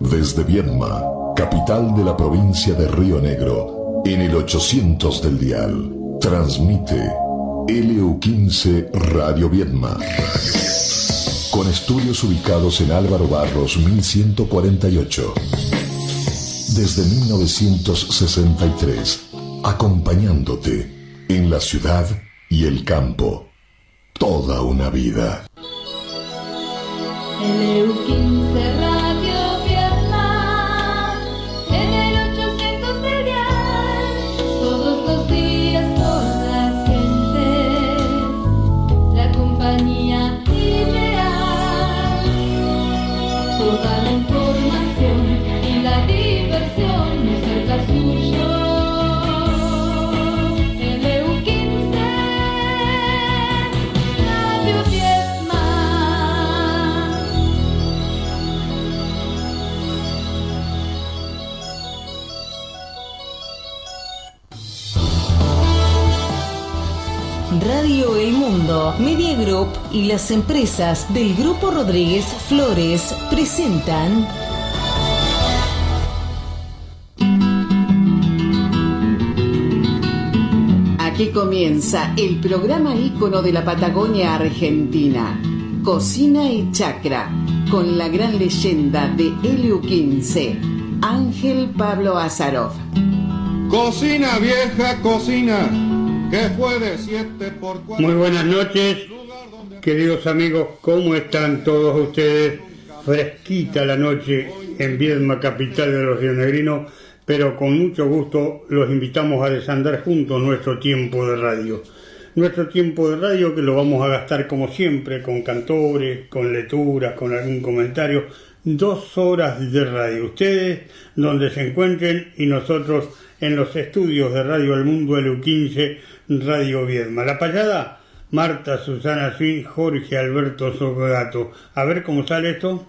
Desde Viedma, capital de la provincia de Río Negro, en el 800 del dial, transmite LU15 Radio Viedma. Con estudios ubicados en Álvaro Barros 1148. Desde 1963, acompañándote en la ciudad y el campo. Toda una vida. LU15 Radio Viedma, en el 800 del dial, todos los días con la gente, la compañía ideal, toda la información y la diversión muy cerca suyo. LU15 Radio Viedma. Radio El Mundo, Media Group y las empresas del Grupo Rodríguez Flores presentan Aquí comienza el programa ícono de la Patagonia Argentina, Cocina y Chacra, con la gran leyenda de LU15, Ángel Pablo Azarov. Cocina vieja, cocina, que fue de 7x4. Muy buenas noches, queridos amigos, ¿cómo están todos ustedes? Fresquita la noche en Viedma, capital de los rionegrinos, pero con mucho gusto los invitamos a desandar juntos nuestro tiempo de radio. Nuestro tiempo de radio que lo vamos a gastar como siempre, con cantores, con lecturas, con algún comentario. 2 horas de radio. Ustedes donde se encuentren y nosotros en los estudios de Radio El Mundo LU15 Radio Viedma. La payada, Marta Susana Swin, Jorge Alberto Sogato. A ver cómo sale esto.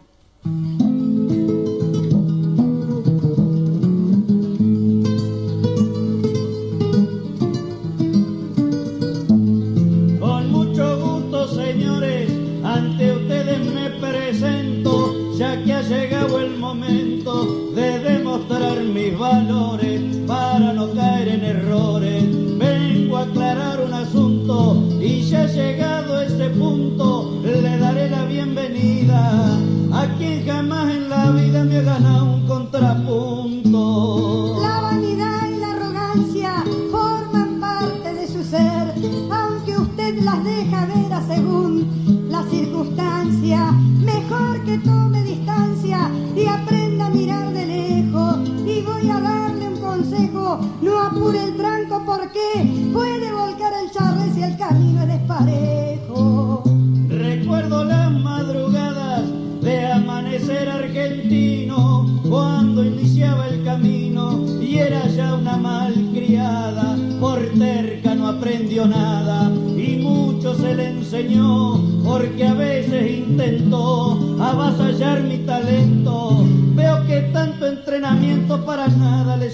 Con mucho gusto, señores, ante ustedes me presento, ya que ha llegado el momento de demostrar mis valores para no caer en errores. Vengo a aclarar un asunto y ya llegado ese punto le daré la bienvenida a quien jamás en la vida me ha ganado un contrapunto. La vanidad y la arrogancia forman parte de su ser, aunque usted las deja ver a según la circunstancia. Mejor que tome distancia y aprenda a mirar de lejos. Y voy a darle un consejo: no apure el tranco porque puede volcar el charre si el camino es desparejo. Recuerdo las madrugadas de amanecer argentino, cuando iniciaba el camino y era ya una malcriada, por terca no aprendió nada y mucho se le enseñó, porque a veces intentó avasallar mi talento. Veo que tanto entrenamiento para nada le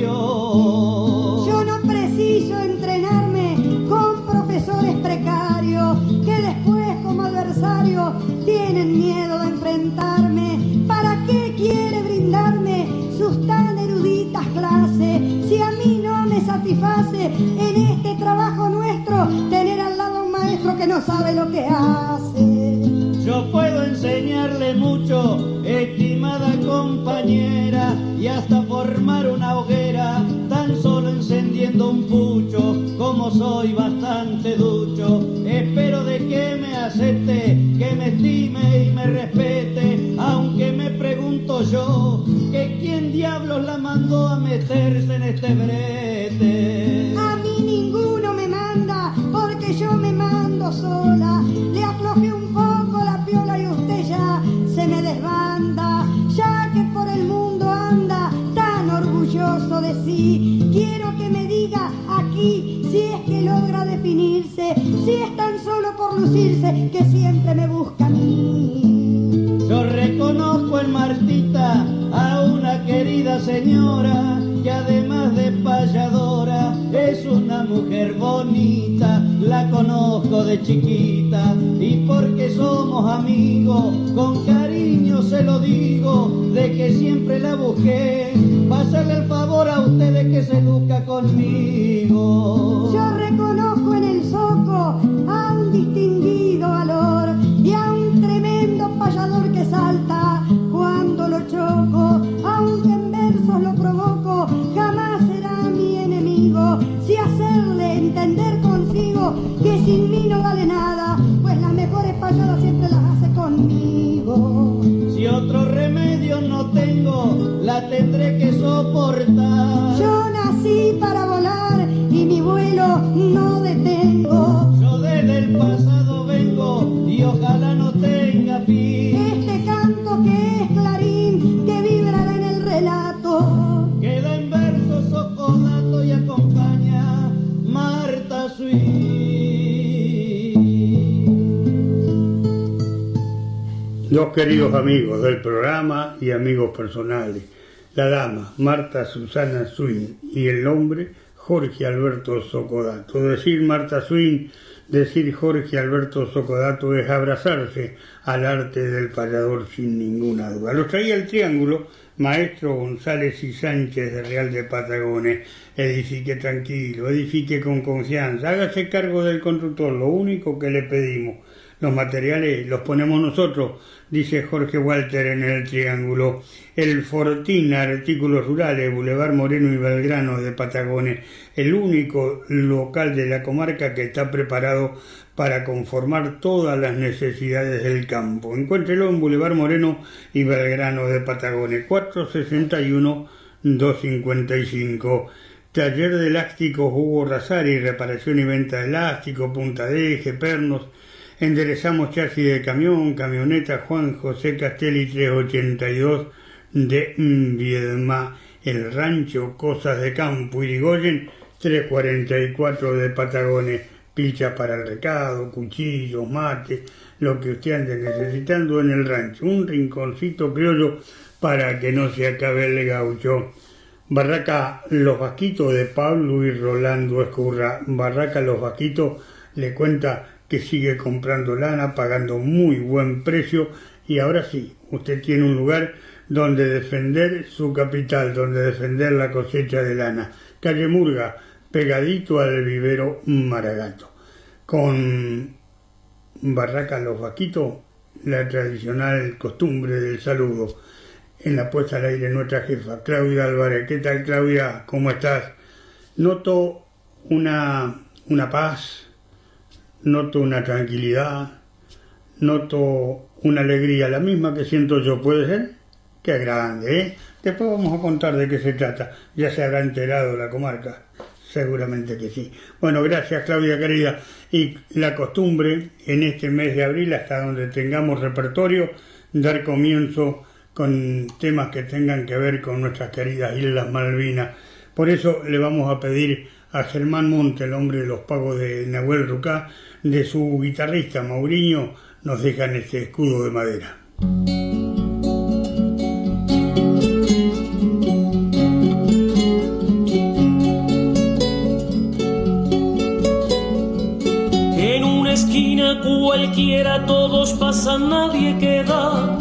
sirvió. Yo no preciso entrenarme con profesores precarios que después como adversarios tienen miedo de enfrentarme. ¿Para qué quiere brindarme sus tan eruditas clases si a mí no me satisface en este trabajo nuestro tener al lado un maestro que no sabe lo que hace? Yo puedo enseñarle mucho, estimada compañera, y hasta formar una hoguera, tan solo encendiendo un pucho, como soy bastante ducho. Espero de que me acepte, que me estime y me respete, aunque me pregunto yo, que quién diablos la mandó a meterse en este brete. A mí ninguno me manda, porque yo me mando sola. Le aflojé un poco la piola y usted ya se me desbanda, ya que por el mundo anda tan orgulloso de sí. Quiero que me diga aquí si es que logra definirse, si es tan solo por lucirse que siempre me busca a mí. Yo reconozco en Martita a una querida señora que además de payadora es una mujer bonita. La conozco de chiquita y porque somos amigos con cariño se lo digo, de que siempre siempre la busqué, para hacerle el favor a ustedes que se luzca conmigo. Yo reconozco en el zoco a un distinguido valor y a un tremendo payador que salta cuando lo choco, aunque en versos lo provoco, jamás será mi enemigo, si hacerle entender consigo que sin mí no vale nada, pues las mejores payadas siempre las hace conmigo. Si otro remedio no tengo, la tendré que soportar. Yo nací para volar y mi vuelo no detengo. Yo desde el pasado vengo y ojalá no tenga fin. Este canto que es clarín, que vibrará en el relato, queda en versos socodato y acompaña Marta Swing. Dos queridos amigos del programa y amigos personales, la dama Marta Susana Swing y el hombre Jorge Alberto Socodato. Decir Marta Swing, decir Jorge Alberto Socodato es abrazarse al arte del payador sin ninguna duda. Los traía el Triángulo, maestro González y Sánchez de Real de Patagones. Edifique tranquilo, edifique con confianza, hágase cargo del constructor, lo único que le pedimos. Los materiales los ponemos nosotros, dice Jorge Walter en el Triángulo. El Fortín, artículos rurales, Boulevard Moreno y Belgrano de Patagones, el único local de la comarca que está preparado para conformar todas las necesidades del campo. Encuéntrelo en Boulevard Moreno y Belgrano de Patagones, 461-255. Taller de elásticos Hugo Razari, reparación y venta de elástico, punta de eje, pernos. Enderezamos chasis de camión, camioneta Juan José Castelli 382 de Viedma, el rancho Cosas de Campo, Irigoyen 344 de Patagones, pilchas para el recado, cuchillos, mates, lo que usted ande necesitando en el rancho, un rinconcito criollo para que no se acabe el gaucho. Barraca Los Vasquitos de Pablo y Rolando Escurra. Barraca Los Vasquitos le cuenta que sigue comprando lana, pagando muy buen precio, y ahora sí, usted tiene un lugar donde defender su capital, donde defender la cosecha de lana. Calle Murga, pegadito al vivero Maragato. Con Barraca Los Vasquitos, la tradicional costumbre del saludo. En la puesta al aire nuestra jefa, Claudia Álvarez. ¿Qué tal, Claudia? ¿Cómo estás? Noto una paz, noto una tranquilidad, noto una alegría, la misma que siento yo, ¿puede ser? ¡Qué grande, eh! Después vamos a contar de qué se trata, ya se habrá enterado la comarca, seguramente que sí. Bueno, gracias, Claudia querida, y la costumbre en este mes de abril, hasta donde tengamos repertorio, dar comienzo con temas que tengan que ver con nuestras queridas Islas Malvinas. Por eso le vamos a pedir a Germán Monte, el hombre de los pagos de Nahuel Rucá, de su guitarrista Mauriño, nos dejan este escudo de madera. En una esquina cualquiera todos pasan, nadie queda,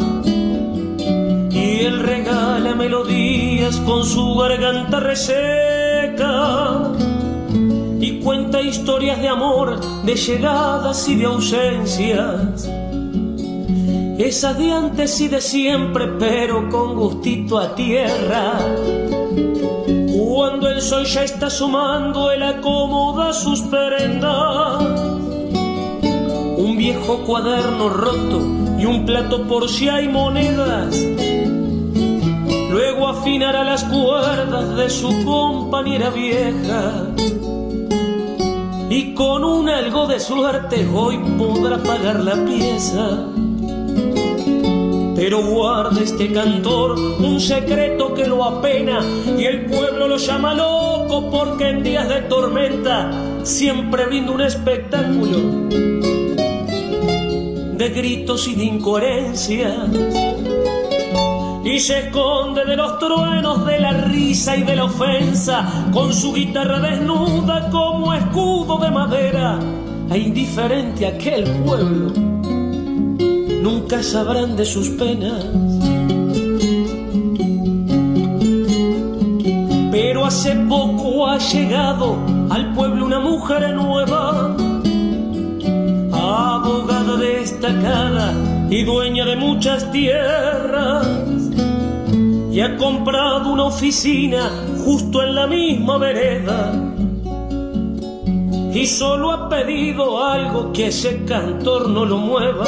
y él regala melodías con su garganta reseca y cuenta historias de amor, de llegadas y de ausencias, esas de antes y de siempre, pero con gustito a tierra. Cuando el sol ya está asomando, él acomoda sus prendas, un viejo cuaderno roto y un plato por si hay monedas. Luego afinará las cuerdas de su compañera vieja, y con un algo de suerte hoy podrá pagar la pieza. Pero guarda este cantor un secreto que lo apena, y el pueblo lo llama loco porque en días de tormenta siempre brinda un espectáculo de gritos y de incoherencias, y se esconde de los truenos, de la risa y de la ofensa, con su guitarra desnuda como escudo de madera, e indiferente a aquel pueblo nunca sabrán de sus penas. pero hace poco ha llegado al pueblo una mujer nueva, abogada destacada y dueña de muchas tierras, y ha comprado una oficina justo en la misma vereda, y solo ha pedido algo, que ese cantor no lo mueva.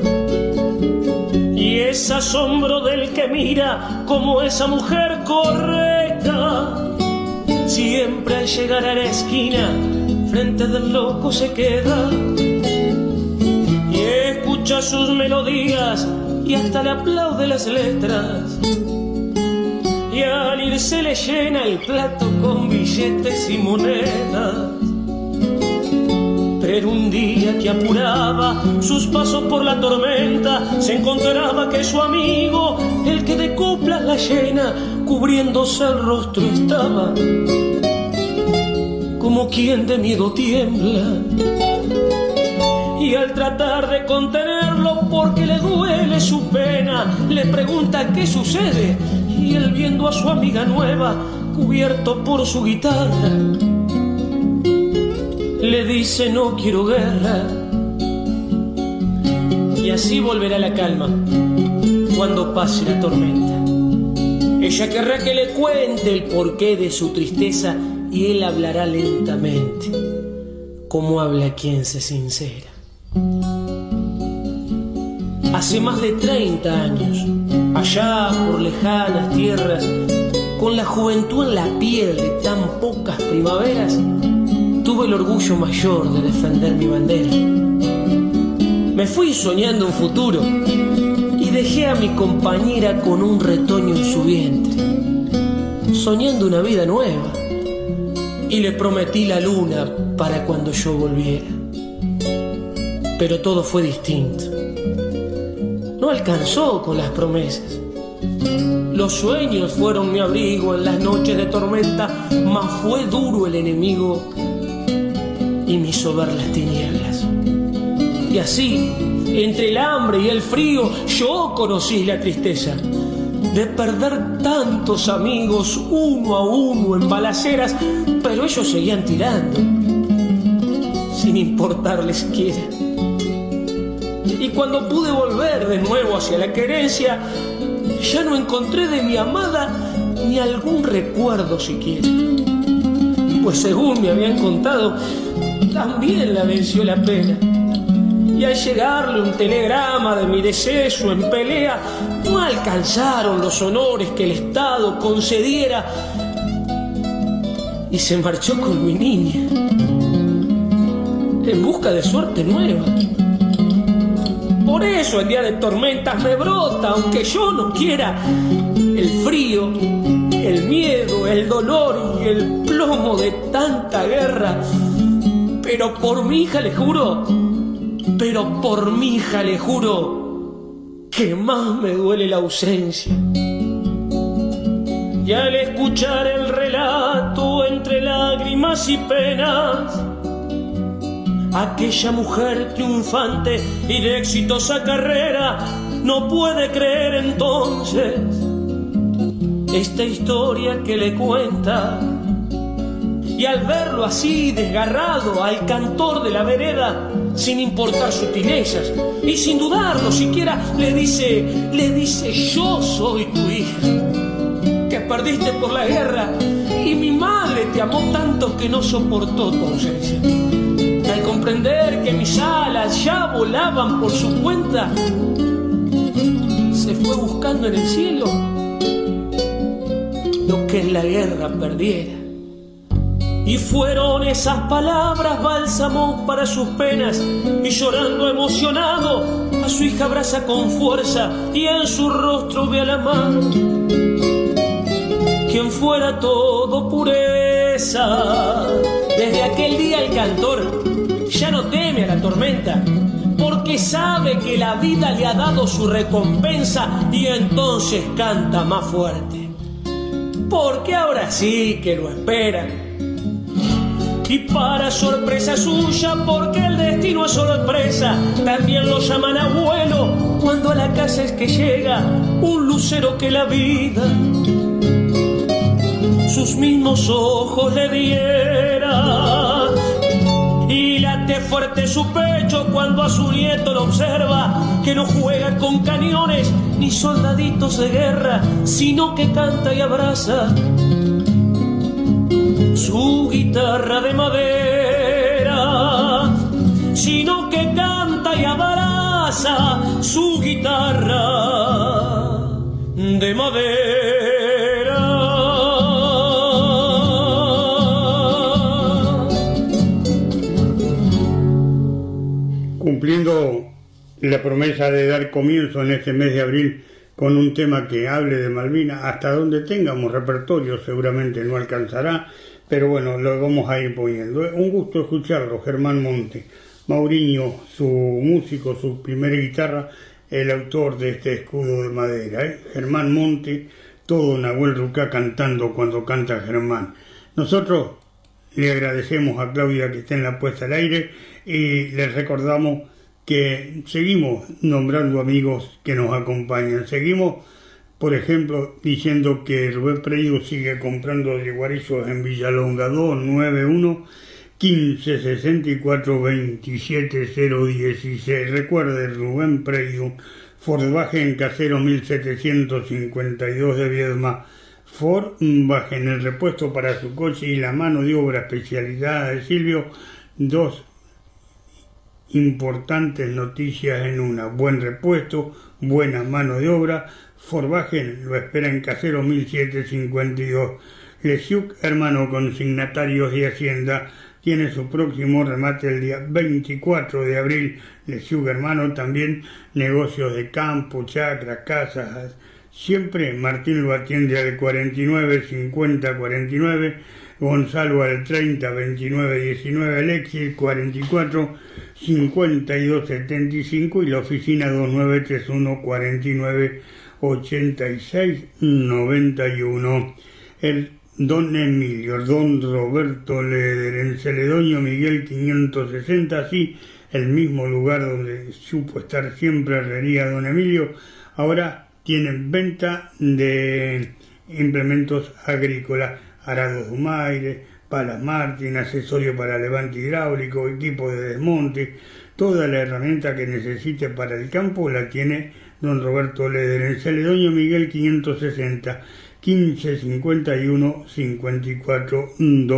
Y es asombro del que mira como esa mujer correcta siempre al llegar a la esquina frente del loco se queda y escucha sus melodías y hasta le aplaude las letras, y al irse le llena el plato con billetes y monedas. Pero un día que apuraba sus pasos por la tormenta, se encontraba que su amigo, el que de coplas la llena, cubriéndose el rostro estaba, como quien de miedo tiembla. Y al tratar de contenerlo porque le duele su pena, le pregunta qué sucede, y él, viendo a su amiga nueva, cubierto por su guitarra, le dice: no quiero guerra. Y así volverá la calma cuando pase la tormenta. Ella querrá que le cuente el porqué de su tristeza, y él hablará lentamente, como habla quien se sincera. Hace más de 30 años, allá por lejanas tierras, con la juventud en la piel de tan pocas primaveras, tuve el orgullo mayor de defender mi bandera. Me fui soñando un futuro y dejé a mi compañera con un retoño en su vientre, soñando una vida nueva, y le prometí la luna para cuando yo volviera. Pero todo fue distinto. No alcanzó con las promesas. Los sueños fueron mi abrigo en las noches de tormenta, mas fue duro el enemigo y me hizo ver las tinieblas. Y así, entre el hambre y el frío, yo conocí la tristeza de perder tantos amigos uno a uno en balaceras, pero ellos seguían tirando sin importarles quiera. Y cuando pude volver de nuevo hacia la querencia, ya no encontré de mi amada ni algún recuerdo siquiera, pues según me habían contado, también la venció la pena. Y al llegarle un telegrama de mi deceso en pelea, no alcanzaron los honores que el Estado concediera, y se marchó con mi niña en busca de suerte nueva. Por eso el día de tormentas me brota, aunque yo no quiera, el frío, el miedo, el dolor y el plomo de tanta guerra. Pero por mi hija le juro, que más me duele la ausencia. Y al escuchar el relato entre lágrimas y penas, aquella mujer triunfante y de exitosa carrera no puede creer entonces esta historia que le cuenta. Y al verlo así desgarrado al cantor de la vereda, sin importar sutilezas y sin dudarlo siquiera, le dice: yo soy tu hija, que perdiste por la guerra, y mi madre te amó tanto que no soportó tu ausencia. Al comprender que mis alas ya volaban por su cuenta, se fue buscando en el cielo lo que en la guerra perdiera. Y fueron esas palabras bálsamos para sus penas, y llorando emocionado a su hija abraza con fuerza, y en su rostro ve a la mano quien fuera todo pureza. Desde aquel día el cantor ya no teme a la tormenta, porque sabe que la vida le ha dado su recompensa, y entonces canta más fuerte, porque ahora sí que lo espera. Y para sorpresa suya, porque el destino es sorpresa, también lo llaman abuelo cuando a la casa es que llega un lucero que la vida sus mismos ojos le diera. Y late fuerte su pecho cuando a su nieto lo observa, que no juega con cañones ni soldaditos de guerra, sino que canta y abraza su guitarra de madera, sino que canta y abraza su guitarra de madera. Cumpliendo la promesa de dar comienzo en este mes de abril con un tema que hable de Malvinas, hasta donde tengamos repertorio seguramente no alcanzará, pero bueno, lo vamos a ir poniendo. Un gusto escucharlo, Germán Monte. Mauriño, su músico, su primera guitarra, el autor de este escudo de madera. Germán Monte, todo Nahuel Rucá cantando cuando canta Germán. Nosotros le agradecemos a Claudia que está en la puesta al aire y les recordamos que seguimos nombrando amigos que nos acompañan. Seguimos, por ejemplo, diciendo que Rubén Preyo sigue comprando yeguarizos en Villalonga 291 15 64 27 016. Recuerde, Rubén Preyo, Fordwagen Casero 1752 de Viedma. Fordwagen, el repuesto para su coche y la mano de obra especializada de Silvio, dos importantes noticias en una: buen repuesto, buena mano de obra. Fordwagen lo espera en Casero 1752. Lesiuk, hermano consignatarios de Hacienda, tiene su próximo remate el día 24 de abril. Lesiuk, hermano, también negocios de campo, chacras, casas. Siempre Martín lo atiende al 49 50 49, Gonzalo al 30 29 19, Alexis 44 52 75 y la oficina 2931 49 86 91. El Don Emilio, Don Roberto Leder, en Celedonio Miguel 560, sí, el mismo lugar donde supo estar siempre Herrería Don Emilio. Ahora tienen venta de implementos agrícolas, arados Dumaire, palas Martin, accesorio para levante hidráulico, equipo de desmonte, toda la herramienta que necesite para el campo la tiene Don Roberto Leder, en Celedonio Miguel 560, 15 51 54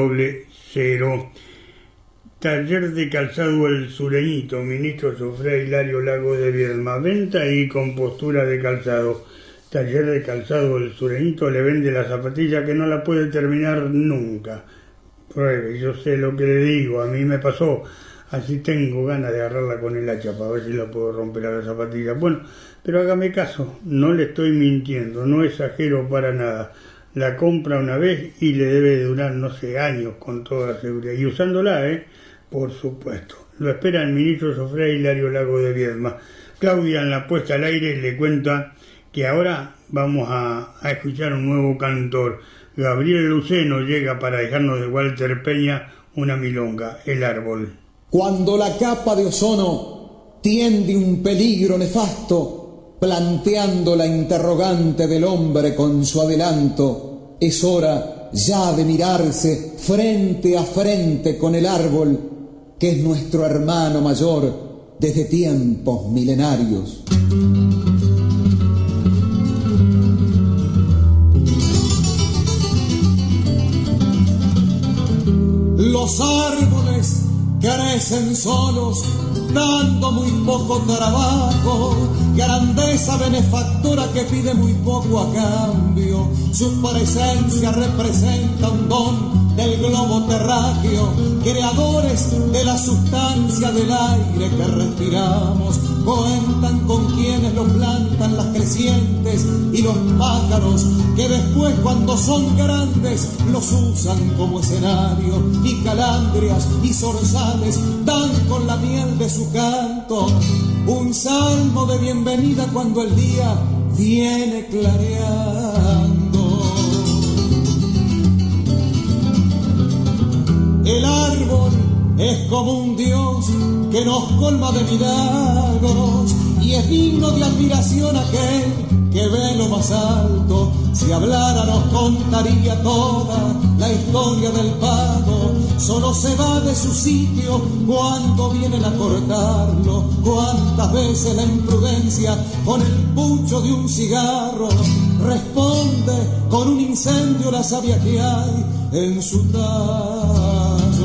00. Taller de calzado El Sureñito, Ministro Sofré Hilario Lago de Viedma, venta y compostura de calzado. Taller de calzado El Sureñito le vende la zapatilla que no la puede terminar nunca. Pruebe, yo sé lo que le digo, a mí me pasó, así tengo ganas de agarrarla con el hacha para ver si la puedo romper a la zapatilla. Bueno, pero hágame caso, no le estoy mintiendo, no exagero para nada. La compra una vez y le debe durar, no sé, años con toda seguridad. Y usándola, por supuesto. Lo espera el ministro Sofré Hilario Lago de Viedma. Claudia, en la puesta al aire, le cuenta que ahora vamos a escuchar un nuevo cantor. Gabriel Luceno llega para dejarnos de Walter Peña una milonga, El Árbol. Cuando la capa de ozono tiende un peligro nefasto, planteando la interrogante del hombre con su adelanto, es hora ya de mirarse frente a frente con el árbol, que es nuestro hermano mayor desde tiempos milenarios. Los árboles crecen solos, dando muy poco trabajo, grandeza benefactora que pide muy poco a cambio. Su presencia representa un don del globo terráqueo, creadores de la sustancia del aire que respiramos. Cuentan con quienes lo plantan las crecientes y los pájaros que después, cuando son grandes, los usan como escenario, y calandrias y zorzales dan con la miel de su canto un salmo de bienvenida cuando el día viene clareando. El árbol es como un Dios que nos colma de milagros, y es digno de admiración aquel que ve lo más alto. Si hablara nos contaría toda la historia del pago. Solo se va de su sitio cuando vienen a cortarlo. Cuántas veces la imprudencia con el pucho de un cigarro responde con un incendio la savia que hay en su tallo.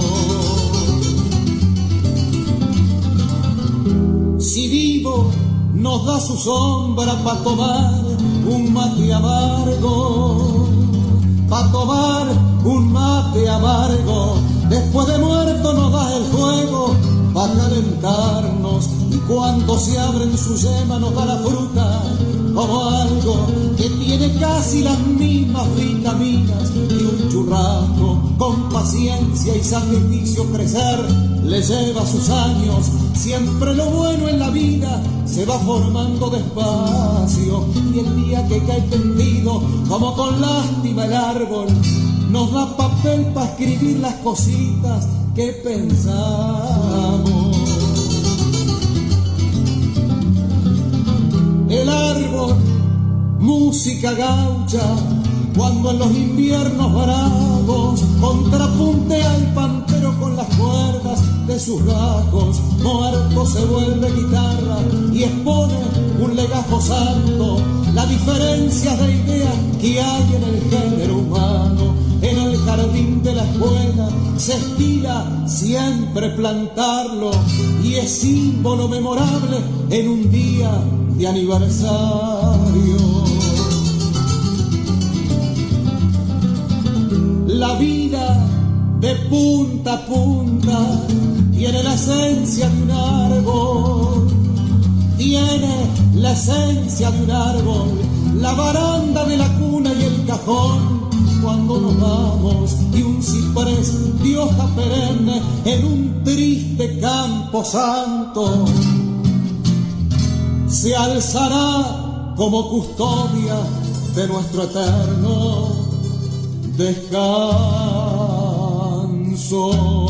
Si vivo nos da su sombra pa' tomar un mate amargo, pa' tomar un mate amargo. Después de muerto nos da el fuego pa' calentarnos, y cuando se abre en su yema nos da la fruta como algo que tiene casi las mismas vitaminas que un churrasco. Con paciencia y sacrificio crecer le lleva sus años. Siempre lo bueno en la vida se va formando despacio, y el día que cae tendido como con lástima el árbol nos da papel para escribir las cositas que pensamos. El árbol, música gaucha, cuando en los inviernos bravos contrapuntea el pantero con las cuerdas de sus gajos. Muerto se vuelve guitarra y expone un legajo santo, la diferencia de ideas que hay en el género humano. En el jardín de la escuela se estila siempre plantarlo, y es símbolo memorable en un día de aniversario. La vida de punta a punta tiene la esencia de un árbol, tiene la esencia de un árbol, la baranda de la cuna y el cajón cuando nos vamos, y un ciprés de hoja perenne en un triste campo santo se alzará como custodia de nuestro eterno descanso.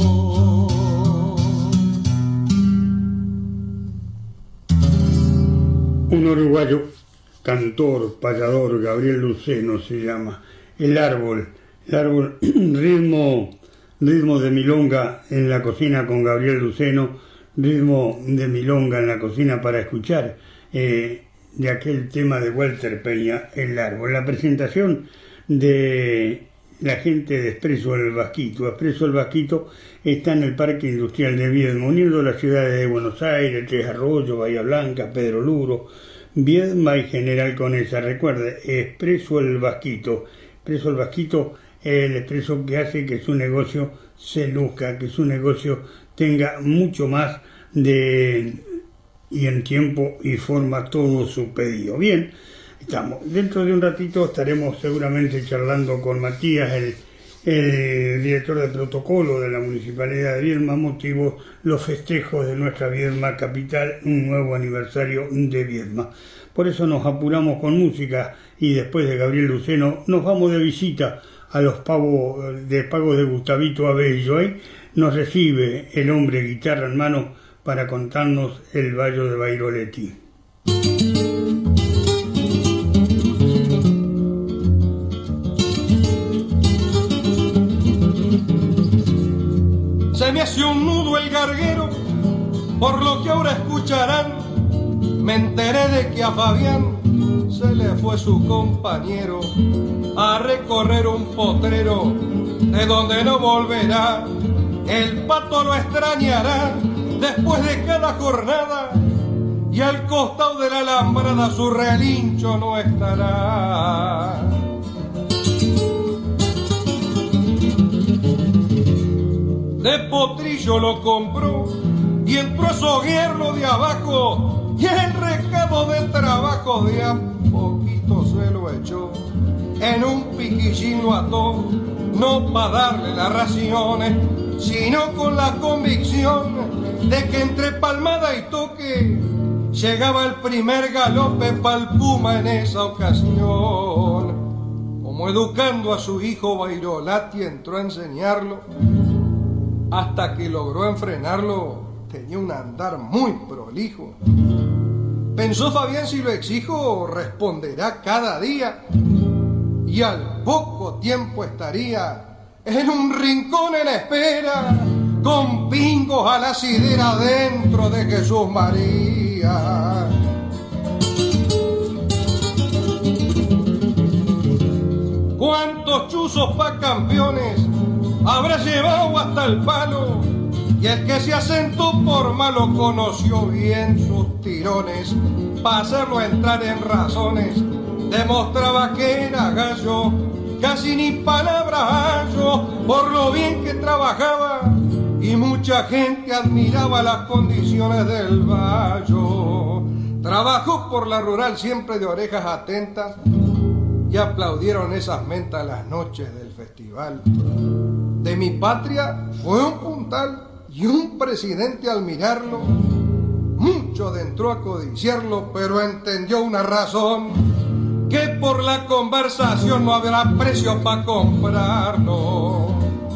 Un uruguayo, cantor, payador, Gabriel Luceno se llama. El árbol, ritmo de milonga en la cocina con Gabriel Luceno, ritmo de milonga en la cocina para escuchar de aquel tema de Walter Peña, El árbol. La presentación de la gente de Expreso El Vasquito. Expreso El Vasquito está en el Parque Industrial de Viedma, uniendo las ciudades de Buenos Aires, Tres Arroyos, Bahía Blanca, Pedro Luro, Viedma y General Conesa. Recuerde, Expreso El Vasquito. Expreso El Vasquito es el expreso que hace que su negocio se luzca, que su negocio tenga mucho más y en tiempo y forma todo su pedido. Bien, estamos. Dentro de un ratito estaremos seguramente charlando con Matías, el director de protocolo de la Municipalidad de Viedma, motivo los festejos de nuestra Viedma capital, un nuevo aniversario de Viedma. Por eso nos apuramos con música, y después de Gabriel Luceno nos vamos de visita a los pagos de Gustavito Abello. Nos recibe el hombre guitarra en mano para contarnos el Vallo de Bairoletti. Se me hace un nudo el garguero, por lo que ahora escucharán. Me enteré de que a Fabián se le fue su compañero a recorrer un potrero de donde no volverá. El pato lo extrañará después de cada jornada, y al costado de la alambrada su relincho no estará. De potrillo lo compró y entró a soguearlo de abajo, y el recado de trabajo de a poquito se lo echó. En un piquillín lo ató, no para darle las raciones, sino con la convicción de que entre palmada y toque llegaba el primer galope pa'l Puma en esa ocasión. Como educando a su hijo, Bairolati entró a enseñarlo, hasta que logró enfrenarlo. Tenía un andar muy prolijo. Pensó Fabián, si lo exijo, responderá cada día. Y al poco tiempo estaría en un rincón en espera, con pingos a la sidera dentro de Jesús María. ¿Cuántos chuzos pa' campeones habrá llevado hasta el palo? Y el que se asentó por malo conoció bien sus tirones. Pa' hacerlo entrar en razones, demostraba que era gallo, casi ni palabras hallo, por lo bien que trabajaba, y mucha gente admiraba las condiciones del vallo. Trabajó por la rural siempre de orejas atentas, y aplaudieron esas mentas las noches del festival. De mi patria fue un puntal, y un presidente al mirarlo, mucho entró a codiciarlo, pero entendió una razón, que por la conversación no habrá precio para comprarlo.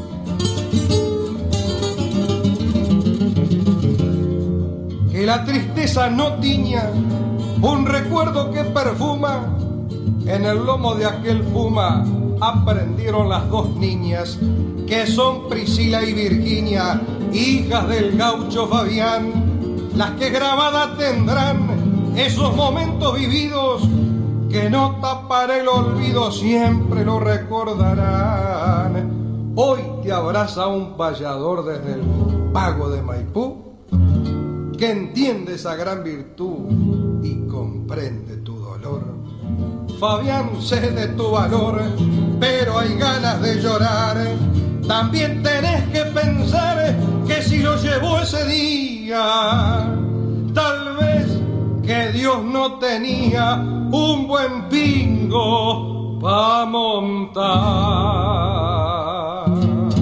Que la tristeza no tiña un recuerdo que perfuma. En el lomo de aquel puma aprendieron las dos niñas, que son Priscila y Virginia, hijas del gaucho Fabián, las que grabadas tendrán esos momentos vividos, que no tapará el olvido, siempre lo recordarán. Hoy te abraza un payador desde el pago de Maipú, que entiende esa gran virtud y comprende tu dolor. Fabián, sé de tu valor, pero hay ganas de llorar. También tenés que pensar que si lo llevó ese día, tal vez que Dios no tenía un buen pingo pa' montar.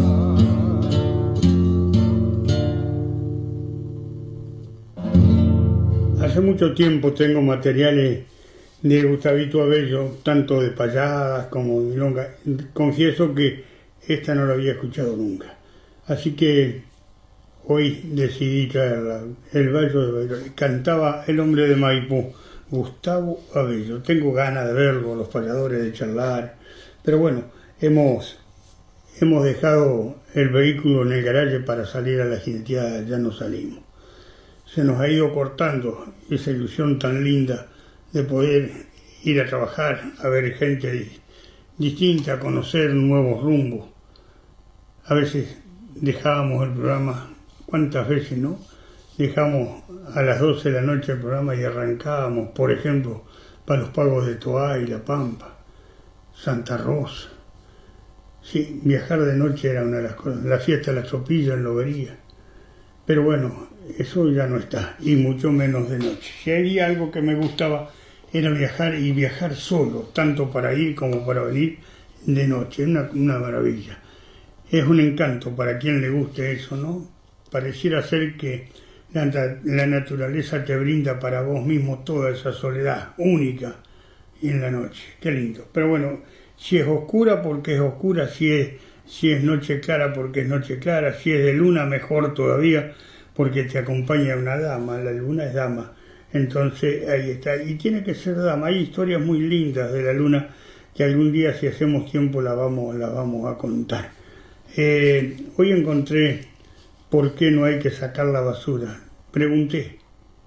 Hace mucho tiempo tengo materiales de Gustavito Abello, tanto de payadas como de milonga. Confieso que esta no la había escuchado nunca, así que hoy decidí traerla. El Vallo de Bayreuth. Cantaba el hombre de Maipú, Gustavo Abello. Tengo ganas de verlo, los payadores, de charlar, pero bueno, hemos dejado el vehículo en el garaje para salir a la jineteada, ya no salimos. Se nos ha ido cortando esa ilusión tan linda de poder ir a trabajar, a ver gente distinta, a conocer nuevos rumbos. A veces dejábamos el programa, ¿cuántas veces no? Dejamos a las 12 de la noche el programa y arrancábamos, por ejemplo, para los pagos de Toay, La Pampa, Santa Rosa. Sí, viajar de noche era una de las cosas. La fiesta de la Sopilla en Lobería. Pero bueno, eso ya no está, y mucho menos de noche. Si había algo que me gustaba era viajar, y viajar solo, tanto para ir como para venir de noche. Una maravilla. Es un encanto para quien le guste eso, ¿no? Pareciera ser que la naturaleza te brinda para vos mismo toda esa soledad única y en la noche. Qué lindo. Pero bueno, si es oscura, porque es oscura; si es noche clara, porque es noche clara; si es de luna, mejor todavía, porque te acompaña una dama. La luna es dama. Entonces ahí está, y tiene que ser dama. Hay historias muy lindas de la luna que algún día, si hacemos tiempo, la vamos a contar. Hoy encontré por qué no hay que sacar la basura. Pregunté,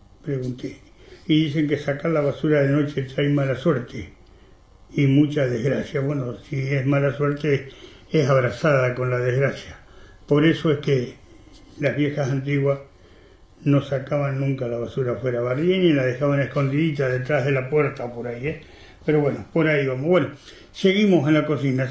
y dicen que sacar la basura de noche trae mala suerte y mucha desgracia. Bueno, si es mala suerte, es abrazada con la desgracia. Por eso es que las viejas antiguas no sacaban nunca la basura afuera, barrían y la dejaban escondidita detrás de la puerta, por ahí, Pero bueno, por ahí vamos. Bueno, seguimos en la cocina,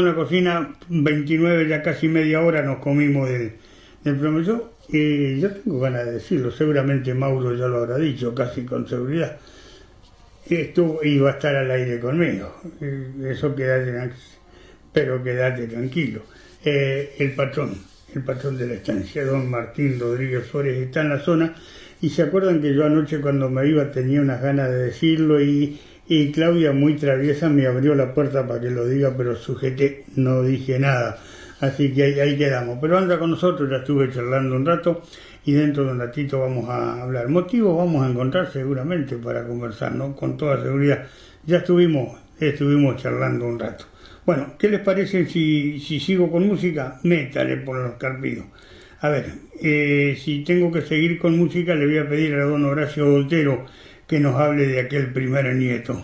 29, ya casi media hora nos comimos del programa. Yo tengo ganas de decirlo, seguramente Mauro ya lo habrá dicho, casi con seguridad. Esto iba a estar al aire conmigo, eso quédate tranquilo. El patrón de la estancia, don Martín Rodríguez Flores, está en la zona, y se acuerdan que yo anoche cuando me iba tenía unas ganas de decirlo, y Claudia, muy traviesa, me abrió la puerta para que lo diga, pero sujeté, no dije nada, así que ahí quedamos. Pero anda con nosotros, ya estuve charlando un rato. y dentro de un ratito vamos a hablar. Motivos vamos a encontrar seguramente para conversar, ¿no? Con toda seguridad. Ya estuvimos charlando un rato. Bueno, ¿qué les parece si sigo con música? Métale por los carpidos. A ver, si tengo que seguir con música, le voy a pedir a don Horacio Voltero que nos hable de aquel primer nieto.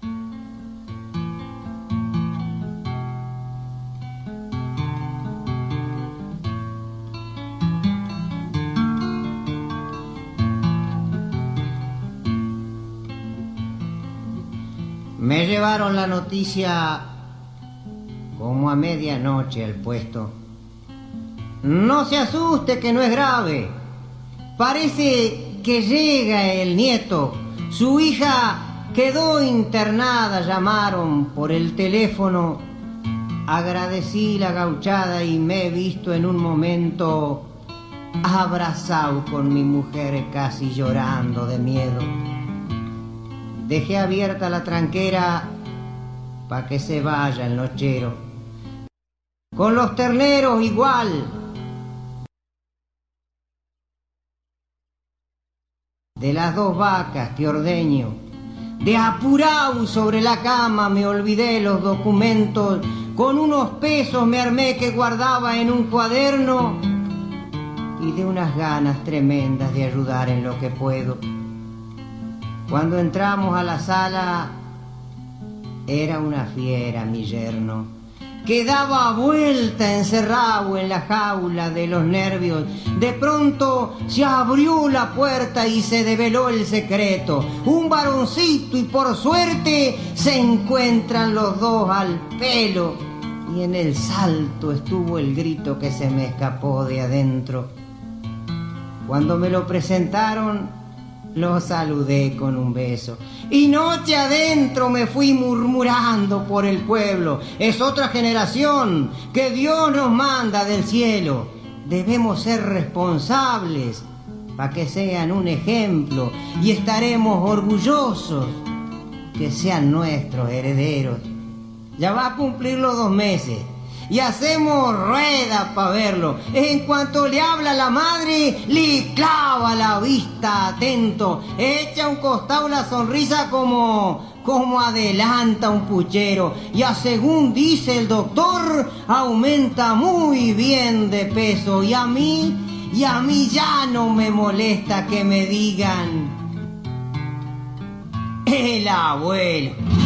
Me llevaron la noticia como a medianoche al puesto. No se asuste que no es grave. Parece que llega el nieto. Su hija quedó internada, llamaron por el teléfono. Agradecí la gauchada y me he visto en un momento abrazado con mi mujer casi llorando de miedo. Dejé abierta la tranquera pa' que se vaya el nochero. Con los terneros igual. De las 2 vacas que ordeño. De apurao sobre la cama me olvidé los documentos. Con unos pesos me armé que guardaba en un cuaderno. Y de unas ganas tremendas de ayudar en lo que puedo. Cuando entramos a la sala, era una fiera mi yerno, que daba vuelta encerrado en la jaula de los nervios. De pronto se abrió la puerta y se develó el secreto. Un varoncito y por suerte se encuentran los dos al pelo. Y en el salto estuvo el grito que se me escapó de adentro. Cuando me lo presentaron, lo saludé con un beso. Y noche adentro me fui murmurando por el pueblo. Es otra generación que Dios nos manda del cielo. Debemos ser responsables para que sean un ejemplo y estaremos orgullosos que sean nuestros herederos. Ya va a cumplir los 2 meses. Y hacemos rueda para verlo. En cuanto le habla la madre, le clava la vista atento. Echa un costado la sonrisa como adelanta un puchero. Y a según dice el doctor, aumenta muy bien de peso. Y a mí ya no me molesta que me digan el abuelo.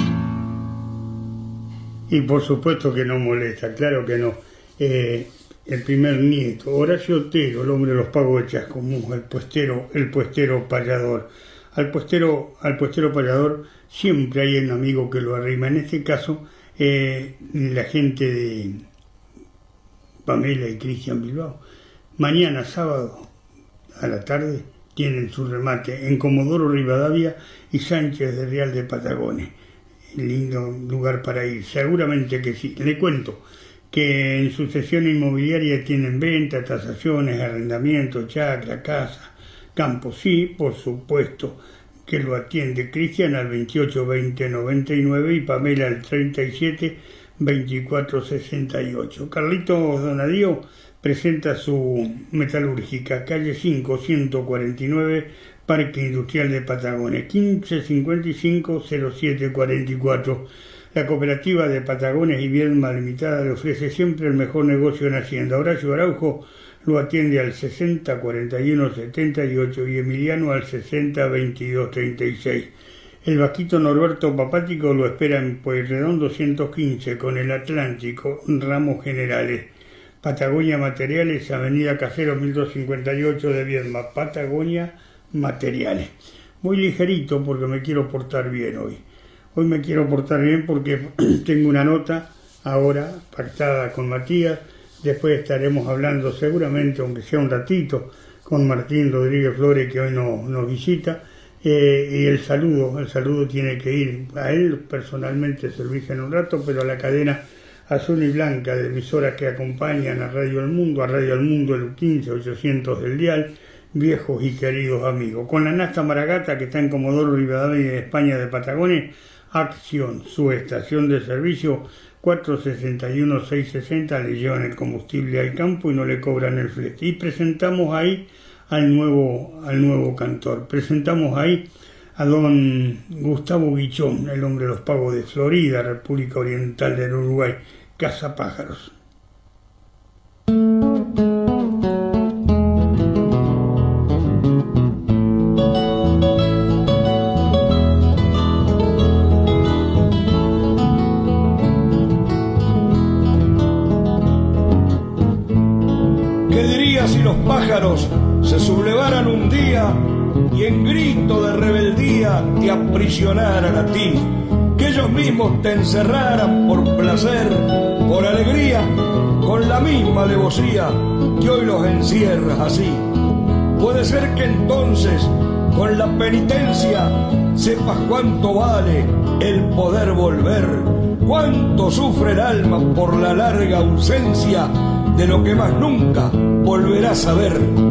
Y por supuesto que no molesta, claro que no. El primer nieto, Horacio Otero, el hombre de los pagos de Chascomús, el puestero payador. Al puestero payador siempre hay un amigo que lo arrima. En este caso, la gente de Pamela y Cristian Bilbao. Mañana sábado a la tarde tienen su remate en Comodoro Rivadavia y Sánchez de Real de Patagones. Lindo lugar para ir, seguramente que sí. Le cuento que en Sucesión Inmobiliaria tienen venta, tasaciones, arrendamiento, chacra, casa, campo. Sí, por supuesto que lo atiende Cristian al 28 20 99 y Pamela al 37 24 68. Carlitos Donadío presenta su metalúrgica, calle 5 149, Parque Industrial de Patagones, 1555-0744. La cooperativa de Patagones y Viedma Limitada le ofrece siempre el mejor negocio en Hacienda. Horacio Araujo lo atiende al 60 41 78 y Emiliano al 60 22 36. El vasquito Norberto Papático lo espera en Pueyrredón 215 con el Atlántico, Ramos Generales. Patagonia Materiales, Avenida Casero 1258 de Viedma. Patagonia Materiales. Muy ligerito porque me quiero portar bien hoy. Hoy me quiero portar bien porque tengo una nota ahora pactada con Matías. Después estaremos hablando seguramente, aunque sea un ratito, con Martín Rodríguez Flores, que hoy nos visita. Y el saludo tiene que ir a él personalmente, se lo dije en un rato, pero a la cadena azul y blanca de emisoras que acompañan a Radio El Mundo el 15 800 del dial, viejos y queridos amigos. Con la Nasta Maragata, que está en Comodoro Rivadavia, España de Patagones, Acción, su estación de servicio, 461-660, le llevan el combustible al campo y no le cobran el flete. Y presentamos ahí al nuevo cantor. Presentamos ahí a don Gustavo Guichón, el hombre de los pagos de Florida, República Oriental del Uruguay, Cazapájaros. Si los pájaros se sublevaran un día y en grito de rebeldía te aprisionaran a ti, que ellos mismos te encerraran por placer, por alegría, con la misma alevosía que hoy los encierras así. Puede ser que entonces, con la penitencia, sepas cuánto vale el poder volver, cuánto sufre el alma por la larga ausencia de lo que más nunca volverás a ver.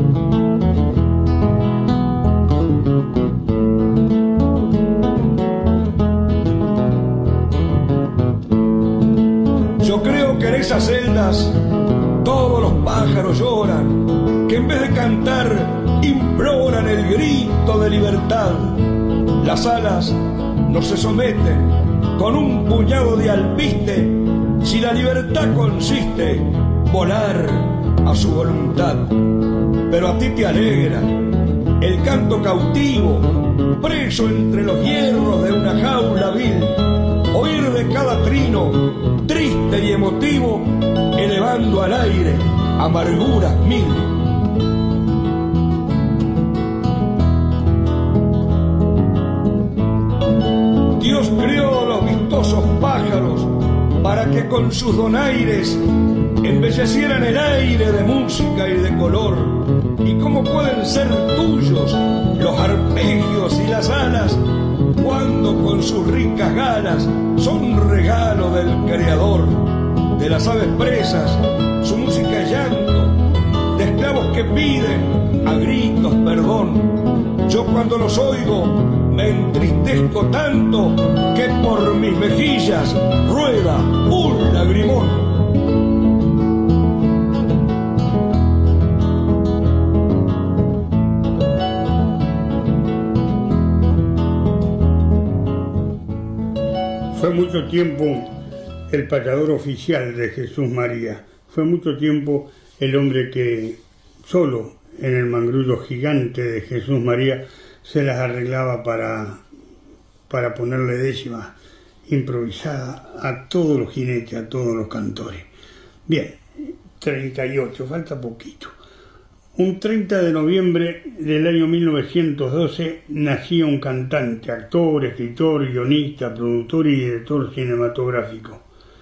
Yo creo que en esas celdas todos los pájaros lloran, que en vez de cantar imploran el grito de libertad. Las alas no se someten con un puñado de alpiste si la libertad consiste volar a su voluntad. Pero a ti te alegra el canto cautivo, preso entre los hierros de una jaula vil, oír de cada trino triste y emotivo, elevando al aire amarguras mil. Dios crió los vistosos pájaros para que con sus donaires embellecieran el aire de música y de color. ¿Y cómo pueden ser tuyos los arpegios y las alas cuando con sus ricas galas son regalo del Creador? De las aves presas, su música es llanto, de esclavos que piden a gritos perdón. Yo cuando los oigo me entristezco tanto que por mis mejillas rueda un lagrimón. Fue mucho tiempo el payador oficial de Jesús María. Fue mucho tiempo el hombre que solo en el mangrullo gigante de Jesús María se las arreglaba para ponerle décimas improvisada a todos los jinetes, a todos los cantores. Bien, 38, falta poquito. Un 30 de noviembre del año 1912 nacía un cantante, actor, escritor, guionista, productor y director cinematográfico.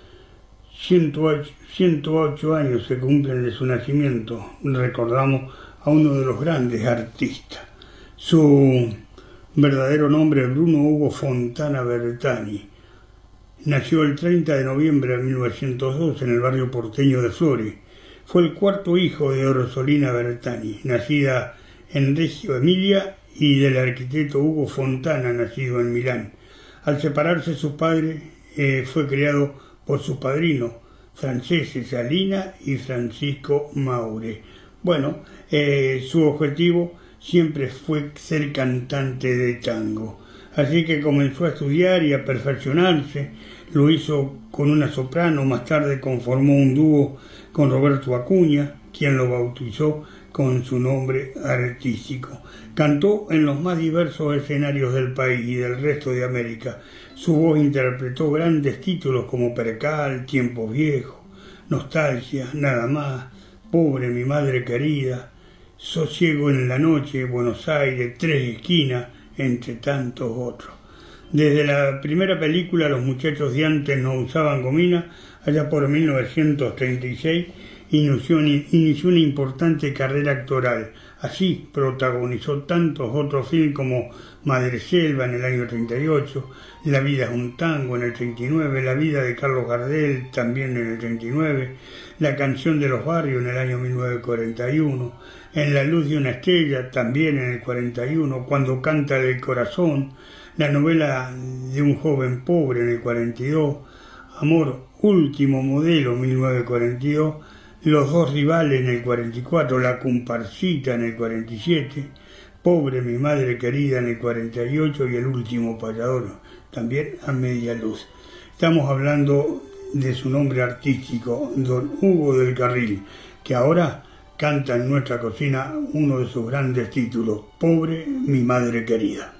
108 años se cumplen de su nacimiento. Recordamos a uno de los grandes artistas. Su verdadero nombre es Bruno Hugo Fontana Bertani. Nació el 30 de noviembre de 1912 en el barrio porteño de Flores. Fue el cuarto hijo de Orsolina Bertani, nacida en Reggio Emilia, y del arquitecto Hugo Fontana, nacido en Milán. Al separarse sus padres, fue criado por sus padrinos, Francesco Salina y Francisco Maure. Bueno, su objetivo siempre fue ser cantante de tango. Así que comenzó a estudiar y a perfeccionarse. Lo hizo con una soprano, más tarde conformó un dúo con Roberto Acuña, quien lo bautizó con su nombre artístico. Cantó en los más diversos escenarios del país y del resto de América. Su voz interpretó grandes títulos como Percal, Tiempos Viejos, Nostalgia, Nada Más, Pobre mi madre querida, Sosiego en la noche, Buenos Aires, Tres esquinas, entre tantos otros. Desde la primera película Los muchachos de antes no usaban gomina, allá por 1936, inició una importante carrera actoral. Así protagonizó tantos otros films como Madreselva en el año 38, La vida es un tango en el 39, La vida de Carlos Gardel también en el 39, La canción de los barrios en el año 1941, En la luz de una estrella también en el 41, Cuando canta el corazón, la novela de un joven pobre en el 42, Amor último modelo 1942, Los dos rivales en el 44, La comparsita en el 47, Pobre mi madre querida en el 48 y El último payador también a media luz. Estamos hablando de su nombre artístico, don Hugo del Carril, que ahora canta en nuestra cocina uno de sus grandes títulos, Pobre mi madre querida.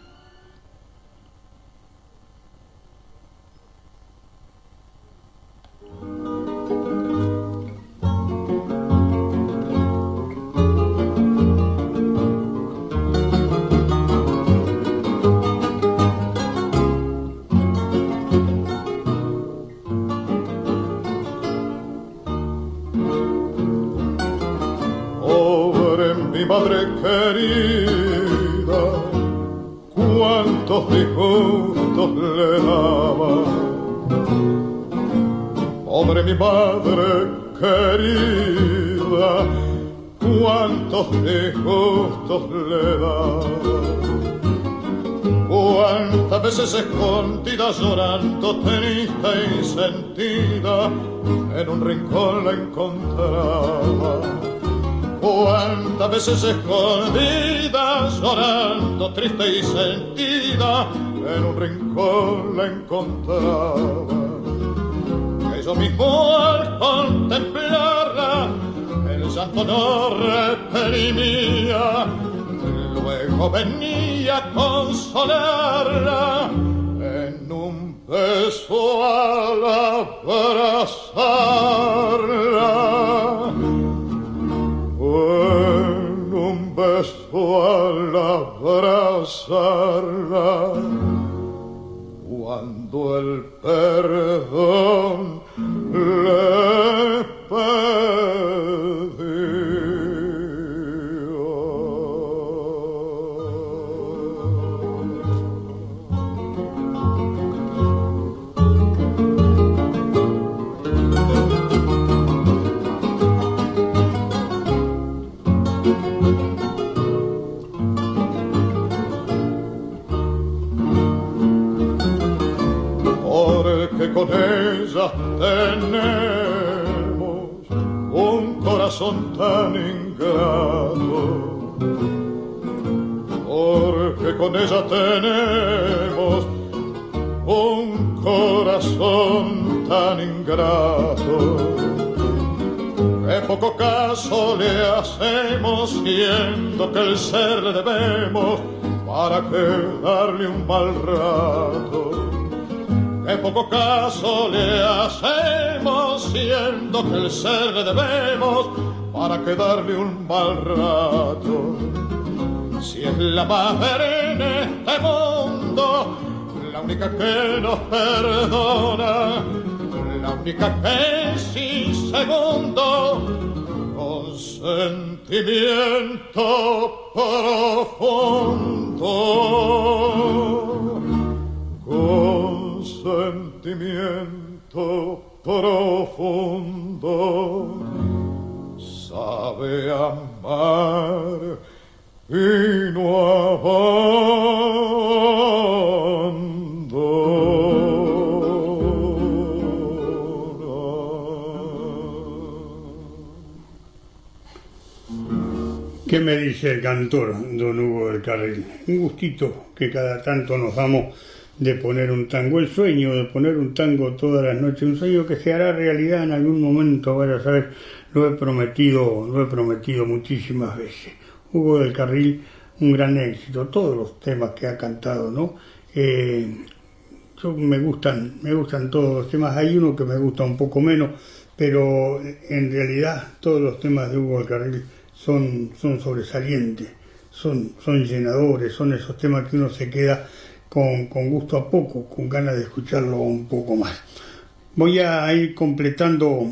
Mi madre querida, cuántos disgustos le daba. Pobre mi madre querida, cuántos disgustos le daba. Cuántas veces escondida llorando, triste y sentida, en un rincón la encontraba. Cuántas veces escondida, llorando, triste y sentida, en un rincón la encontraba. Que yo mismo al contemplarla, el llanto no reprimía, luego venía a consolarla, en un beso al abrazarla. En un beso al abrazarla, cuando el perdón le con ella tenemos un corazón tan ingrato, porque con ella tenemos un corazón tan ingrato, que poco caso le hacemos, siendo que el ser le debemos para quedarle un mal rato. Que poco caso le hacemos, siendo que el ser le debemos para quedarle un mal rato. Si es la más en este mundo, la única que nos perdona, la única que sin segundo, con sentimiento profundo, con sentimiento profundo, sabe amar y no ¿Qué me dice el cantor, don Hugo del Carril? Un gustito que cada tanto nos damos de poner un tango, el sueño de poner un tango todas las noches, un sueño que se hará realidad en algún momento, vaya a saber, lo he prometido muchísimas veces. Hugo del Carril, un gran éxito, todos los temas que ha cantado, ¿no? Me gustan todos los temas, hay uno que me gusta un poco menos, pero en realidad todos los temas de Hugo del Carril son sobresalientes, son llenadores, son esos temas que uno se queda con gusto a poco, con ganas de escucharlo un poco más. Voy a ir completando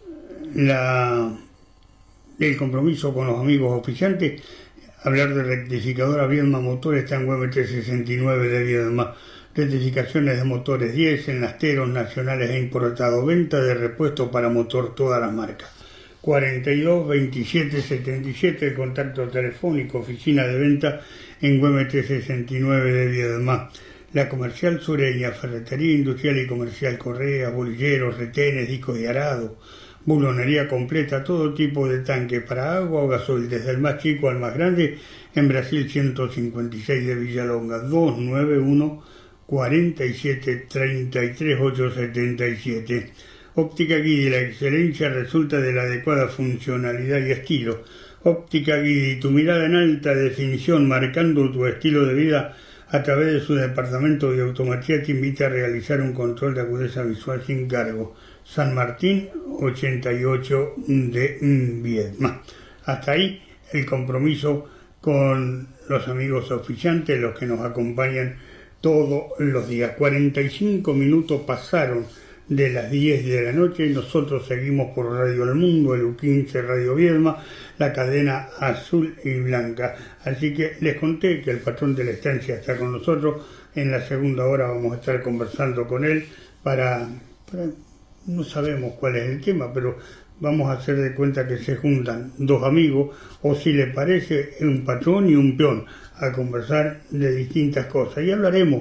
el compromiso con los amigos oficiantes. Hablar de rectificadora Viedma Motor está en WM369 de Viedma. Rectificaciones de motores 10, enlasteros nacionales e importados. Venta de repuesto para motor todas las marcas. 42 27 77, el contacto telefónico, oficina de venta en WM369 de Viedma. La Comercial Sureña, ferretería industrial y comercial, correas, bolilleros, retenes, discos de arado, bulonería completa, todo tipo de tanques para agua o gasoil, desde el más chico al más grande, en Brasil 156 de Villalonga, 291 47 33 877. Óptica Guidi, la excelencia resulta de la adecuada funcionalidad y estilo. Óptica Guidi, tu mirada en alta definición, marcando tu estilo de vida a través de su departamento de automatía, te invita a realizar un control de agudeza visual sin cargo. San Martín 88 de Viedma. Hasta ahí el compromiso con los amigos oficiantes, los que nos acompañan todos los días. 45 minutos pasaron de las 10 de la noche y nosotros seguimos por Radio El Mundo, el U15 Radio Viedma, la cadena azul y blanca. Así que les conté que el patrón de la estancia está con nosotros. En la segunda hora vamos a estar conversando con él para no sabemos cuál es el tema, pero vamos a hacer de cuenta que se juntan dos amigos, o si le parece, un patrón y un peón, a conversar de distintas cosas. Y hablaremos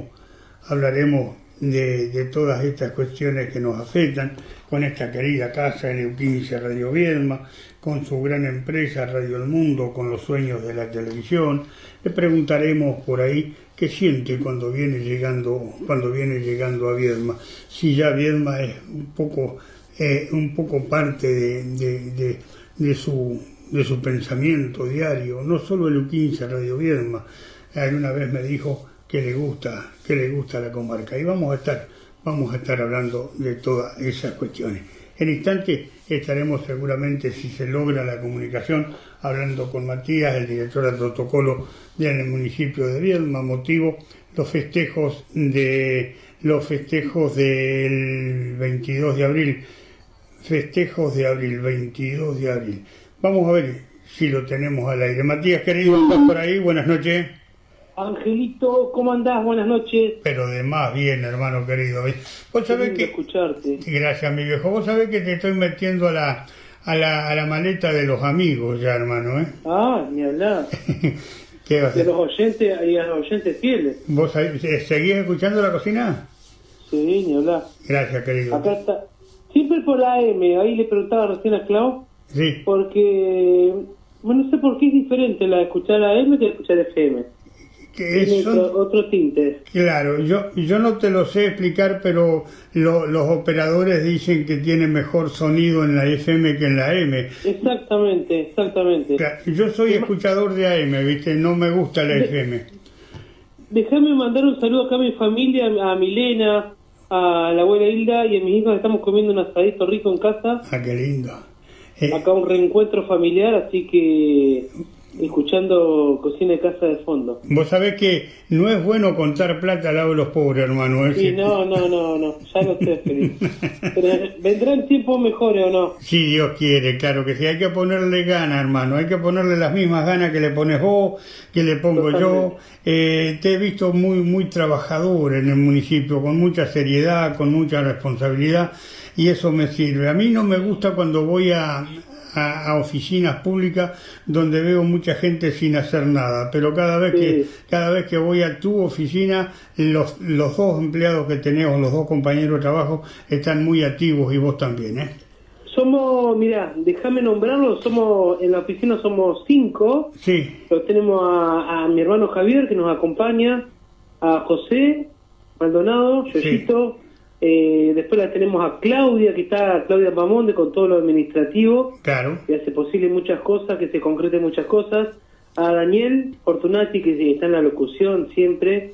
de todas estas cuestiones que nos afectan, con esta querida casa, el U15 Radio Viedma, con su gran empresa Radio El Mundo, con los sueños de la televisión. Le preguntaremos por ahí qué siente cuando viene llegando a Viedma, si ya Viedma es un poco parte de su pensamiento diario, no solo el U15 Radio Viedma. Alguna vez me dijo que le gusta la comarca, y vamos a estar hablando de todas esas cuestiones. En instante estaremos seguramente, si se logra la comunicación, hablando con Matías, el director de protocolo del municipio de Viedma, motivo los festejos del 22 de abril. Festejos de abril, 22 de abril. Vamos a ver si lo tenemos al aire. Matías, querido, ¿estás por ahí? Buenas noches. Angelito, ¿cómo andás? Buenas noches. Pero de más bien, hermano querido. Vos sabés que... escucharte. Gracias, mi viejo. Vos sabés que te estoy metiendo a la maleta de los amigos ya, hermano, ¿eh? Ah, ni hablar. ¿Qué vas a hacer? De los oyentes y a los oyentes fieles. ¿Vos seguís escuchando La Cocina? Sí, ni hablar. Gracias, querido. Acá está. Siempre por la AM, ahí le preguntaba recién a Clau. Sí. Porque, bueno, no sé por qué es diferente la de escuchar AM que de escuchar FM. Tiene otro tinte. Claro, yo no te lo sé explicar, pero los operadores dicen que tiene mejor sonido en la FM que en la AM. Exactamente. Claro, yo soy escuchador de AM, ¿viste? No me gusta la FM. Déjame mandar un saludo acá a mi familia, a Milena, a la abuela Hilda y a mis hijos. Estamos comiendo un asadito rico en casa. Ah, qué lindo. Acá un reencuentro familiar, así que escuchando Cocina de Casa de fondo. Vos sabés que no es bueno contar plata al lado de los pobres, hermano. Sí, no, ya lo sé, Felipe. Pero ¿vendrán tiempos mejores o no? Si Dios quiere, claro que sí. Hay que ponerle ganas, hermano. Hay que ponerle las mismas ganas que le pones vos, que le pongo yo. Te he visto muy trabajador en el municipio, con mucha seriedad, con mucha responsabilidad, y eso me sirve. A mí no me gusta cuando voy a oficinas públicas donde veo mucha gente sin hacer nada, pero cada vez que voy a tu oficina, los dos empleados que tenemos, los dos compañeros de trabajo, están muy activos, y vos también, ¿eh? Somos, mirá, déjame nombrarlo, en la oficina somos 5. Sí. Pero tenemos a mi hermano Javier, que nos acompaña, a José Maldonado, Yoyito. Después la tenemos a Claudia, que está Claudia Pamonde con todo lo administrativo, claro, que hace posible muchas cosas, que se concreten muchas cosas. A Daniel Fortunati, que está en la locución siempre,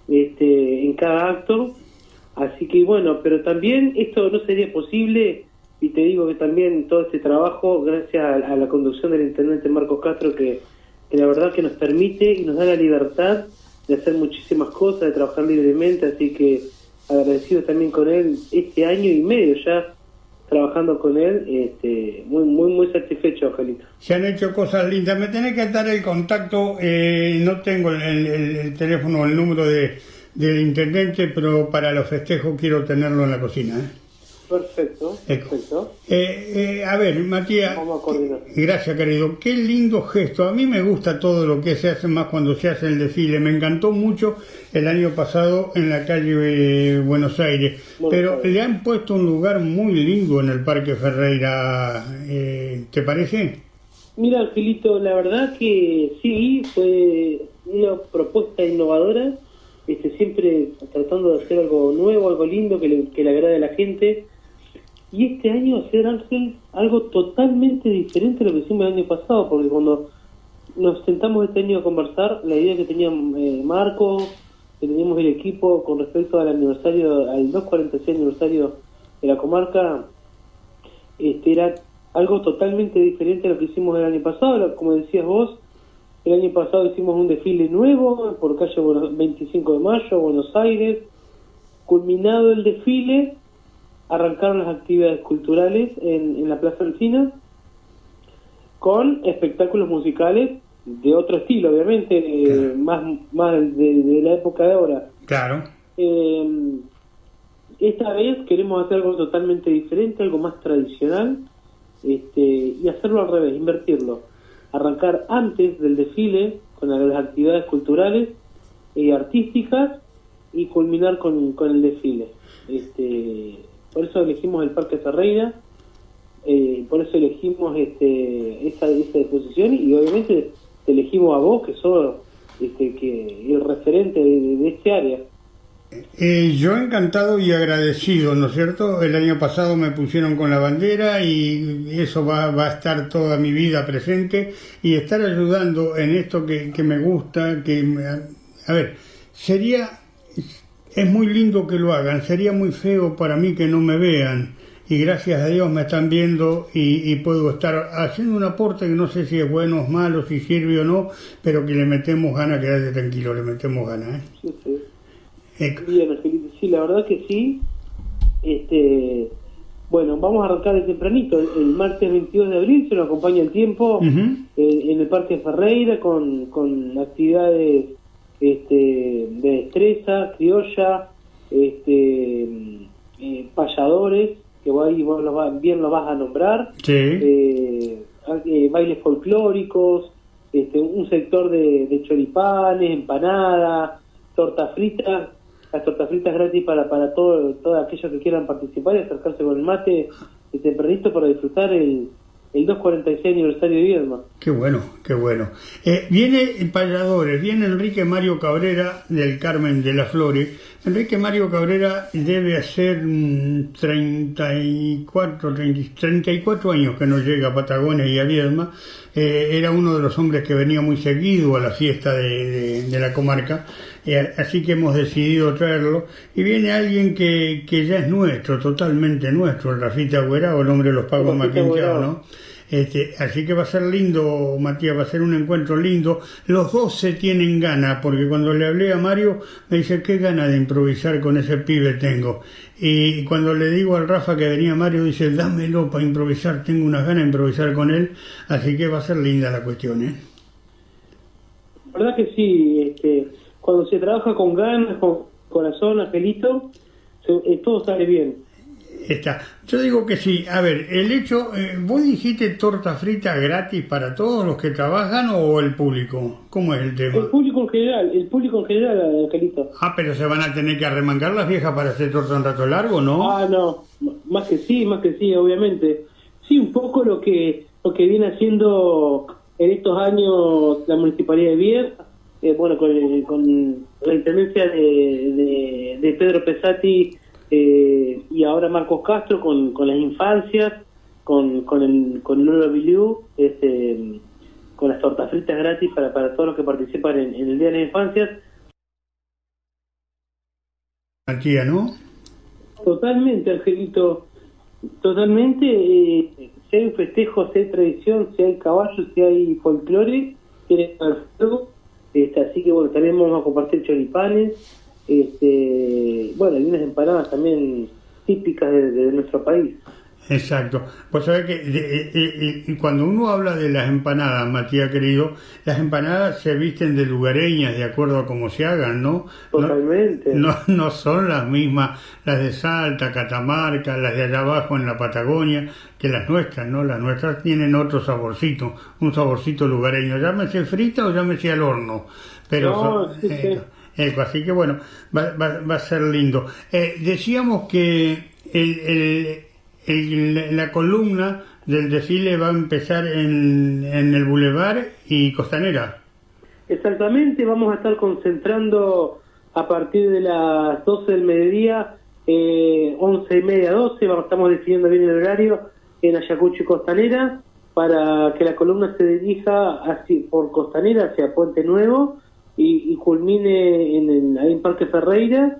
en cada acto. Así que bueno, pero también esto no sería posible, y te digo que también todo este trabajo gracias a la conducción del intendente Marcos Castro, que la verdad que nos permite y nos da la libertad de hacer muchísimas cosas, de trabajar libremente. Así que agradecido también con él, este año y medio ya trabajando con él, muy satisfecho, Angelito. Se han hecho cosas lindas. Me tenés que dar el contacto, no tengo el teléfono, el número del intendente, pero para los festejos quiero tenerlo en la cocina, ¿eh? Perfecto. A ver, Matías, Vamos a coordinar. gracias querido, qué lindo gesto. A mí me gusta todo lo que se hace, más cuando se hace el desfile. Me encantó mucho el año pasado en la calle Buenos Aires, pero le han puesto un lugar muy lindo en el Parque Ferreira, ¿te parece? Mira, Angelito, la verdad que sí, fue una propuesta innovadora, siempre tratando de hacer algo nuevo, algo lindo que le agrade a la gente. Y este año hacer, Ángel, algo totalmente diferente a lo que hicimos el año pasado, porque cuando nos sentamos este año a conversar, la idea que tenía Marco, que teníamos el equipo con respecto al aniversario, al 246 aniversario de la comarca, era algo totalmente diferente a lo que hicimos el año pasado. Como decías vos, el año pasado hicimos un desfile nuevo por calle 25 de Mayo, Buenos Aires. Culminado el desfile, arrancaron las actividades culturales en la Plaza Alsina, con espectáculos musicales de otro estilo, obviamente, claro. más de la época de ahora. Claro. Esta vez queremos hacer algo totalmente diferente, algo más tradicional, y hacerlo al revés, invertirlo. Arrancar antes del desfile con las actividades culturales y artísticas y culminar con el desfile. Por eso elegimos el Parque Ferreira, por eso elegimos esa exposición, y obviamente te elegimos a vos, que sos el referente de este área. Yo encantado y agradecido, ¿no es cierto? El año pasado me pusieron con la bandera y eso va a estar toda mi vida presente, y estar ayudando en esto que me gusta, a ver, es muy lindo que lo hagan, sería muy feo para mí que no me vean, y gracias a Dios me están viendo y puedo estar haciendo un aporte que no sé si es bueno o malo, si sirve o no, pero que le metemos ganas, quédate tranquilo, le metemos ganas, Sí, sí. Bien, Angelito, sí, la verdad que sí. Bueno, vamos a arrancar de tempranito, el martes 22 de abril, se nos acompaña el tiempo, en el Parque Ferreira, con actividades de destreza, criolla, payadores, que vos bien lo vas a nombrar, sí. Bailes folclóricos, un sector de choripanes, empanadas, tortas fritas, las tortas fritas gratis para todos aquellos que quieran participar y acercarse con el mate tempranito para disfrutar el 246 aniversario de Viedma. Qué bueno, qué bueno. Viene payadores, viene Enrique Mario Cabrera del Carmen de las Flores. Enrique Mario Cabrera debe hacer 34 años que no llega a Patagonia y a Viedma. Era uno de los hombres que venía muy seguido a la fiesta de la comarca, así que hemos decidido traerlo. Y viene alguien que ya es nuestro, totalmente nuestro, el Rafita Agüerao, el hombre de los pagos maquinchados, ¿no? Así que va a ser lindo, Matías, va a ser un encuentro lindo. Los dos se tienen ganas, porque cuando le hablé a Mario me dice, qué gana de improvisar con ese pibe tengo. Y cuando le digo al Rafa que venía Mario, dice, dámelo para improvisar, tengo unas ganas de improvisar con él. Así que va a ser linda la cuestión, ¿eh? La verdad que sí, cuando se trabaja con ganas, con corazón, Angelito, todo sale bien. Yo digo que sí. A ver, el hecho, ¿vos dijiste torta frita gratis para todos los que trabajan o el público? ¿Cómo es el tema? El público en general, Angelito. Ah, pero se van a tener que arremangar las viejas para hacer torta un rato largo, ¿no? Ah, no, más que sí, obviamente. Sí, un poco lo que viene haciendo en estos años la Municipalidad de Viedma, bueno, con la intendencia de Pedro Pesati, y ahora Marcos Castro con las infancias, con el Lolo Biliú, con las tortas fritas gratis para todos los que participan en el Día de las Infancias. Tía, ¿no? Totalmente, Angelito, totalmente. Si hay un festejo, si hay tradición, si hay caballos, si hay folclore, tiene que haber fuego. Así que bueno, también vamos a compartir choripanes, bueno, y unas empanadas también típicas de nuestro país. Exacto. Pues sabés que y cuando uno habla de las empanadas, Matías querido, las empanadas se visten de lugareñas de acuerdo a cómo se hagan, ¿no? Totalmente. No son las mismas, las de Salta, Catamarca, las de allá abajo en la Patagonia, que las nuestras, ¿no? Las nuestras tienen otro saborcito, un saborcito lugareño, llámese frita o llámese al horno, pero No, sí. así que bueno, va a ser lindo. Decíamos que la columna del desfile va a empezar en el Boulevard y Costanera. Exactamente, vamos a estar concentrando a partir de las 12 del mediodía, 11:30, 12, estamos definiendo bien el horario en Ayacucho y Costanera, para que la columna se dirija por Costanera hacia Puente Nuevo y culmine ahí en Parque Ferreira.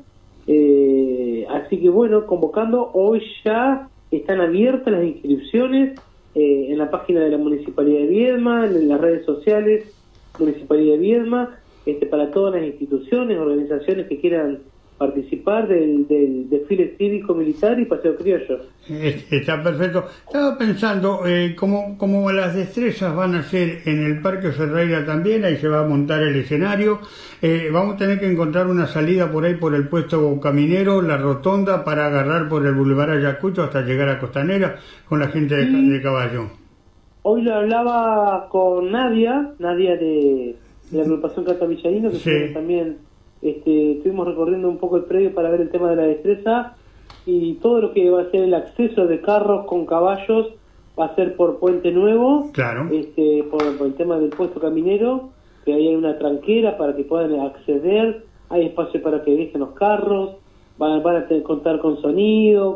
Así que bueno, convocando, hoy ya están abiertas las inscripciones en la página de la Municipalidad de Viedma, en las redes sociales Municipalidad de Viedma, para todas las instituciones, organizaciones que quieran participar del desfile cívico militar y paseo criollo. Está perfecto. Estaba pensando, como las destrezas van a ser en el Parque Ferreira también, ahí se va a montar el escenario, vamos a tener que encontrar una salida por ahí por el puesto caminero, la rotonda, para agarrar por el Boulevard Ayacucho hasta llegar a Costanera con la gente de caballo. Hoy lo hablaba con Nadia de la agrupación Cata Villarino, que también estuvimos recorriendo un poco el predio para ver el tema de la destreza, y todo lo que va a ser el acceso de carros con caballos va a ser por Puente Nuevo, claro, por el tema del puesto caminero, que ahí hay una tranquera para que puedan acceder, hay espacio para que dejen los carros, van a contar con sonido,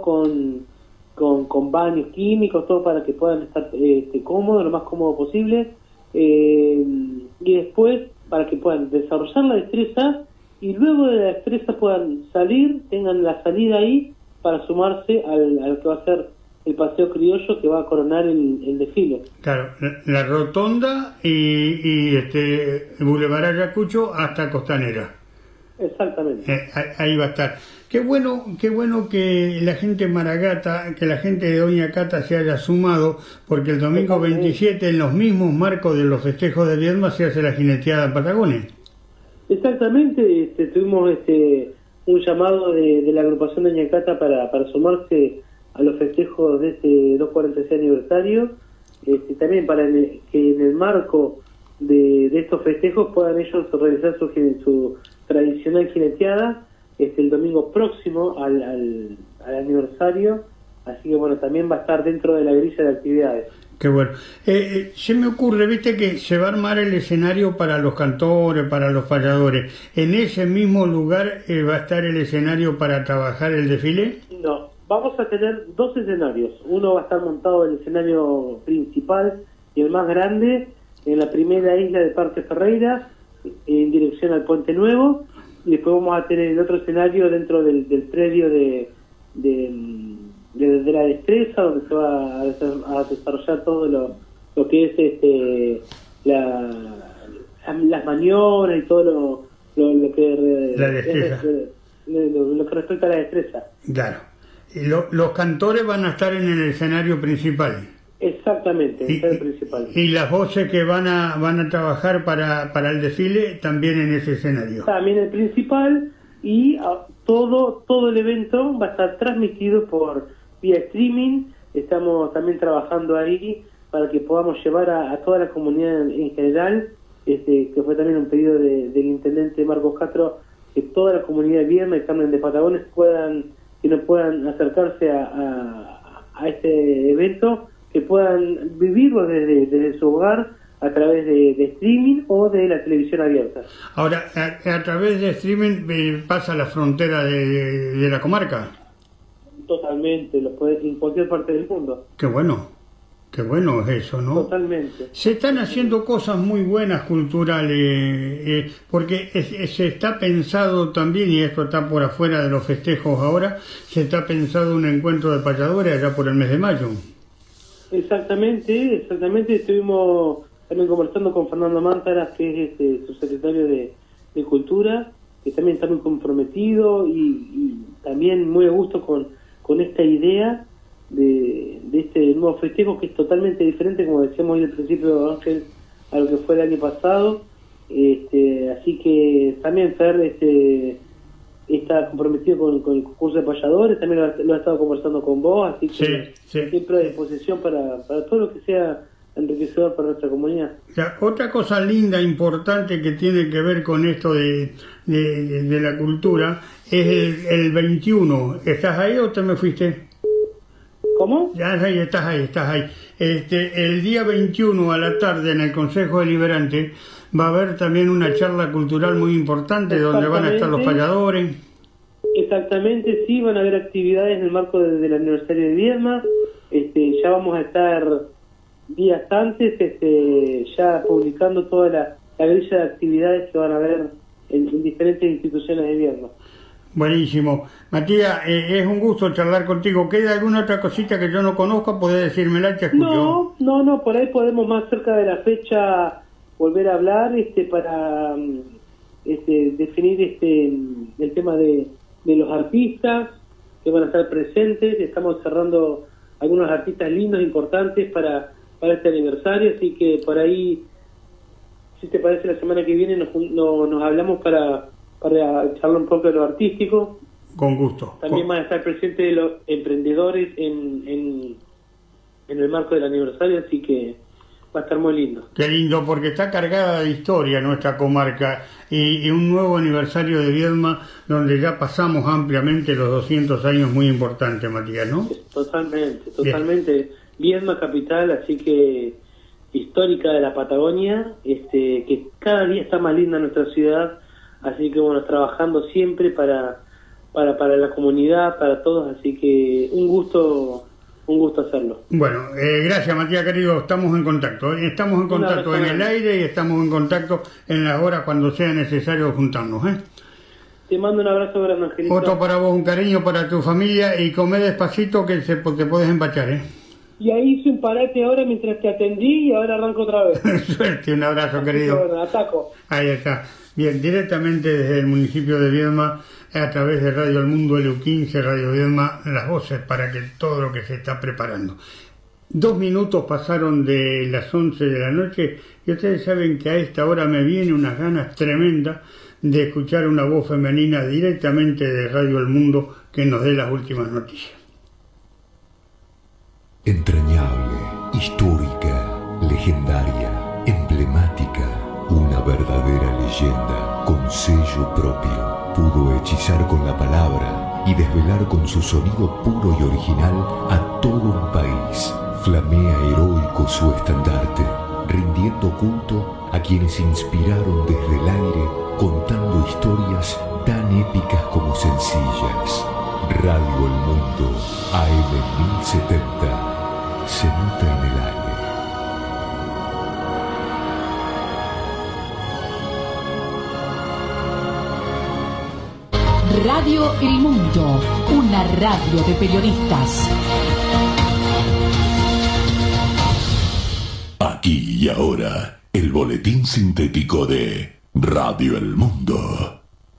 con baños químicos, todo para que puedan estar cómodos, lo más cómodo posible, y después para que puedan desarrollar la destreza y luego de la destreza puedan salir, tengan la salida ahí para sumarse al que va a ser el paseo criollo que va a coronar el desfile. Claro, la rotonda y Boulevard Ayacucho hasta Costanera. Exactamente. Ahí va a estar. Qué bueno que la gente Maragata, que la gente de Doña Cata se haya sumado, porque el domingo 27, en los mismos marcos de los festejos de Viedma, se hace la jineteada en Patagonia. Exactamente, tuvimos un llamado de la agrupación de Doña Cata para sumarse a los festejos de este 246 aniversario, también para que en el marco de estos festejos puedan ellos realizar su tradicional jineteada el domingo próximo al aniversario, así que bueno, también va a estar dentro de la grilla de actividades. Qué bueno. Se me ocurre, viste, que se va a armar el escenario para los cantores, para los payadores. ¿En ese mismo lugar va a estar el escenario para trabajar el desfile? No, vamos a tener dos escenarios. Uno va a estar montado el escenario principal y el más grande en la primera isla de Parque Ferreira, en dirección al Puente Nuevo, y después vamos a tener el otro escenario dentro del predio de la destreza, donde se va a desarrollar todo lo que es las maniobras y todo lo que la destreza. Lo que respecta a la destreza. Claro. Los cantores van a estar en el escenario principal. Exactamente, el principal. Y las voces que van a trabajar para el desfile también en ese escenario. También el principal, y todo el evento va a estar transmitido por vía streaming. Estamos también trabajando ahí para que podamos llevar a toda la comunidad en general, que fue también un pedido del intendente Marcos Castro, que toda la comunidad de Viedma y Carmen de Patagones que no puedan acercarse a este evento, que puedan vivirlo desde su hogar a través de streaming o de la televisión abierta. Ahora, a través de streaming pasa la frontera de la comarca. Totalmente, lo puedes en cualquier parte del mundo. Qué bueno es eso, ¿no? Totalmente. Se están haciendo cosas muy buenas culturales, porque se está pensado también, y esto está por afuera de los festejos ahora, se está pensado un encuentro de payadores allá por el mes de mayo. Exactamente, estuvimos también conversando con Fernando Mántaras, que es subsecretario de Cultura, que también está muy comprometido y también muy a gusto con esta idea este nuevo festejo, que es totalmente diferente, como decíamos hoy al principio, Ángel, a lo que fue el año pasado. Así que también Fer está comprometido con el concurso de payadores, también lo ha estado conversando con vos, así que siempre a disposición para todo lo que sea enriquecedor para nuestra comunidad. Ya, otra cosa linda, importante, que tiene que ver con esto de la cultura es el 21. ¿Estás ahí o te me fuiste? ¿Cómo? Ya estás ahí. El día 21 a la tarde en el Consejo Deliberante va a haber también una charla cultural muy importante donde van a estar los payadores. Exactamente, sí, van a haber actividades en el marco del aniversario de Viedma. Ya vamos a estar días antes ya publicando toda la grilla de actividades que van a haber en diferentes instituciones de Viedma. Buenísimo. Matías, es un gusto charlar contigo. ¿Queda alguna otra cosita que yo no conozca? ¿Podés decírmela? Te escucho. No, por ahí podemos más cerca de la fecha volver a hablar para definir el tema de los artistas que van a estar presentes. Estamos cerrando algunos artistas lindos, importantes para este aniversario, así que por ahí, si te parece, la semana que viene nos hablamos para charlar un poco de lo artístico. Con gusto. También van a estar presentes los emprendedores en el marco del aniversario, así que va a estar muy lindo. Qué lindo, porque está cargada de historia nuestra comarca y un nuevo aniversario de Viedma donde ya pasamos ampliamente los 200 años, muy importante, Matías, ¿no? Totalmente. Viedma capital, así que histórica de la Patagonia, que cada día está más linda nuestra ciudad, así que bueno, trabajando siempre para la comunidad, para todos, así que un gusto hacerlo. Bueno, gracias, Matías, querido, estamos en contacto. Estamos en contacto en el aire y estamos en contacto en las horas cuando sea necesario juntarnos, Te mando un abrazo grande, Angelito. Otro para vos, un cariño para tu familia y comé despacito que te podés empachar, Y ahí hice un parate ahora mientras te atendí y ahora arranco otra vez. Suerte, un abrazo, querido. Bueno, ataco. Ahí está. Bien, directamente desde el municipio de Viedma, a través de Radio El Mundo, LU15, Radio Viedma, las voces para que todo lo que se está preparando. 2 minutos pasaron de las 11 de la noche y ustedes saben que a esta hora me viene unas ganas tremendas de escuchar una voz femenina directamente de Radio El Mundo que nos dé las últimas noticias. Entrañable, histórica, legendaria, emblemática, una verdadera leyenda con sello propio. Pudo hechizar con la palabra y desvelar con su sonido puro y original a todo un país. Flamea heroico su estandarte, rindiendo culto a quienes inspiraron desde el aire, contando historias tan épicas como sencillas. Radio El Mundo, AM 1070, se nota en el aire. Radio El Mundo, una radio de periodistas. Aquí y ahora, el boletín sintético de Radio El Mundo.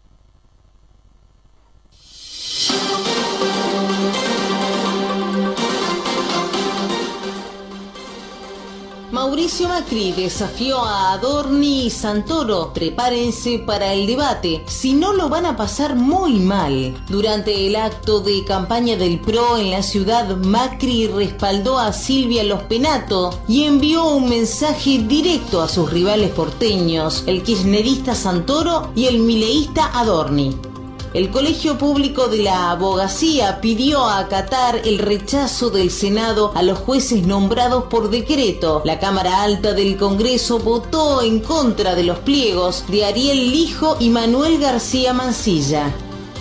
Mauricio Macri desafió a Adorni y Santoro. Prepárense para el debate, si no lo van a pasar muy mal. Durante el acto de campaña del PRO en la ciudad, Macri respaldó a Silvia Lospenato y envió un mensaje directo a sus rivales porteños, el kirchnerista Santoro y el mileísta Adorni. El Colegio Público de la Abogacía pidió acatar el rechazo del Senado a los jueces nombrados por decreto. La Cámara Alta del Congreso votó en contra de los pliegos de Ariel Lijo y Manuel García Mansilla.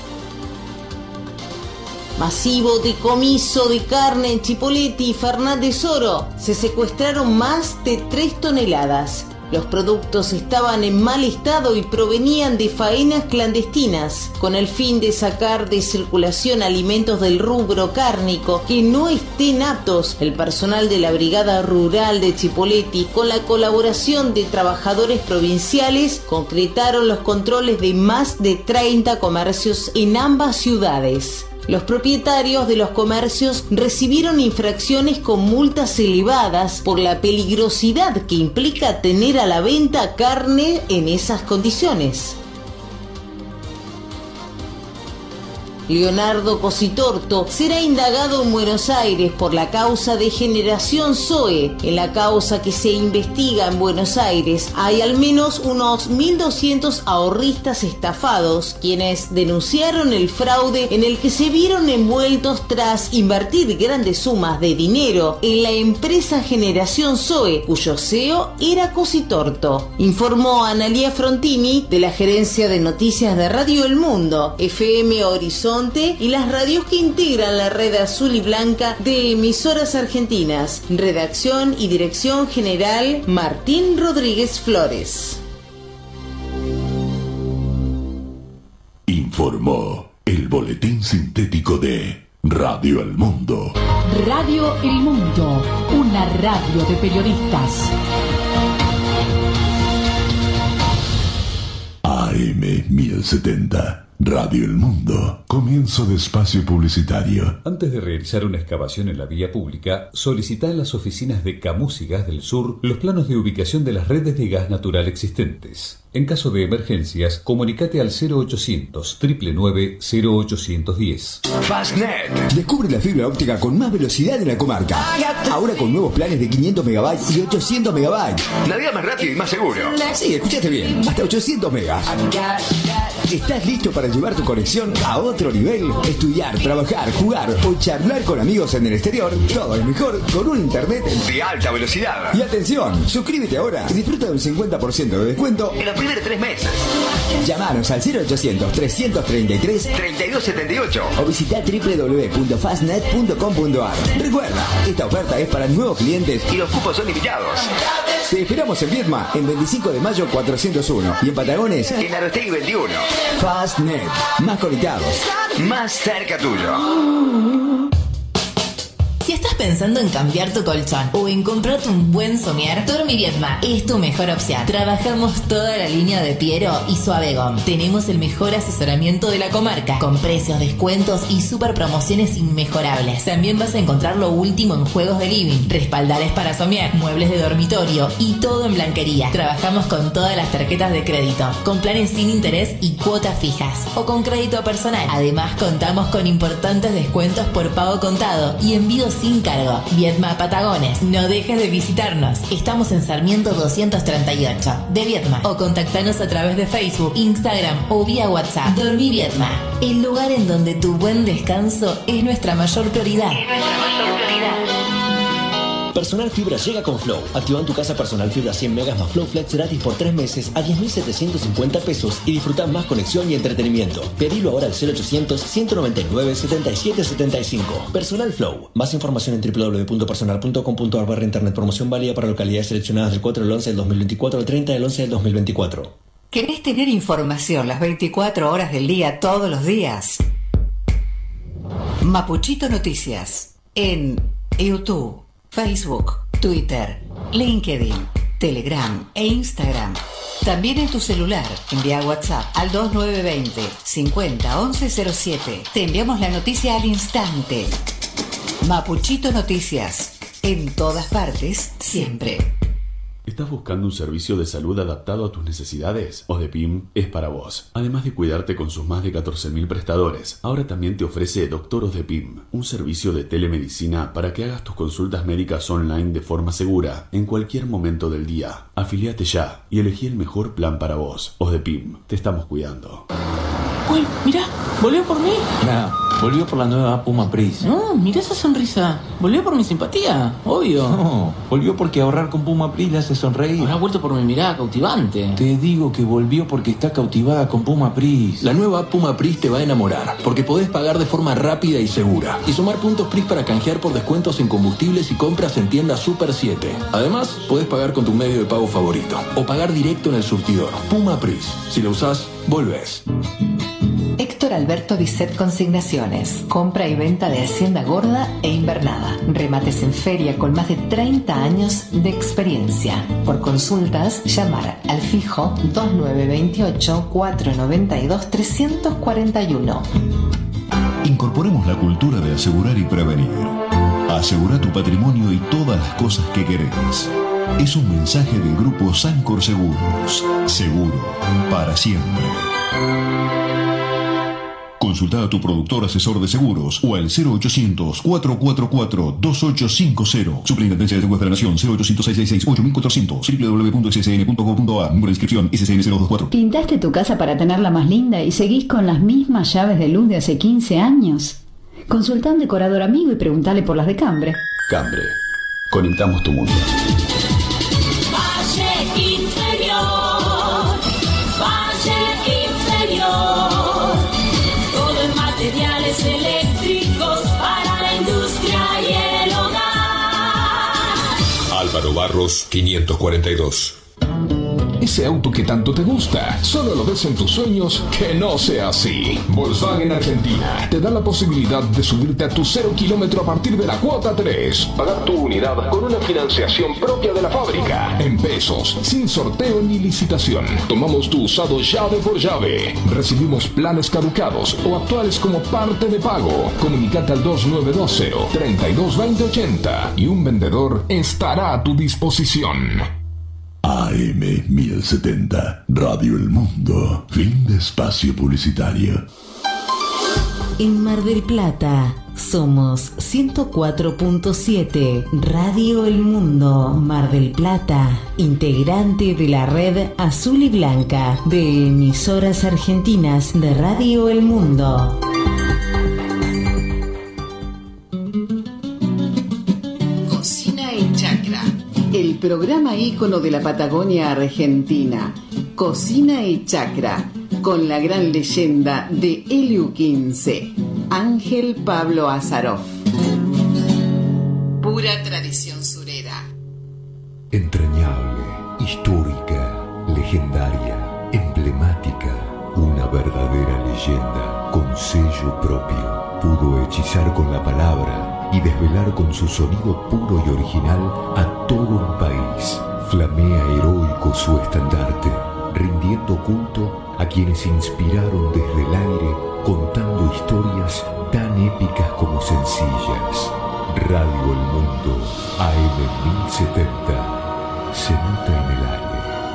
Masivo decomiso de carne en Chipoleti y Fernández Oro. Se secuestraron más de 3 toneladas. Los productos estaban en mal estado y provenían de faenas clandestinas, con el fin de sacar de circulación alimentos del rubro cárnico que no estén aptos. El personal de la Brigada Rural de Chipoleti, con la colaboración de trabajadores provinciales, concretaron los controles de más de 30 comercios en ambas ciudades. Los propietarios de los comercios recibieron infracciones con multas elevadas por la peligrosidad que implica tener a la venta carne en esas condiciones. Leonardo Cositorto será indagado en Buenos Aires por la causa de Generación Zoe. En la causa que se investiga en Buenos Aires hay al menos unos 1.200 ahorristas estafados, quienes denunciaron el fraude en el que se vieron envueltos tras invertir grandes sumas de dinero en la empresa Generación Zoe, cuyo CEO era Cositorto. Informó Analía Frontini de la Gerencia de Noticias de Radio El Mundo, FM Horizonte y las radios que integran la red azul y blanca de emisoras argentinas. Redacción y dirección general Martín Rodríguez Flores. Informó el boletín sintético de Radio El Mundo. Radio El Mundo, una radio de periodistas. AM 1070. Radio El Mundo. Comienzo de espacio publicitario. Antes de realizar una excavación en la vía pública, solicita en las oficinas de Camus y Gas del Sur los planos de ubicación de las redes de gas natural existentes. En caso de emergencias, comunicate al 0800 999 0810. Fastnet. Descubre la fibra óptica con más velocidad en la comarca. Ahora con nuevos planes de 500 megabytes y 800 megabytes. Navega más rápido y más seguro. Sí, escuchaste bien. Hasta 800 megas. ¿Estás listo para llevar tu conexión a otro nivel? Estudiar, trabajar, jugar o charlar con amigos en el exterior. Todo es mejor con un internet de alta velocidad. Y atención, suscríbete ahora y disfruta de un 50% de descuento en los primeros 3 meses. Llamanos al 0800-333-3278 o visita www.fastnet.com.ar. Recuerda, esta oferta es para nuevos clientes y los cupos son limitados. Te esperamos en Viedma, en 25 de mayo 401 y en Patagones, en Arotegui 21. Fastnet, más conectados, más cerca tuyo. Si estás pensando en cambiar tu colchón o en comprarte un buen somier, Dormi Viedma es tu mejor opción. Trabajamos toda la línea de Piero y Suavegom. Tenemos el mejor asesoramiento de la comarca, con precios, descuentos y super promociones inmejorables. También vas a encontrar lo último en juegos de living, respaldales para somier, muebles de dormitorio y todo en blanquería. Trabajamos con todas las tarjetas de crédito, con planes sin interés y cuotas fijas, o con crédito personal. Además, contamos con importantes descuentos por pago contado y envíos sin cargo. Viedma Patagones. No dejes de visitarnos. Estamos en Sarmiento 238 de Viedma, o contactanos a través de Facebook, Instagram o vía WhatsApp. Dormi Viedma, el lugar en donde tu buen descanso es nuestra mayor prioridad. Personal Fibra llega con Flow. Activa en tu casa Personal Fibra 100 megas más Flow Flex gratis por 3 meses a 10.750 pesos y disfrutar más conexión y entretenimiento. Pedilo ahora al 0800-199-7775. Personal Flow. Más información en www.personal.com.ar/internet. Promoción válida para localidades seleccionadas del 4 del 11 del 2024 al 30 del 11 del 2024. ¿Querés tener información las 24 horas del día, todos los días? Mapuchito Noticias. En YouTube, Facebook, Twitter, LinkedIn, Telegram e Instagram. También en tu celular. Envía WhatsApp al 2920 50 11 07. Te enviamos la noticia al instante. Mapuchito Noticias. En todas partes, siempre. ¿Estás buscando un servicio de salud adaptado a tus necesidades? OSDEPIM es para vos. Además de cuidarte con sus más de 14.000 prestadores, ahora también te ofrece Doctor OSDEPIM, un servicio de telemedicina para que hagas tus consultas médicas online de forma segura, en cualquier momento del día. Afiliate ya y elegí el mejor plan para vos. OSDEPIM, te estamos cuidando. Uy, mirá, ¿volvió por mí? Nah, volvió por la nueva Puma Pris. No, mirá esa sonrisa. Volvió por mi simpatía, obvio. No, volvió porque ahorrar con Puma Pris le hace sonreír. Habrá vuelto por mi mirada cautivante. Te digo que volvió porque está cautivada con Puma Pris. La nueva Puma Pris te va a enamorar, porque podés pagar de forma rápida y segura. Y sumar puntos Pris para canjear por descuentos en combustibles y compras en tiendas Super 7. Además, podés pagar con tu medio de pago favorito. O pagar directo en el surtidor. Puma Pris. Si lo usás, volvés. Héctor Alberto Bisset Consignaciones. Compra y venta de hacienda gorda e invernada. Remates en feria con más de 30 años de experiencia. Por consultas, llamar al fijo 2928 492 341. incorporamos la cultura de asegurar y prevenir. Asegura tu patrimonio y todas las cosas que querés. Es un mensaje del grupo Sancor Seguros. Seguro para siempre. Consulta a tu productor asesor de seguros o al 0800-444-2850. Superintendencia de Seguros de la Nación, 0800-666-8400, www.ssn.gov.ar, número de inscripción SSN0224. ¿Pintaste tu casa para tenerla más linda y seguís con las mismas llaves de luz de hace 15 años? Consulta a un decorador amigo y preguntale por las de Cambre. Cambre. Conectamos tu mundo. Valle Inferior. Valle Inferior. Todo en materiales eléctricos para la industria y el hogar. Álvaro Barros, 542. Ese auto que tanto te gusta, solo lo ves en tus sueños, que no sea así. Volkswagen Argentina te da la posibilidad de subirte a tu 0 kilómetro a partir de la cuota 3. Pagar tu unidad con una financiación propia de la fábrica, en pesos, sin sorteo ni licitación. Tomamos tu usado llave por llave. Recibimos planes caducados o actuales como parte de pago. Comunicate al 2920-322080 y un vendedor estará a tu disposición. AM 1070, Radio El Mundo, fin de espacio publicitario. En Mar del Plata somos 104.7, Radio El Mundo, Mar del Plata, integrante de la red azul y blanca de emisoras argentinas de Radio El Mundo. Cocina y Chacra, el programa ícono de la Patagonia Argentina. Cocina y Chacra, con la gran leyenda de LU15, Ángel Pablo Azaroff. Pura tradición surera. Entrañable, histórica, legendaria, emblemática, una verdadera leyenda con sello propio. Pudo hechizar con la palabra y desvelar con su sonido puro y original a todo un país. Flamea heroico su estandarte, rindiendo culto a quienes inspiraron desde el aire, contando historias tan épicas como sencillas. Radio El Mundo, AM 1070, se nota en el aire.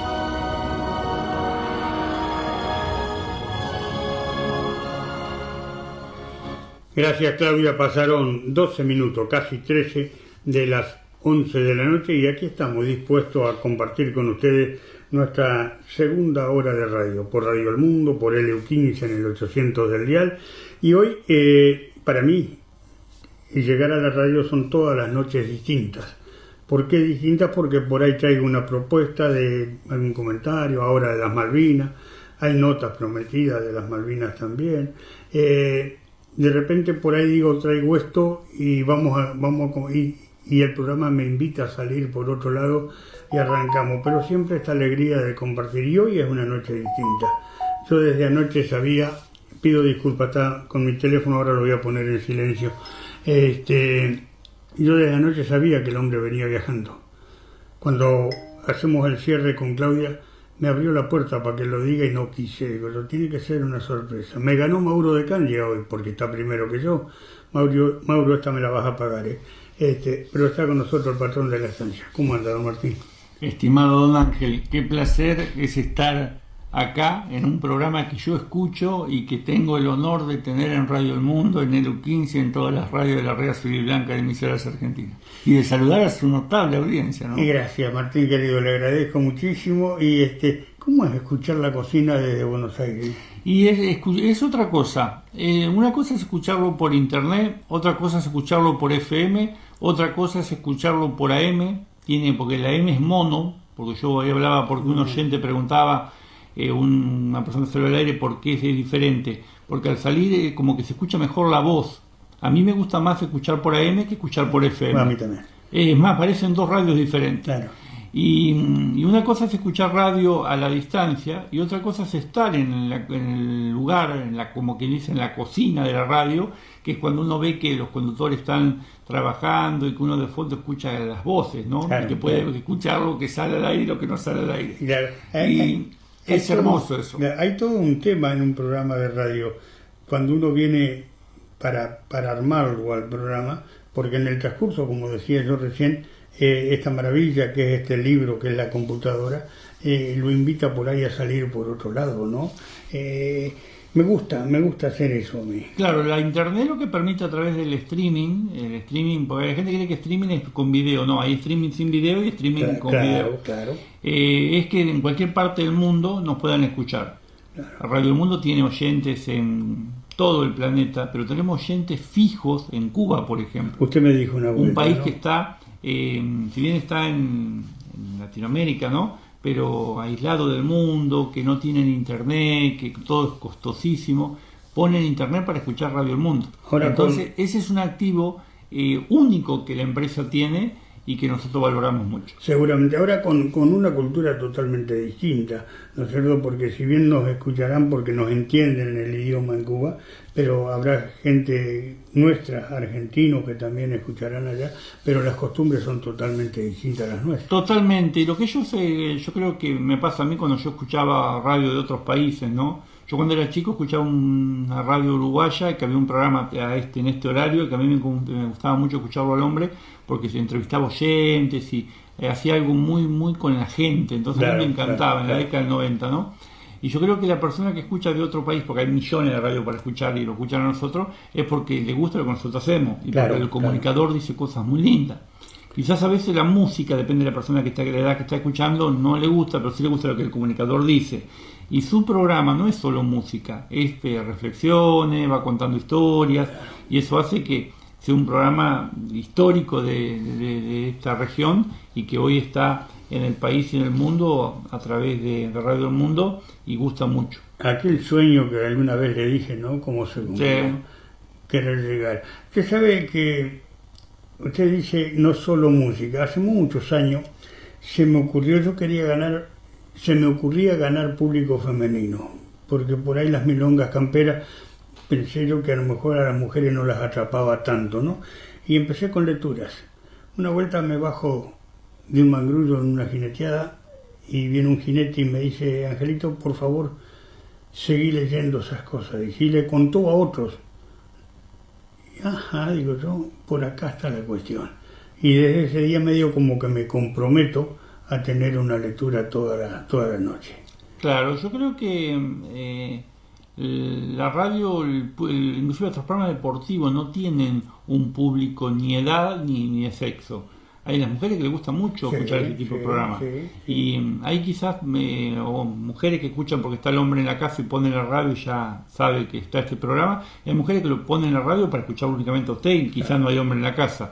Gracias, Claudia. Pasaron 12 minutos, casi 13 de las 11 de la noche y aquí estamos dispuestos a compartir con ustedes nuestra segunda hora de radio, por Radio El Mundo, por LU15 en el 800 del dial. Y hoy, para mí, llegar a la radio son todas las noches distintas. ¿Por qué distintas? Porque por ahí traigo una propuesta de algún comentario, ahora de las Malvinas, hay notas prometidas de las Malvinas también. De repente por ahí digo, traigo esto y y el programa me invita a salir por otro lado y arrancamos, pero siempre esta alegría de compartir, y hoy es una noche distinta. Yo desde anoche sabía, pido disculpas, está con mi teléfono, ahora lo voy a poner en silencio, yo desde anoche sabía que el hombre venía viajando. Cuando hacemos el cierre con Claudia, me abrió la puerta para que lo diga y no quise, pero tiene que ser una sorpresa. Me ganó Mauro de Candia hoy, porque está primero que yo. Mauro, esta me la vas a pagar, pero está con nosotros el patrón de la estancia. ¿Cómo anda, don Martín? Estimado don Ángel, qué placer es estar acá en un programa que yo escucho y que tengo el honor de tener en Radio El Mundo, en LU15, en todas las radios de la red azul y blanca de emisoras argentinas. Y de saludar a su notable audiencia, ¿no? Y gracias, Martín, querido, le agradezco muchísimo. Y ¿cómo es escuchar la cocina desde Buenos Aires? Y es otra cosa. Una cosa es escucharlo por internet, otra cosa es escucharlo por FM, otra cosa es escucharlo por AM, porque la AM es mono, porque yo ahí hablaba porque un oyente preguntaba, una persona salió al aire, ¿por qué es diferente? Porque al salir como que se escucha mejor la voz. A mí me gusta más escuchar por AM que escuchar por FM. Bueno, a mí también. Es más, parecen dos radios diferentes. Claro. Y una cosa es escuchar radio a la distancia y otra cosa es estar en el lugar, como que dicen, la cocina de la radio, que es cuando uno ve que los conductores están trabajando y que uno de fondo escucha las voces, ¿no? Claro, y que puede escuchar lo que sale al aire y lo que no sale al aire. Claro. Es hermoso eso. Hay todo un tema en un programa de radio, cuando uno viene para armarlo al programa, porque en el transcurso, como decía yo recién, esta maravilla que es este libro, que es la computadora, lo invita por ahí a salir por otro lado, ¿no? Me gusta hacer eso a mí. Claro, la internet lo que permite a través del streaming, porque la gente cree que streaming es con video, no, hay streaming sin video y streaming con video. Claro. Es que en cualquier parte del mundo nos puedan escuchar. Claro. Radio del Mundo tiene oyentes en todo el planeta, pero tenemos oyentes fijos en Cuba, por ejemplo. Usted me dijo una vuelta, un país, ¿no?, que está, si bien está en Latinoamérica, ¿no?, pero aislado del mundo, que no tienen internet, que todo es costosísimo, ponen internet para escuchar Radio El Mundo. Ahora, entonces ese es un activo único que la empresa tiene y que nosotros valoramos mucho. Seguramente, ahora con una cultura totalmente distinta, ¿no es cierto? Porque si bien nos escucharán porque nos entienden el idioma en Cuba, pero habrá gente nuestra, argentinos, que también escucharán allá, pero las costumbres son totalmente distintas a las nuestras. Totalmente, y lo que yo creo que me pasa a mí cuando yo escuchaba radio de otros países, ¿no? Yo cuando era chico escuchaba una radio uruguaya, que había un programa en este horario, que a mí me gustaba mucho escucharlo al hombre, porque se entrevistaba oyentes y hacía algo muy, muy con la gente. Entonces a mí me encantaba, en la década del 90, ¿no? Y yo creo que la persona que escucha de otro país, porque hay millones de radios para escuchar y lo escuchan a nosotros, es porque le gusta lo que nosotros hacemos y porque el comunicador dice cosas muy lindas. Quizás a veces la música, depende de la persona que está, de la edad que está escuchando, no le gusta, pero sí le gusta lo que el comunicador dice. Y su programa no es solo música, es reflexiones, va contando historias, y eso hace que sea un programa histórico de esta región y que hoy está en el país y en el mundo a través de Radio del Mundo y gusta mucho. Aquel sueño que alguna vez le dije, ¿no? Como segundo, ¿no? Querer llegar. Usted sabe que usted dice no solo música. Hace muchos años se me ocurría ganar público femenino, porque por ahí las milongas camperas pensé yo que a lo mejor a las mujeres no las atrapaba tanto, ¿no? Y empecé con lecturas. Una vuelta me bajo de un mangrullo en una jineteada y viene un jinete y me dice: Angelito, por favor, seguí leyendo esas cosas. Y le contó a otros. Ajá, digo yo, por acá está la cuestión. Y desde ese día medio como que me comprometo a tener una lectura toda la noche. Claro, yo creo que la radio, inclusive los programas deportivos no tienen un público ni edad ni de sexo. Hay las mujeres que les gusta mucho escuchar ese tipo de programas. Y hay quizás o mujeres que escuchan porque está el hombre en la casa y ponen la radio y ya sabe que está este programa. Y hay mujeres que lo ponen en la radio para escuchar únicamente a usted y quizás no hay hombre en la casa.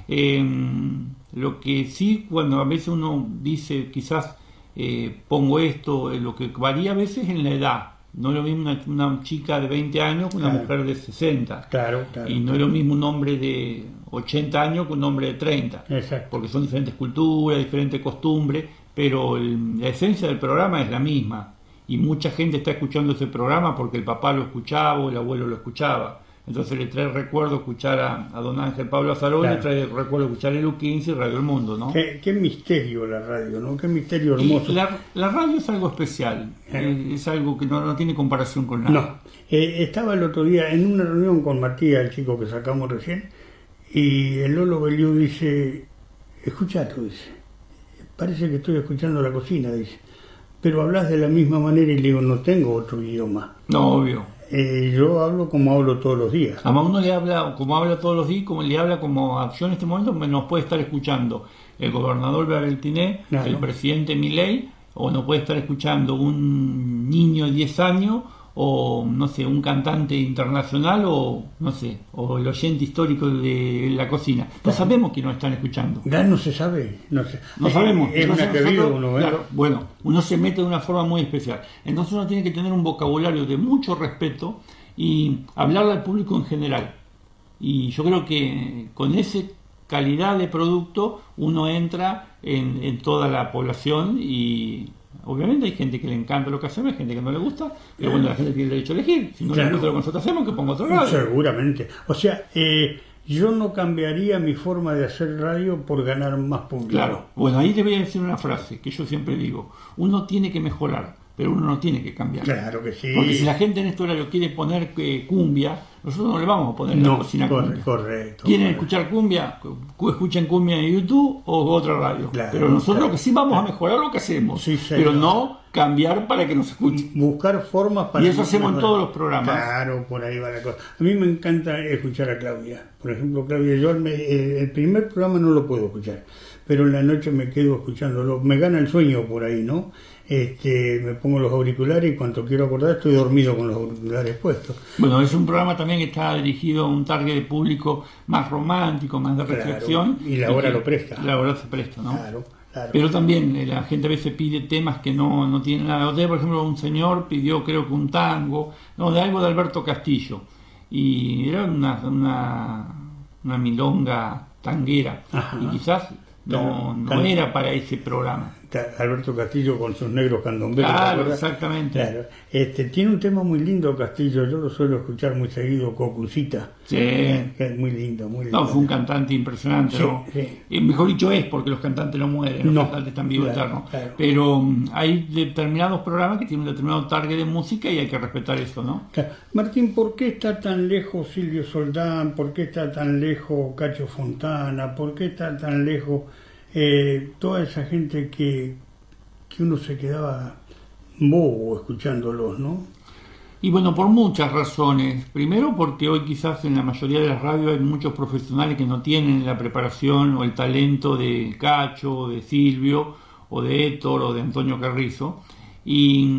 Lo que sí, cuando a veces uno dice quizás pongo esto, lo que varía a veces en la edad. No es lo mismo una chica de 20 años que una mujer de 60. Claro. Y no es lo mismo un hombre de 80 años que un hombre de 30. Exacto. Porque son diferentes culturas, diferentes costumbres, pero la esencia del programa es la misma. Y mucha gente está escuchando ese programa porque el papá lo escuchaba o el abuelo lo escuchaba. Entonces le trae recuerdo escuchar a don Ángel Pablo Azarón, le trae recuerdo escuchar el U15 y Radio El Mundo, ¿no? Qué misterio la radio, ¿no? Qué misterio hermoso. La radio es algo especial, es algo que no tiene comparación con nada. No, estaba el otro día en una reunión con Matías, el chico que sacamos recién, y el Lolo Beliú dice: escuchá tú, dice, parece que estoy escuchando la cocina, dice, pero hablas de la misma manera. Y le digo: no tengo otro idioma. No, obvio. Yo hablo como hablo todos los días. A uno le habla como habla todos los días, como le habla como yo en este momento nos puede estar escuchando el gobernador Bereltiné, el presidente Milei, o nos puede estar escuchando un niño de 10 años, o no sé, un cantante internacional, o no sé, o el oyente histórico de la cocina. No sabemos quién nos están escuchando. Ya no se sabe, no sabemos. Es un atrevido uno, claro, bueno, uno se mete de una forma muy especial. Entonces uno tiene que tener un vocabulario de mucho respeto y hablarle al público en general. Y yo creo que con esa calidad de producto uno entra en toda la población. Y obviamente hay gente que le encanta lo que hacemos, hay gente que no le gusta, pero bueno, la gente tiene el derecho a elegir. Si no le gusta lo que nosotros hacemos, que ponga otro radio. Seguramente. O sea, yo no cambiaría mi forma de hacer radio por ganar más público. Claro. Bueno, ahí le voy a decir una frase que yo siempre digo: uno tiene que mejorar, pero uno no tiene que cambiar. Claro que sí. Porque si la gente en este horario quiere poner cumbia, nosotros no le vamos a poner en la cocina cumbia. Correcto. ¿Quieren escuchar cumbia? Escuchen cumbia en YouTube o otra radio. Claro, pero nosotros que sí vamos a mejorar lo que hacemos, sí, pero no cambiar para que nos escuchen. Buscar formas para... Y eso hacemos en todos los programas. Claro, por ahí va la cosa. A mí me encanta escuchar a Claudia. Por ejemplo, Claudia, yo el primer programa no lo puedo escuchar, pero en la noche me quedo escuchándolo. Me gana el sueño por ahí, ¿no? Me pongo los auriculares y cuando quiero acordar estoy dormido con los auriculares puestos. Bueno, es un programa también que está dirigido a un target de público más romántico, más de reflexión. Y la hora lo presta. La hora se presta, ¿no? Claro. Pero también la gente a veces pide temas que no tienen nada. O sea, por ejemplo, un señor pidió, creo que un tango, de algo de Alberto Castillo. Y era una milonga tanguera. Ajá. Y quizás no era para ese programa. Alberto Castillo con sus negros candomberos. Claro, exactamente. Claro. Tiene un tema muy lindo Castillo, yo lo suelo escuchar muy seguido, Cocucita. Sí. Que es muy lindo, muy lindo. No, fue un cantante impresionante, ¿no? Sí. Mejor dicho es, porque los cantantes no mueren, los cantantes están vivos eternos. Claro. Pero hay determinados programas que tienen un determinado target de música y hay que respetar eso, ¿no? Claro. Martín, ¿por qué está tan lejos Silvio Soldán? ¿Por qué está tan lejos Cacho Fontana? ¿Por qué está tan lejos toda esa gente que uno se quedaba bobo escuchándolos, ¿no? Y bueno, por muchas razones. Primero porque hoy quizás en la mayoría de las radios hay muchos profesionales que no tienen la preparación o el talento de Cacho, de Silvio, o de Héctor, o de Antonio Carrizo. Y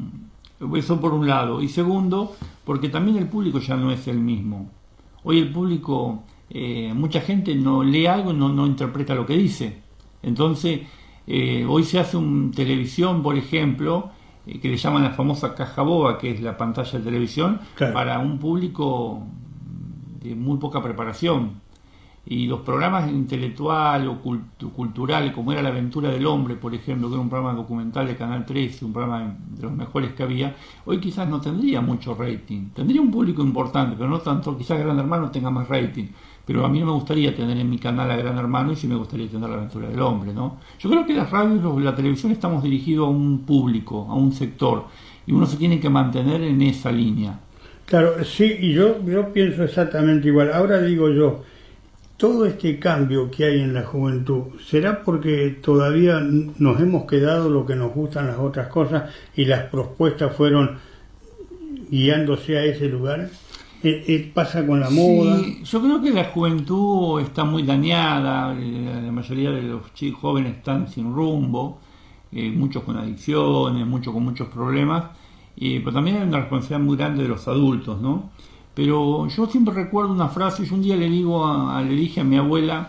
eso por un lado. Y segundo, porque también el público ya no es el mismo. Hoy el público, mucha gente no lee algo y no interpreta lo que dice. Entonces, hoy se hace televisión, por ejemplo, que le llaman la famosa caja boba, que es la pantalla de televisión, claro, para un público de muy poca preparación. Y los programas intelectuales o culturales, como era La Aventura del Hombre, por ejemplo, que era un programa documental de Canal 13, un programa de los mejores que había, hoy quizás no tendría mucho rating. Tendría un público importante, pero no tanto. Quizás Gran Hermano tenga más rating. Pero a mí no me gustaría tener en mi canal a Gran Hermano y sí me gustaría tener La Aventura del Hombre, ¿no? Yo creo que las radios, la televisión, estamos dirigidos a un público, a un sector, y uno se tiene que mantener en esa línea. Claro, sí, y yo pienso exactamente igual. Ahora digo yo, todo este cambio que hay en la juventud, ¿será porque todavía nos hemos quedado lo que nos gustan las otras cosas y las propuestas fueron guiándose a ese lugar? ¿Pasa con la moda? Sí, yo creo que la juventud está muy dañada, la mayoría de los jóvenes están sin rumbo, muchos con adicciones, muchos con muchos problemas, pero también hay una responsabilidad muy grande de los adultos, ¿no? Pero yo siempre recuerdo una frase, yo un día le dije a mi abuela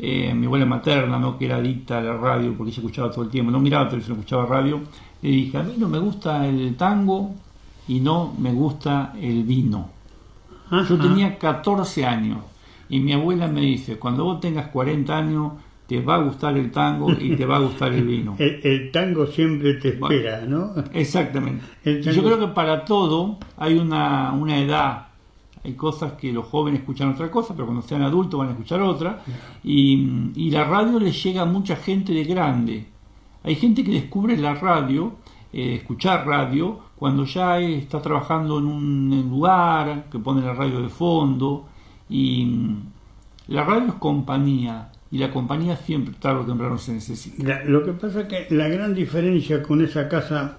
materna, ¿no?, que era adicta a la radio porque ella escuchaba todo el tiempo, no miraba televisión, escuchaba radio, le dije, a mí no me gusta el tango y no me gusta el vino. Ajá. Yo tenía 14 años y mi abuela me dice, cuando vos tengas 40 años te va a gustar el tango y te va a gustar el vino. El tango siempre te espera, ¿no? Exactamente. Yo creo que para todo hay una edad. Hay cosas que los jóvenes escuchan otra cosa, pero cuando sean adultos van a escuchar otra. Y la radio les llega a mucha gente de grande. Hay gente que descubre la radio, escuchar radio, cuando ya está trabajando en un lugar, que pone la radio de fondo. Y la radio es compañía, y la compañía siempre, tarde o temprano, se necesita. Lo que pasa es que la gran diferencia con esa caja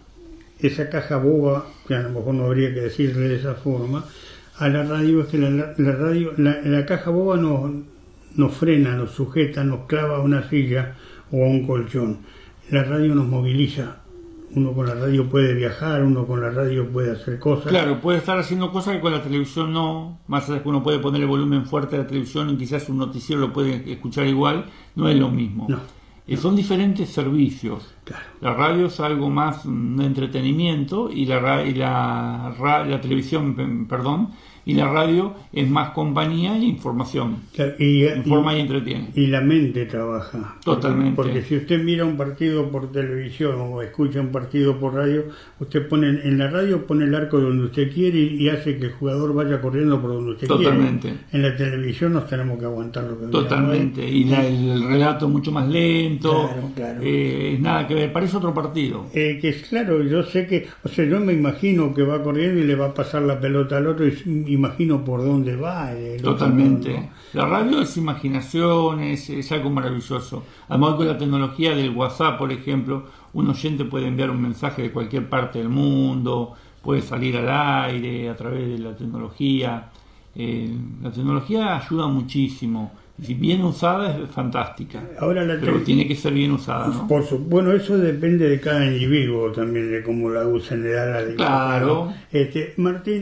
boba, que a lo mejor no habría que decirle de esa forma, a la radio es que la caja boba nos frena, nos sujeta, nos clava a una silla o a un colchón. La radio nos moviliza. Uno con la radio puede viajar, uno con la radio puede hacer cosas. Claro, puede estar haciendo cosas que con la televisión no. Más allá que uno puede poner el volumen fuerte a la televisión y quizás un noticiero lo puede escuchar igual, no es lo mismo. No. Son diferentes servicios. Claro. La radio es algo más de entretenimiento y la televisión, y la radio es más compañía e información. Claro, informa y entretiene. Y la mente trabaja. Totalmente. Porque si usted mira un partido por televisión o escucha un partido por radio, usted pone en la radio pone el arco donde usted quiere y hace que el jugador vaya corriendo por donde usted Totalmente. quiere. En la televisión nos tenemos que aguantar lo que Totalmente. Y el relato es mucho más lento. Claro. Nada que ver. Parece otro partido. Que es claro, yo sé que, o sea, yo me imagino que va corriendo y le va a pasar la pelota al otro y imagino por dónde va. Totalmente. Otro, ¿no? La radio es imaginación, es algo maravilloso. Además, con la tecnología del WhatsApp, por ejemplo, un oyente puede enviar un mensaje de cualquier parte del mundo, puede salir al aire a través de la tecnología. La tecnología ayuda muchísimo. Si bien usada es fantástica. Ahora pero tiene que ser bien usada, ¿no? Bueno, eso depende de cada individuo también, de cómo la usen, de dar la Claro. Martín,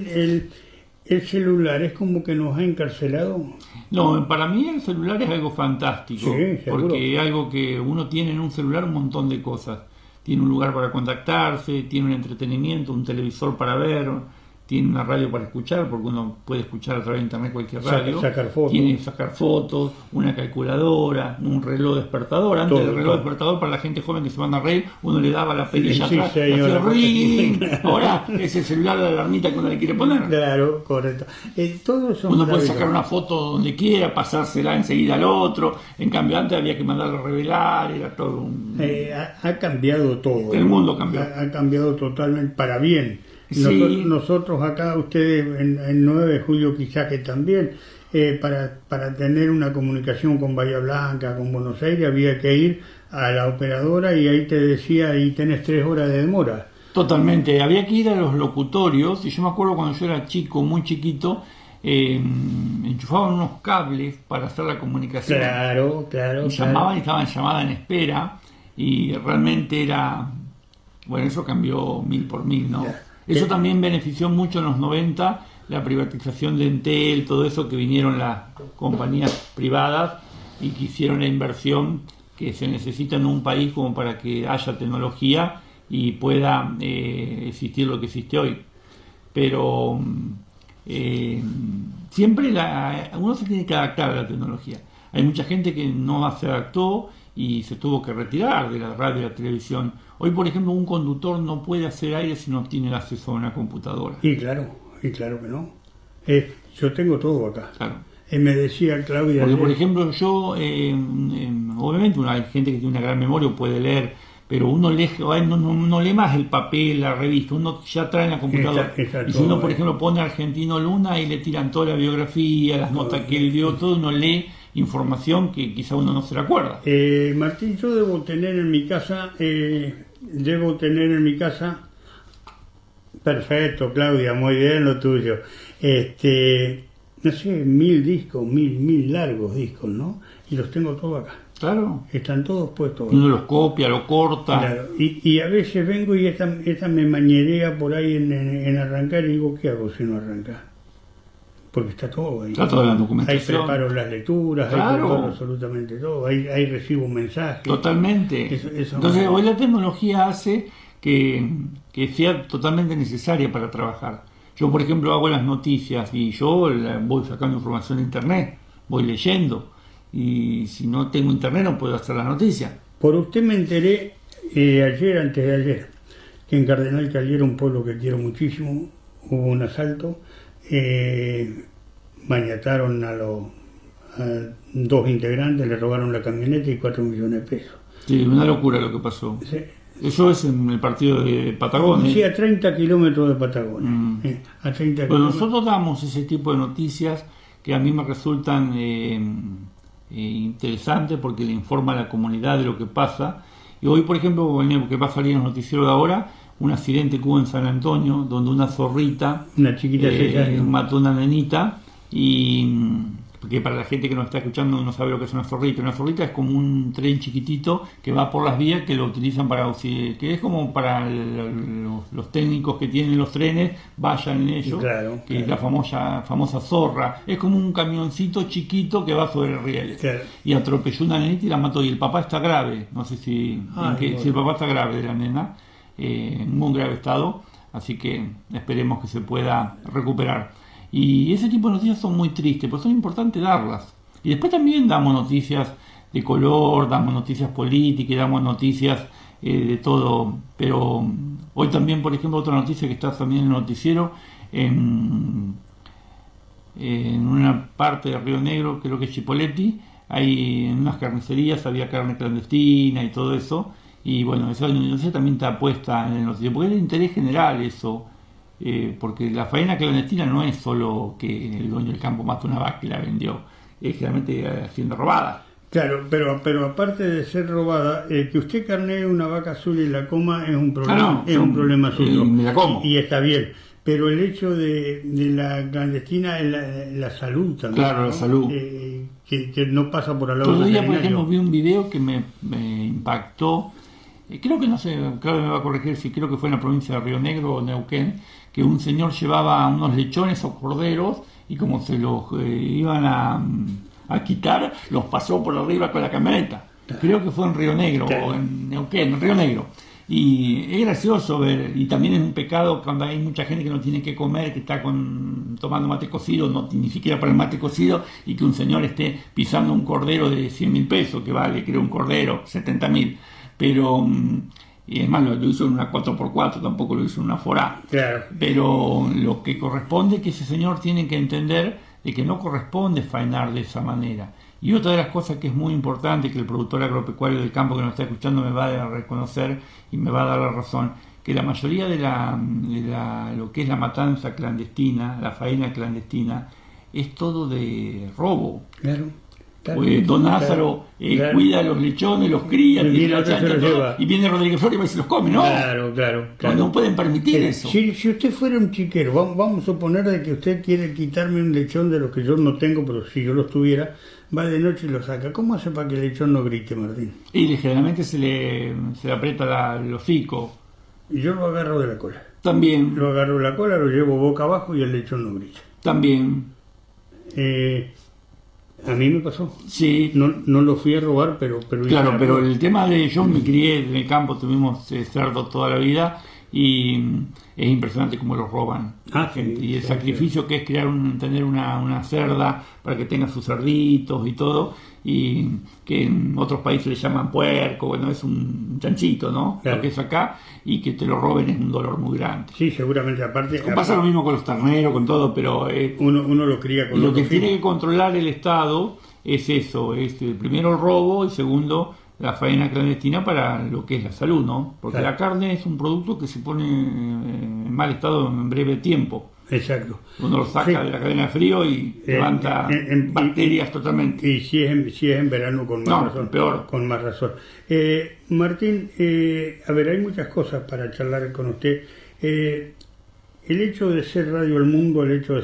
el celular es como que nos ha encarcelado. No, para mí el celular es algo fantástico, sí, porque es algo que uno tiene en un celular un montón de cosas. Tiene un lugar para contactarse, tiene un entretenimiento, un televisor para ver, tiene una radio para escuchar, porque uno puede escuchar a través de internet cualquier radio. Sacar fotos. Tiene sacar fotos, una calculadora, un reloj despertador. Antes del reloj despertador, para la gente joven que se van a reír, uno le daba la perilla atrás, hacía ring. Ahora es el celular de la alarmita que uno le quiere poner. Claro, correcto. Uno puede sacar una foto donde quiera, pasársela enseguida al otro. En cambio, antes había que mandarla a revelar, era todo un... ha cambiado todo. El mundo cambió. Ha cambiado totalmente para bien. Sí. Nosotros acá, ustedes en 9 de julio quizás que también, para tener una comunicación con Bahía Blanca, con Buenos Aires, había que ir a la operadora y ahí te decía, y tenés 3 horas de demora. Totalmente, había que ir a los locutorios, y yo me acuerdo cuando yo era chico, muy chiquito, enchufaban unos cables para hacer la comunicación. Claro. Y llamaban y estaban llamadas en espera, y realmente era... Bueno, eso cambió 1000 por 1000, ¿no? Eso también benefició mucho en los 90, la privatización de Entel, todo eso que vinieron las compañías privadas y que hicieron la inversión que se necesita en un país como para que haya tecnología y pueda existir lo que existe hoy. Pero siempre uno se tiene que adaptar a la tecnología. Hay mucha gente que no se adaptó y se tuvo que retirar de la radio y la televisión. Hoy, por ejemplo, un conductor no puede hacer aire si no tiene acceso a una computadora. Y claro que no. Yo tengo todo acá. Claro. Me decía Claudia... Porque, por ejemplo, yo, obviamente hay gente que tiene una gran memoria, puede leer, pero uno lee, no lee más el papel, la revista, uno ya trae en la computadora. Y si uno, por ejemplo, pone Argentino Luna y le tiran toda la biografía, las notas que él dio, todo, uno lee información que quizá uno no se la acuerda. Martín, yo debo tener en mi casa... Perfecto, Claudia, muy bien lo tuyo. No sé, 1000 discos, 1000 largos discos, ¿no? Y los tengo todos acá. Claro. Están todos puestos. Uno los copia, lo corta. Claro. Y a veces vengo y esta me mañerea por ahí en arrancar y digo, ¿qué hago si no arranca? Porque está todo ahí. Está toda la documentación. Ahí preparo las lecturas, claro. Ahí preparo absolutamente todo. Ahí recibo un mensaje. Totalmente. Entonces, hoy la tecnología hace que sea totalmente necesaria para trabajar. Yo, por ejemplo, hago las noticias y yo voy sacando información de internet, voy leyendo. Y si no tengo internet no puedo hacer las noticias. Por usted me enteré antes de ayer, que en Cardenal Caliera, un pueblo que quiero muchísimo, hubo un asalto. Maniataron a 2 integrantes, le robaron la camioneta y 4 millones de pesos. Sí, una locura lo que pasó. Sí. Eso es en el partido de Patagonia. Sí, a 30 kilómetros de Patagonia. A 30 bueno, nosotros damos ese tipo de noticias que a mí me resultan interesantes porque le informa a la comunidad de lo que pasa. Y hoy, por ejemplo, que va a salir en el noticiero de ahora, un accidente que hubo en San Antonio, donde una zorrita, una chiquita mató a una nenita, y porque para la gente que nos está escuchando no sabe lo que es una zorrita. Una zorrita es como un tren chiquitito que va por las vías, que lo utilizan que es como para los técnicos que tienen los trenes, vayan en ellos, que es la famosa zorra. Es como un camioncito chiquito que va sobre el riel. Y atropelló una nenita y la mató, y el papá está grave, no sé si el papá está grave de la nena, en muy grave estado, así que esperemos que se pueda recuperar. Y ese tipo de noticias son muy tristes, pero son importantes darlas. Y después también damos noticias de color, damos noticias políticas, damos noticias de todo. Pero hoy también, por ejemplo, otra noticia que está también en el noticiero, en una parte de Río Negro, creo que es Chipoleti, hay en unas carnicerías había carne clandestina y todo eso. Y bueno, esa noticia también está puesta en el noticiero, porque es de interés general eso. Porque la faena clandestina no es solo que el dueño del campo mata una vaca y la vendió, es generalmente siendo robada. Claro, pero aparte de ser robada, que usted carnee una vaca azul y la coma es un problema, es un problema suyo. Me la como. Y está bien, pero el hecho de la clandestina es la salud también. Claro, ¿no? la salud. Que no pasa por al lado. Todo el día, por ejemplo, vi un video que me impactó. Creo que no sé, claro, me va a corregir si creo que fue en la provincia de Río Negro o Neuquén, que un señor llevaba unos lechones o corderos y como se los iban a quitar, los pasó por arriba con la camioneta. Creo que fue en Río Negro o en Neuquén, en Río Negro. Y es gracioso ver, y también es un pecado cuando hay mucha gente que no tiene que comer, que está tomando mate cocido, no ni siquiera para el mate cocido, y que un señor esté pisando un cordero de 100.000 pesos, que vale, creo, un cordero, 70.000. Pero, y además lo hizo en una 4x4, tampoco lo hizo en una forá. Claro. Pero lo que corresponde es que ese señor tiene que entender de que no corresponde faenar de esa manera. Y otra de las cosas que es muy importante, que el productor agropecuario del campo que nos está escuchando me va a reconocer y me va a dar la razón, que la mayoría de lo que es la matanza clandestina, la faena clandestina, es todo de robo. Claro. Don Lázaro cuida a los lechones, los cría, tiene la chancha, y viene Rodríguez Flores y se los come, ¿no? Claro. No pueden permitir eso. Si usted fuera un chiquero, vamos a suponer de que usted quiere quitarme un lechón de los que yo no tengo, pero si yo los tuviera, va de noche y lo saca. ¿Cómo hace para que el lechón no grite, Martín? Y generalmente se le aprieta el hocico. Y yo lo agarro de la cola. También. Lo agarro de la cola, lo llevo boca abajo y el lechón no grita. También. A mí me pasó. Sí. No lo fui a robar, pero claro, pero el tema de yo me crié en el campo, tuvimos cerdos toda la vida y es impresionante cómo los roban. Y el sacrificio que es tener una cerda para que tenga sus cerditos y todo, y que en otros países le llaman puerco, bueno, es un chanchito, ¿no? Claro. Lo que es acá, y que te lo roben es un dolor muy grande. Sí, seguramente, aparte... Pasa lo mismo con los terneros, con todo, pero... uno lo cría con lo que tiene que controlar el Estado es eso, primero el robo y segundo la faena clandestina para lo que es la salud, ¿no? Porque la carne es un producto que se pone en mal estado en breve tiempo. Exacto. Uno lo saca de la cadena de frío y levanta bacterias totalmente. Y si es en verano, con más razón. Peor. Con más razón. Martín, a ver, hay muchas cosas para charlar con usted. El hecho de ser Radio El Mundo,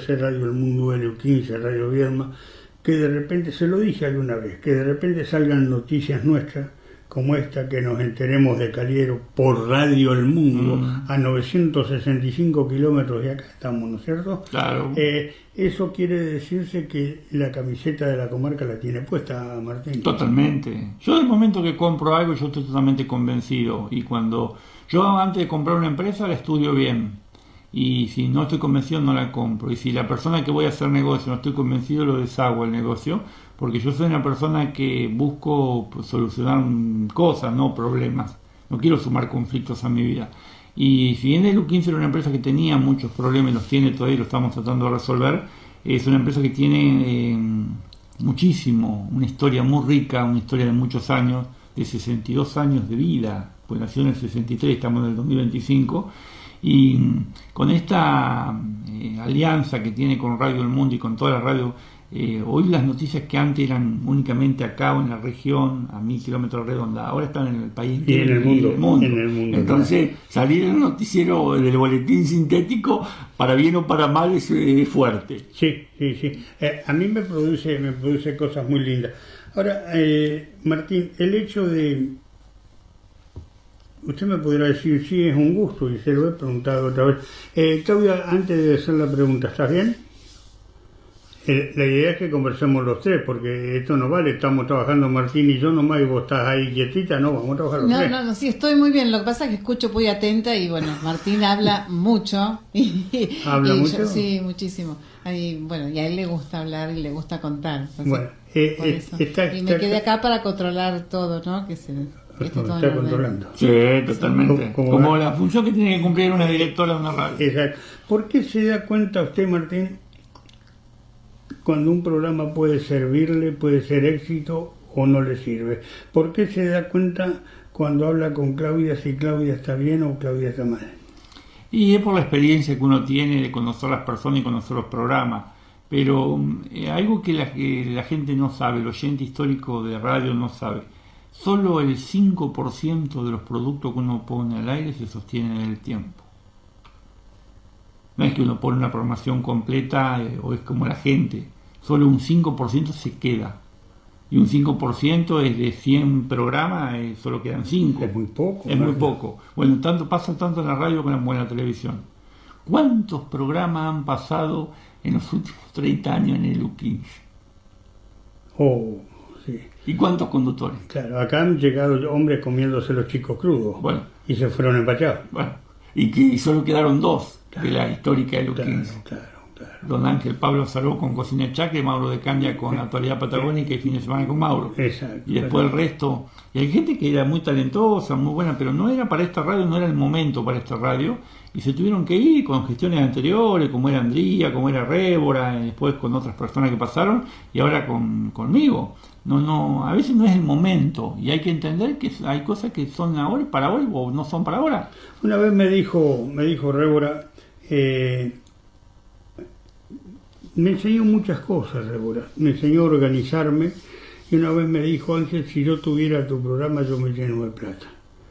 LU15, Radio Viedma, que de repente, se lo dije alguna vez, que de repente salgan noticias nuestras, como esta, que nos enteremos de Caliero por Radio El Mundo, a 965 kilómetros de acá estamos, ¿no es cierto? Claro. Eso quiere decirse que la camiseta de la comarca la tiene puesta, Martín. Totalmente. Yo del momento que compro algo, yo estoy totalmente convencido, y cuando yo antes de comprar una empresa la estudio bien. Y si no estoy convencido, no la compro. Y si la persona que voy a hacer negocio no estoy convencido, lo deshago el negocio. Porque yo soy una persona que busco solucionar cosas, no problemas. No quiero sumar conflictos a mi vida. Y si bien LU15 era una empresa que tenía muchos problemas, los tiene todavía y lo estamos tratando de resolver, es una empresa que tiene muchísimo, una historia muy rica, una historia de muchos años, de 62 años de vida. Pues nació en el 63, estamos en el 2025. Y con esta alianza que tiene con Radio El Mundo y con toda la radio, hoy las noticias que antes eran únicamente acá o en la región, a 1000 kilómetros redonda, ahora están en el país y en el mundo. Entonces, salir en el noticiero del boletín sintético, para bien o para mal, es fuerte. Sí. A mí me produce cosas muy lindas. Ahora, Martín, el hecho de... Usted me podrá decir, sí, es un gusto, y se lo he preguntado otra vez. Claudia, antes de hacer la pregunta, ¿estás bien? La idea es que conversemos los tres, porque esto no vale, estamos trabajando Martín y yo nomás, y vos estás ahí quietita, no, vamos a trabajar los tres. No, sí, estoy muy bien, lo que pasa es que escucho muy atenta y bueno, Martín habla mucho. ¿Habla mucho? Sí, muchísimo. Y bueno, y a él le gusta hablar y le gusta contar. Bueno, y me quedé acá para controlar todo, ¿no? Que se... Está controlando. Sí, totalmente. Como la función que tiene que cumplir una directora de una radio. Exacto. ¿Por qué se da cuenta usted, Martín, cuando un programa puede servirle, puede ser éxito o no le sirve? ¿Por qué se da cuenta cuando habla con Claudia si Claudia está bien o Claudia está mal? Y es por la experiencia que uno tiene de conocer las personas y conocer los programas. Pero algo que la gente no sabe, el oyente histórico de radio no sabe. Solo el 5% de los productos que uno pone al aire se sostienen en el tiempo. No es que uno pone una programación completa o es como la gente. Solo un 5% se queda. Y un 5% es de 100 programas, solo quedan 5. Es muy poco. Es muy poco. Bueno, pasa tanto en la radio como en la televisión. ¿Cuántos programas han pasado en los últimos 30 años en el U15? Oh, sí. ¿Y cuántos conductores? Claro, acá han llegado hombres comiéndose los chicos crudos. Bueno. Y se fueron empachados. Bueno. Y solo quedaron dos de la histórica de U15. Claro. Don Ángel Pablo Saró con Cocina Chacre, Mauro de Cambia con Actualidad Patagónica y Fin de Semana con Mauro. Exacto. Y después el resto. Y hay gente que era muy talentosa, muy buena, pero no era para esta radio, no era el momento para esta radio. Y se tuvieron que ir con gestiones anteriores, como era Andría, como era Rébora, y después con otras personas que pasaron, y ahora conmigo. No, a veces no es el momento, y hay que entender que hay cosas que son ahora para hoy o no son para ahora. Una vez me dijo Rébora, me enseñó muchas cosas, Rébora, me enseñó a organizarme, y una vez me dijo: Ángel, si yo tuviera tu programa yo me lleno de plata.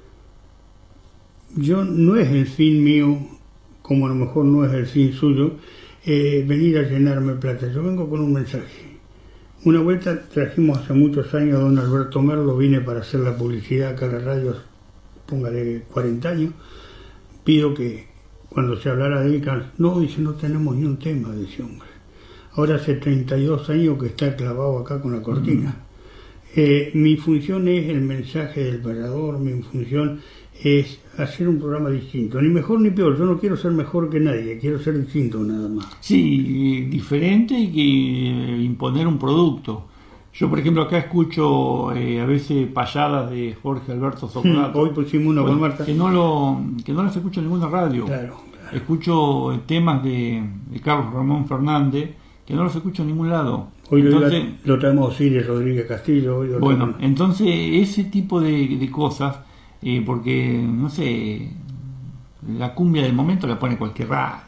No es el fin mío, como a lo mejor no es el fin suyo, venir a llenarme plata. Yo vengo con un mensaje. Una vuelta trajimos hace muchos años a don Alberto Merlo, vine para hacer la publicidad acá a la radio, póngale 40 años. Pido que cuando se hablara de él, no, dice, no tenemos ni un tema, dice, hombre. Ahora hace 32 años que está clavado acá con la cortina. Mi función es el mensaje del payador, mi función es hacer un programa distinto, ni mejor ni peor. Yo no quiero ser mejor que nadie, quiero ser distinto nada más. Sí, diferente y que imponer un producto. Yo, por ejemplo, acá escucho a veces payadas de Jorge Alberto Socorato. Hoy pusimos una con Marta. Que no las escucho en ninguna radio. Claro. Escucho temas de Carlos Ramón Fernández, que no los escucho en ningún lado. Hoy lo traemos Osiris Rodríguez Castillo. Bueno, entonces ese tipo de cosas, porque, no sé, la cumbia del momento la pone cualquier radio.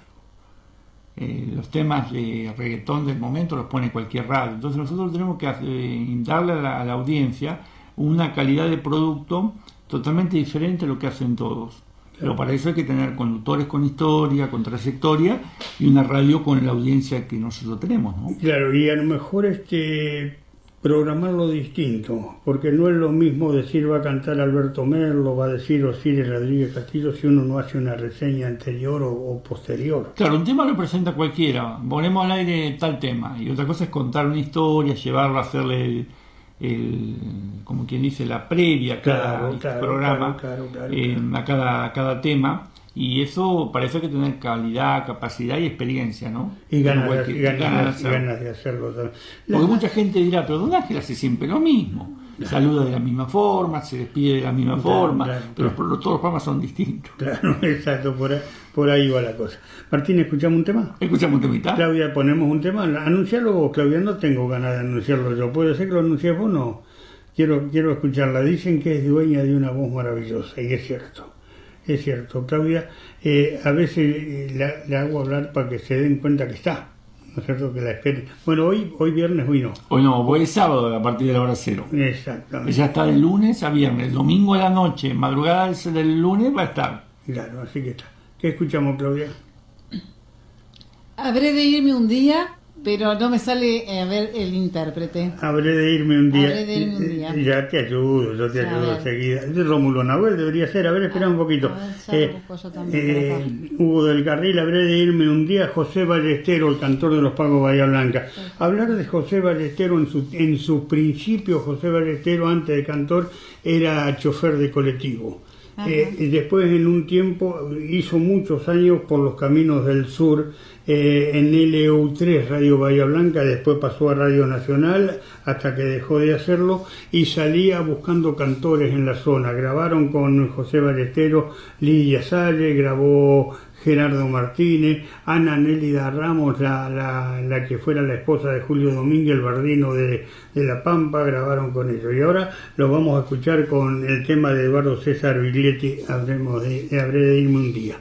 Los temas de reggaetón del momento los pone cualquier radio. Entonces nosotros tenemos que darle a la audiencia una calidad de producto totalmente diferente a lo que hacen todos. Pero para eso hay que tener conductores con historia, con trayectoria, y una radio con la audiencia que nosotros tenemos, ¿no? Claro, y a lo mejor programarlo distinto, porque no es lo mismo decir va a cantar Alberto Merlo, va a decir Osiris Rodríguez Castillo, si uno no hace una reseña anterior o posterior. Claro, un tema lo presenta cualquiera, ponemos al aire tal tema, y otra cosa es contar una historia, llevarlo a hacerle como quien dice, la previa a cada programa, a cada tema, y eso parece que tener calidad, capacidad y experiencia, ¿no? Y ganas de hacerlo. Porque mucha gente dirá, pero Don Ángel hace siempre lo mismo. Saluda de la misma forma, se despide de la misma forma, pero todos los programas son distintos. Claro, exacto, por ahí va la cosa. Martín, ¿escuchamos un tema? Escuchamos un temita. Claudia, ponemos un tema. Anunciarlo vos, Claudia, no tengo ganas de anunciarlo yo. ¿Puede ser que lo anuncies vos? No. Quiero escucharla. Dicen que es dueña de una voz maravillosa, y es cierto. Es cierto, Claudia, a veces le hago hablar para que se den cuenta que está, ¿no es cierto? Que la esperen. Bueno, hoy viernes, hoy no. Hoy es sábado a partir de la hora 0. Exactamente. Ella está de lunes a viernes, domingo a la noche, madrugada del lunes va a estar. Claro, así que está. ¿Qué escuchamos, Claudia? Habré de irme un día pero no me sale a ver el intérprete. Habré de irme un día. Habré de irme un día. Ya te ayudo, yo te ayudo enseguida. De Rómulo Nahuel debería ser, a ver, espera un poquito. Hugo del Carril, habré de irme un día. José Ballestero, el cantor de los Pagos Bahía Blanca. Hablar de José Ballestero en su principio, José Ballestero antes de cantor era chofer de colectivo. Y después en un tiempo hizo muchos años por los caminos del sur en LU3 Radio Bahía Blanca, después pasó a Radio Nacional hasta que dejó de hacerlo y salía buscando cantores en la zona. Grabaron con José Ballestero Lidia Salle, grabó Gerardo Martínez, Ana Nélida Ramos, la que fuera la esposa de Julio Domínguez, el bardino de La Pampa, grabaron con ellos. Y ahora lo vamos a escuchar con el tema de Eduardo César Biglietti, habré de irme un día.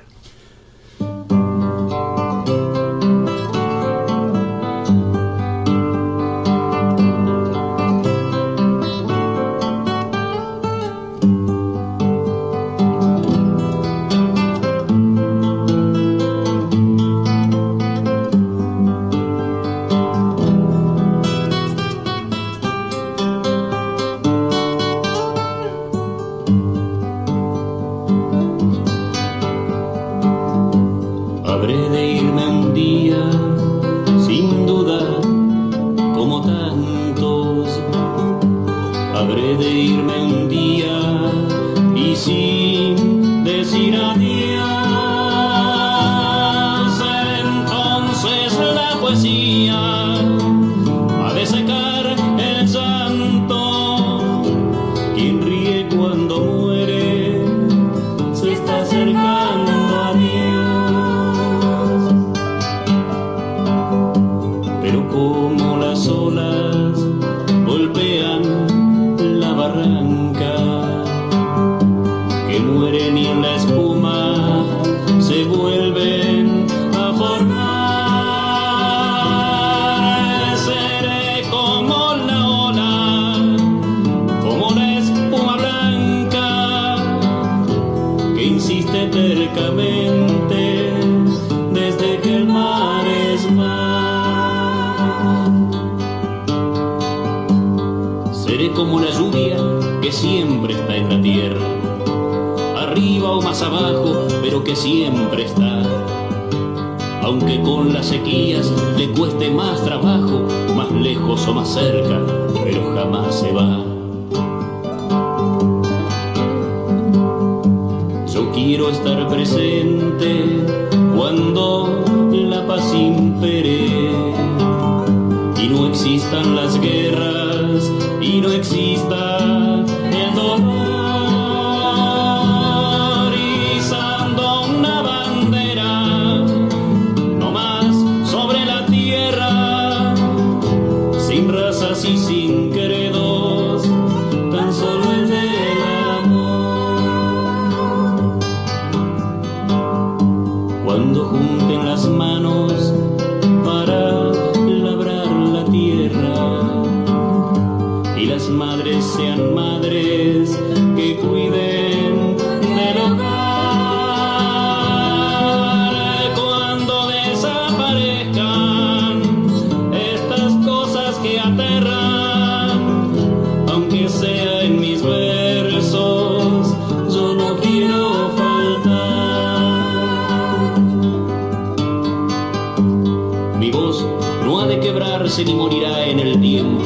Ni morirá en el tiempo.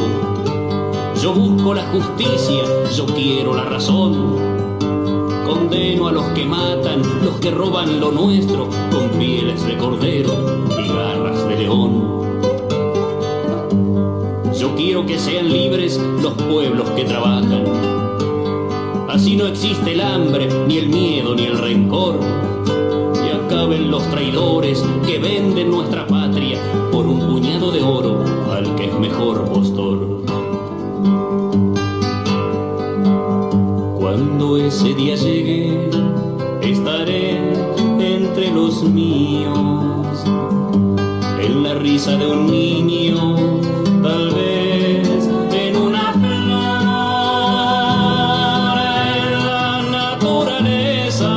Yo busco la justicia, yo quiero la razón. Condeno a los que matan, los que roban lo nuestro, con pieles de cordero y garras de león. Yo quiero que sean libres los pueblos que trabajan. Así no existe el hambre, ni el miedo, ni el rencor. Y acaben los traidores que venden nuestra patria por un puñado de oro al que es mejor postor. Cuando ese día llegue, estaré entre los míos, en la risa de un niño, tal vez en una flor, en la naturaleza,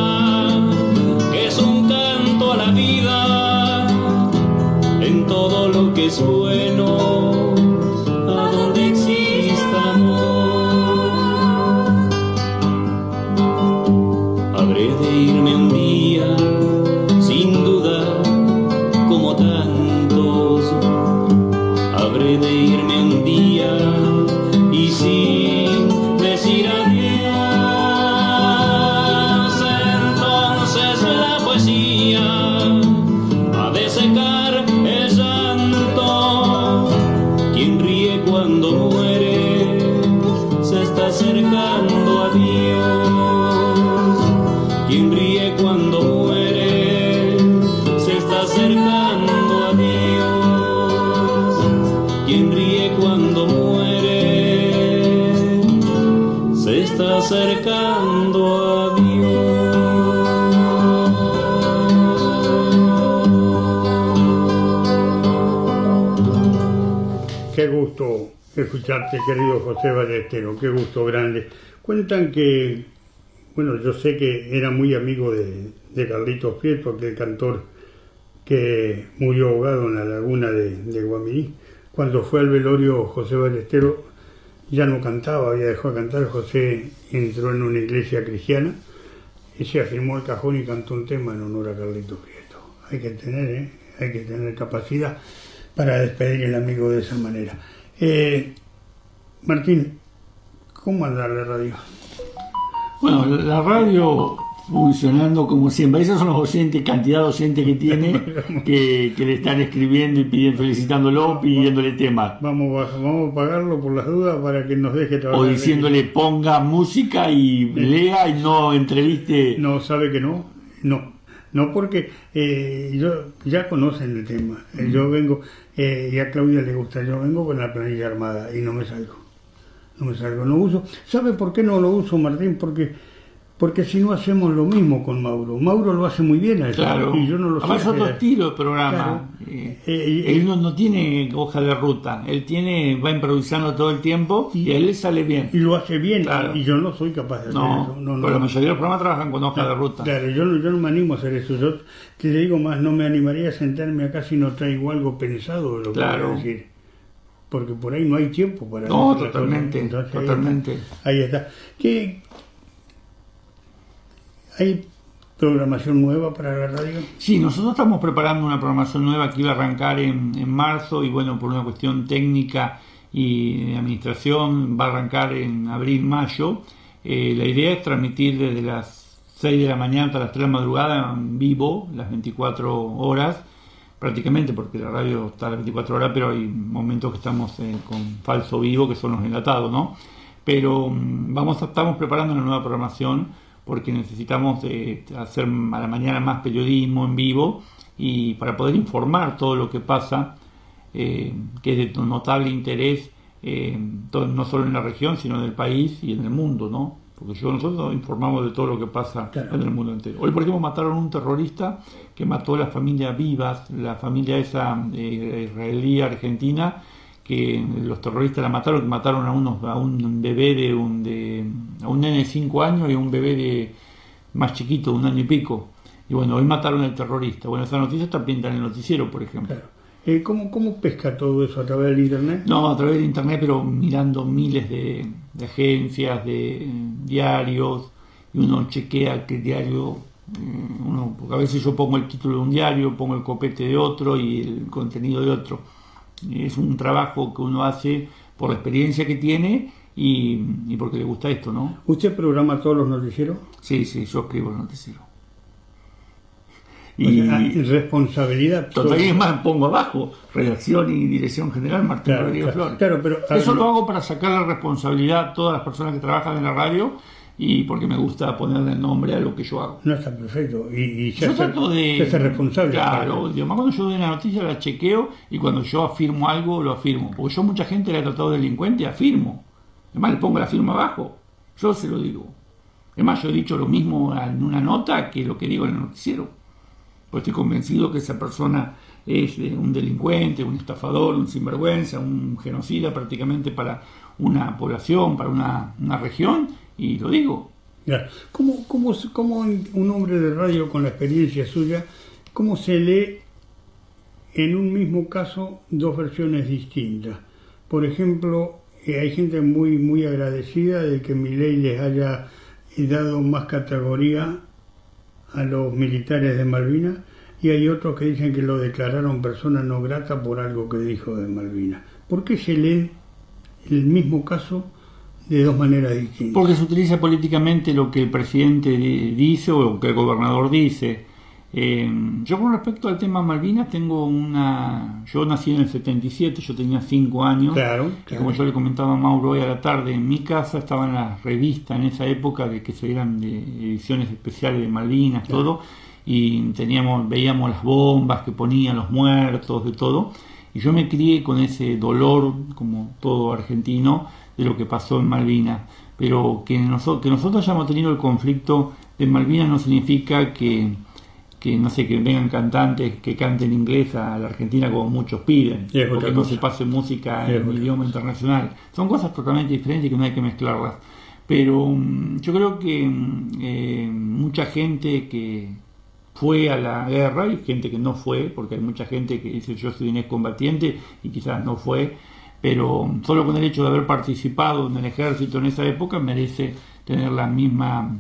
que es un canto a la vida, en todo lo que suena. escucharte, querido José Ballesteros, qué gusto grande. Cuentan que, bueno, yo sé que era muy amigo de Carlitos Prieto, aquel cantor que murió ahogado en la laguna de Guaminí. Cuando fue al velorio José Ballesteros ya no cantaba, había dejado de cantar. José entró en una iglesia cristiana y se afirmó el cajón y cantó un tema en honor a Carlitos Prieto. Hay que tener capacidad para despedir el amigo de esa manera. Martín, ¿cómo anda la radio? Bueno, la radio funcionando como siempre. Esos son los oyentes, cantidad de oyentes que tiene, que le están escribiendo y felicitándolo, pidiéndole temas. Vamos a pagarlo por las dudas para que nos deje trabajar. O diciéndole ponga música y lea y no entreviste. No, sabe que no. No, porque yo ya conocen el tema. Yo vengo, y a Claudia le gusta, yo vengo con la planilla armada y no me salgo, no uso. ¿Sabe por qué no lo uso, Martín? Porque si no hacemos lo mismo con Mauro. Mauro lo hace muy bien a eso, claro. Y yo no lo sé. Además, otro estilo de programa. Claro. Él no tiene hoja de ruta. Él va improvisando todo el tiempo y a él le sale bien. Y lo hace bien, claro. Y yo no soy capaz de hacer eso. No, pero la mayoría de los programas trabajan con hoja de ruta. Claro, yo no me animo a hacer eso. Yo te digo más, no me animaría a sentarme acá si no traigo algo pensado de lo que voy a decir. Porque por ahí no hay tiempo para... No, totalmente, entonces, totalmente. Ahí está. ¿Hay programación nueva para la radio? Sí, nosotros estamos preparando una programación nueva que iba a arrancar en marzo y bueno, por una cuestión técnica y de administración va a arrancar en abril-mayo. La idea es transmitir desde las 6 de la mañana hasta las 3 de la madrugada en vivo, las 24 horas, prácticamente, porque la radio está a las 24 horas, pero hay momentos que estamos con falso vivo, que son los enlatados, ¿no? Pero estamos preparando una nueva programación porque necesitamos hacer a la mañana más periodismo en vivo y para poder informar todo lo que pasa, que es de notable interés, no solo en la región, sino en el país y en el mundo, ¿no? Porque nosotros informamos de todo lo que pasa en el mundo entero. Hoy, por ejemplo, mataron a un terrorista que mató a la familia Vivas, la familia esa israelí argentina, que los terroristas la mataron a un bebé a un nene de 5 años y a un bebé más chiquito, de 1 año y pico. Y bueno, hoy mataron al terrorista. Bueno, esa noticia está pintada en el noticiero, por ejemplo. Claro. ¿Cómo pesca todo eso? ¿A través del internet? No, a través del internet, pero mirando miles de agencias, de diarios, y uno chequea qué diario, porque a veces yo pongo el título de un diario, pongo el copete de otro y el contenido de otro. Es un trabajo que uno hace por la experiencia que tiene y porque le gusta esto, ¿no? ¿Usted programa todos los noticieros? Sí, yo escribo el noticiero. Responsabilidad. Todavía es más, pongo abajo, redacción y dirección general, Martín Rodríguez Flores. Claro, pero eso lo hago para sacar la responsabilidad a todas las personas que trabajan en la radio y porque me gusta ponerle el nombre a lo que yo hago. No, está perfecto. Y yo trato de ser responsable. Claro, además cuando yo doy una noticia la chequeo y cuando yo afirmo algo, lo afirmo. Porque yo mucha gente le he tratado de delincuente, afirmo. Además le pongo la firma abajo. Yo se lo digo. Además yo he dicho lo mismo en una nota que lo que digo en el noticiero. Pues estoy convencido que esa persona es un delincuente, un estafador, un sinvergüenza, un genocida prácticamente para una población, para una región, y lo digo. ¿Cómo un hombre de radio con la experiencia suya, cómo se lee en un mismo caso dos versiones distintas? Por ejemplo, hay gente muy agradecida de que Milei les haya dado más categoría a los militares de Malvinas, y hay otros que dicen que lo declararon persona no grata por algo que dijo de Malvinas. ¿Por qué se lee el mismo caso de dos maneras distintas? Porque se utiliza políticamente lo que el presidente dice o lo que el gobernador dice. Yo con respecto al tema Malvinas yo nací en el 77, yo tenía 5 años. Claro. Y como yo le comentaba a Mauro hoy a la tarde, en mi casa estaban las revistas en esa época que se eran de ediciones especiales de Malvinas, todo, y veíamos las bombas que ponían, los muertos, de todo, y yo me crié con ese dolor, como todo argentino, de lo que pasó en Malvinas. Pero que nosotros hayamos tenido el conflicto de Malvinas no significa que que no sé, que vengan cantantes que canten inglés a la Argentina como muchos piden, o que no se pase música en idioma internacional. Son cosas totalmente diferentes que no hay que mezclarlas. Pero yo creo que mucha gente que fue a la guerra y gente que no fue, porque hay mucha gente que dice yo soy un excombatiente y quizás no fue, pero solo con el hecho de haber participado en el ejército en esa época merece tener la misma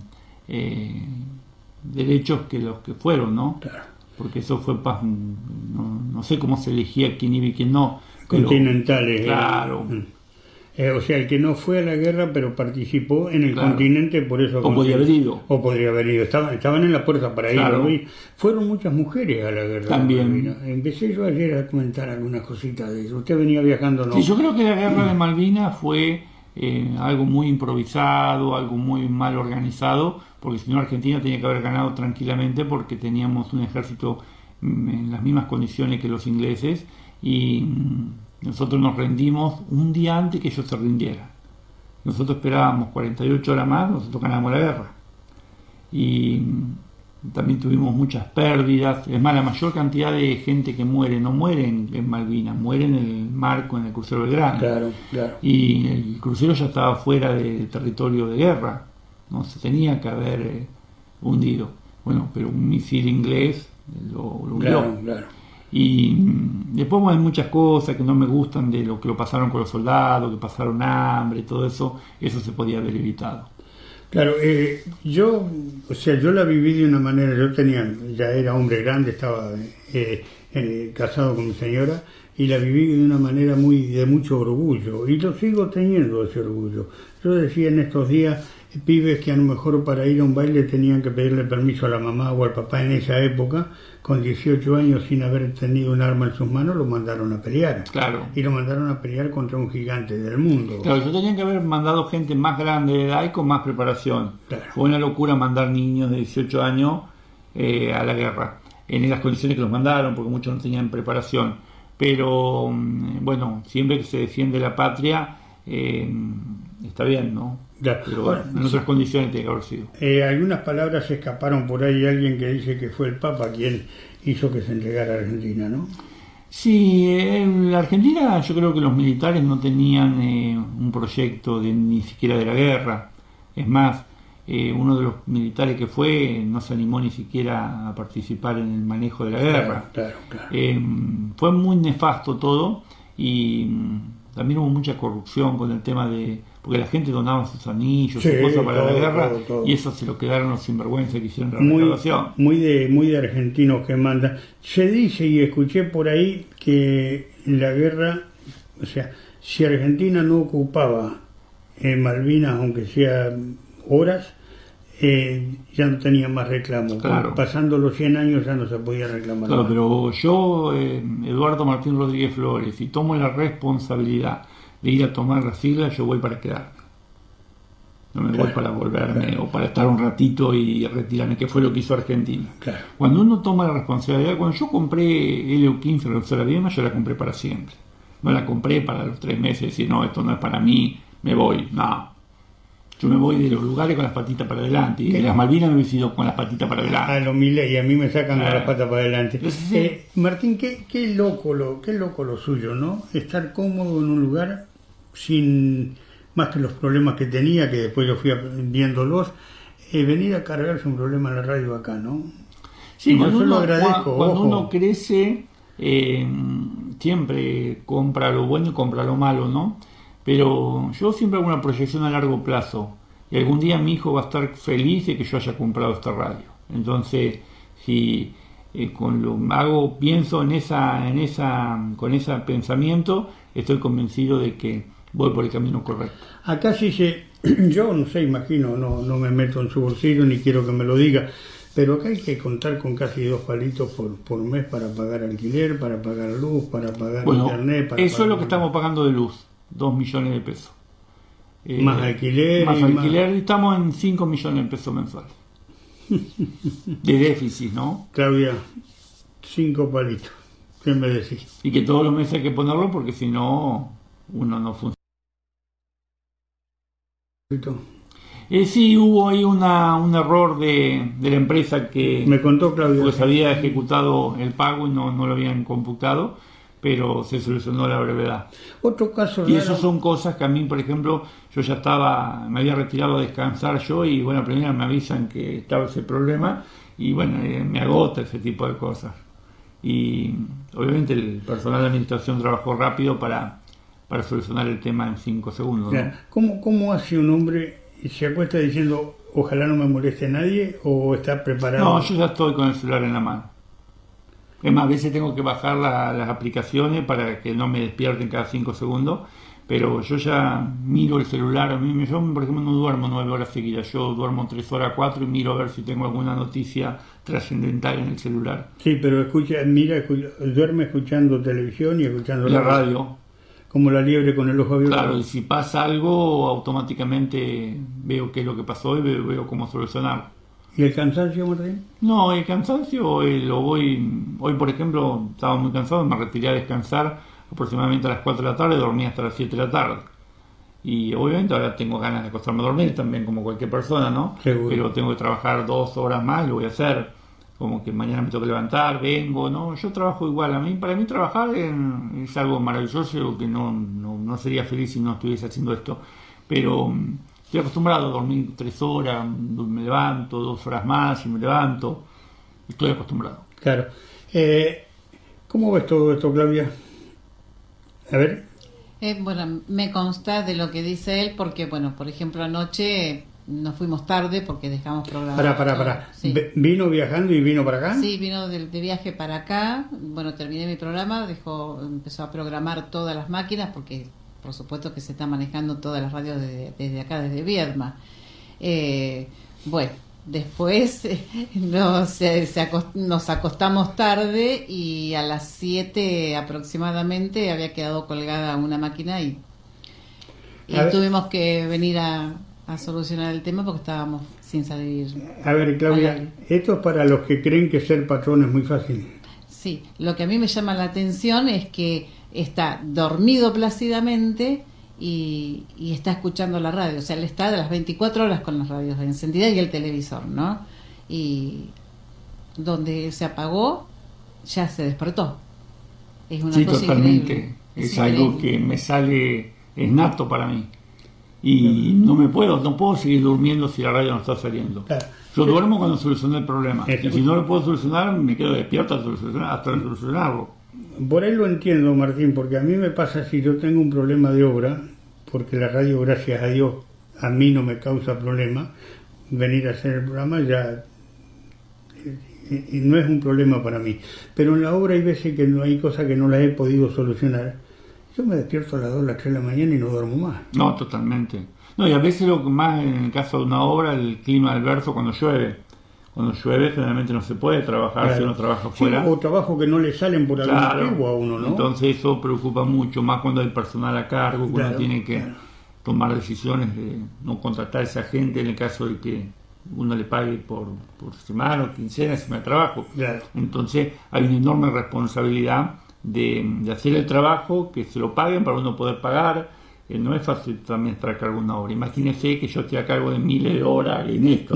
derechos que los que fueron, ¿no? Claro. Porque eso fue no sé cómo se elegía quién iba y quién no. Continentales. Claro. O sea, el que no fue a la guerra pero participó en el continente, por eso... O podría haber ido. O podría haber ido. Estaban en la puerta para ir. ¿No? Fueron muchas mujeres a la guerra. También. Empecé yo ayer a comentar algunas cositas de eso. Usted venía viajando, ¿no? Sí, yo creo que la guerra de Malvinas fue algo muy improvisado, algo muy mal organizado, porque si no Argentina tenía que haber ganado tranquilamente porque teníamos un ejército en las mismas condiciones que los ingleses y... Nosotros nos rendimos un día antes que ellos se rindieran. Nosotros esperábamos 48 horas más, nosotros ganamos la guerra. Y también tuvimos muchas pérdidas. Es más, la mayor cantidad de gente que muere, no muere en Malvinas, muere en el Marco, en el crucero Belgrano. Claro, claro. Y el crucero ya estaba fuera del territorio de guerra, no se tenía que haber hundido. Bueno, pero un misil inglés lo hundió. Claro. Y después hay muchas cosas que no me gustan de lo que lo pasaron con los soldados, que pasaron hambre, todo eso se podía haber evitado. Claro, yo la viví de una manera, ya era hombre grande, estaba casado con mi señora, y la viví de una manera de mucho orgullo, y lo sigo teniendo ese orgullo. Yo decía en estos días, pibes que a lo mejor para ir a un baile tenían que pedirle permiso a la mamá o al papá en esa época, con 18 años sin haber tenido un arma en sus manos, lo mandaron a pelear. Claro. Y lo mandaron a pelear contra un gigante del mundo. Claro, yo tenía que haber mandado gente más grande de edad y con más preparación. Claro. Fue una locura mandar niños de 18 años a la guerra, en las condiciones que los mandaron, porque muchos no tenían preparación. Pero, bueno, siempre que se defiende la patria, está bien, ¿no? Claro. Pero bueno, en otras condiciones tiene que haber sido. Algunas palabras se escaparon por ahí, alguien que dice que fue el Papa quien hizo que se entregara a Argentina, ¿no? Sí, en la Argentina yo creo que los militares no tenían un proyecto ni siquiera de la guerra. Es más, uno de los militares que fue no se animó ni siquiera a participar en el manejo de la guerra. Claro. Fue muy nefasto todo y también hubo mucha corrupción con el tema de... Porque la gente donaba sus anillos, sus cosas para la guerra, todo. Y eso se lo quedaron los sinvergüenzas que hicieron la recaudación. Muy de argentinos que mandan. Se dice y escuché por ahí que en la guerra, o sea, si Argentina no ocupaba Malvinas, aunque sea horas, ya no tenía más reclamo. Claro. Pasando los 100 años ya no se podía reclamar. Claro, más. Pero yo, Eduardo Martín Rodríguez Flores, si tomo la responsabilidad de ir a tomar las siglas, yo voy para quedarme. No me voy para volverme o para estar un ratito y retirarme, que fue lo que hizo Argentina. Claro. Cuando uno toma la responsabilidad, cuando yo compré LU-15 Reductora Viedma, yo la compré para siempre. No la compré para los 3 meses y decir, no, esto no es para mí, me voy. No. Yo me voy de los lugares con las patitas para adelante. Y de las Malvinas me he ido con las patitas para adelante. A los Milei, a mí me sacan con las patas para adelante. Martín, qué loco lo suyo, ¿no? Estar cómodo en un lugar sin más que los problemas que tenía, que después yo fui viéndolos, venir a cargarse un problema en la radio acá, ¿no? Sí, cuando uno crece, siempre compra lo bueno y compra lo malo, ¿no? Pero yo siempre hago una proyección a largo plazo y algún día mi hijo va a estar feliz de que yo haya comprado esta radio. Entonces, si pienso con ese pensamiento, estoy convencido de que voy por el camino correcto. Acá sí yo no sé, imagino, no me meto en su bolsillo ni quiero que me lo diga, pero acá hay que contar con casi 2 palitos por mes para pagar alquiler, para pagar luz, para pagar internet. Eso es lo que estamos pagando de luz, 2 millones de pesos. Más alquiler. Estamos en 5 millones de pesos mensuales. De déficit, ¿no? Claudia, 5 palitos. ¿Qué me decís? Y que todos los meses hay que ponerlo porque si no, uno no funciona. Sí, hubo ahí un error de la empresa que me contó Claudia, pues había ejecutado el pago y no lo habían computado, pero se solucionó a la brevedad. Otro caso y raro. eso son cosas que a mí, por ejemplo, yo ya me había retirado a descansar yo y bueno, primero me avisan que estaba ese problema y bueno, me agota ese tipo de cosas. Y obviamente el personal de administración trabajó rápido para solucionar el tema en 5 segundos, ¿no? ¿Cómo hace un hombre y se acuesta diciendo ojalá no me moleste nadie o está preparado? No, yo ya estoy con el celular en la mano. Es más, a veces tengo que bajar las aplicaciones para que no me despierten cada 5 segundos, pero yo ya miro el celular. Yo, por ejemplo, no duermo 9 horas seguidas, yo duermo 3 horas, 4 y miro a ver si tengo alguna noticia trascendental en el celular. Sí, pero duerme escuchando televisión y escuchando la radio. Como la liebre con el ojo abierto. Claro, y si pasa algo, automáticamente veo qué es lo que pasó y veo cómo solucionarlo. ¿Y el cansancio, Martín? No, el cansancio hoy por ejemplo, estaba muy cansado, me retiré a descansar aproximadamente a las 4 de la tarde, dormí hasta las 7 de la tarde. Y obviamente ahora tengo ganas de acostarme a dormir también, como cualquier persona, ¿no? Seguro. Pero tengo que trabajar 2 horas más, lo voy a hacer. Como que mañana me tengo que levantar, vengo, ¿no? Yo trabajo igual. Para mí trabajar es algo maravilloso, que no sería feliz si no estuviese haciendo esto. Pero estoy acostumbrado a dormir 3 horas, me levanto, 2 horas más y me levanto. Estoy acostumbrado. Claro. ¿Cómo ves todo esto, Claudia? A ver. Bueno, me consta de lo que dice él, porque, bueno, por ejemplo, anoche nos fuimos tarde porque dejamos programado. Pará. Sí. ¿Vino viajando y vino para acá? Sí, vino de viaje para acá. Bueno, terminé mi programa, empezó a programar todas las máquinas porque, por supuesto, que se está manejando todas las radios desde acá, desde Viedma. Bueno, después nos acostamos tarde y a las 7 aproximadamente había quedado colgada una máquina y tuvimos que venir a solucionar el tema porque estábamos sin salir. A ver, Claudia, esto es para los que creen que ser patrón es muy fácil. Sí, lo que a mí me llama la atención es que está dormido plácidamente y está escuchando la radio, o sea, él está de las 24 horas con las radios encendidas y el televisor, ¿no? Y donde se apagó, ya se despertó. Es una cosa totalmente. Increíble. Es algo que me sale, es nato para mí. Y no puedo seguir durmiendo si la radio no está saliendo. Claro. Yo duermo cuando soluciono el problema. Y si no lo puedo solucionar, me quedo despierto hasta solucionarlo. Por ahí lo entiendo, Martín, porque a mí me pasa si yo tengo un problema de obra, porque la radio, gracias a Dios, a mí no me causa problema, venir a hacer el programa ya y no es un problema para mí. Pero en la obra hay veces que no hay cosas que no las he podido solucionar. Yo me despierto a las 2, las 3 de la mañana y no duermo más. No, totalmente. No, y a veces lo que más en el caso de una obra, el clima adverso cuando llueve. Cuando llueve generalmente no se puede trabajar, claro. Si uno trabaja afuera. Sí, o trabajo que no le salen por algún motivo a uno, ¿no? Entonces eso preocupa mucho, más cuando hay personal a cargo, cuando uno tiene que tomar decisiones de no contratar a esa gente en el caso de que uno le pague por semana o quincena, semana de trabajo. Claro. Entonces hay una enorme responsabilidad de hacer el trabajo, que se lo paguen para uno poder pagar. No es fácil también estar a cargo de una obra. Imagínese que yo estoy a cargo de miles de horas en esto.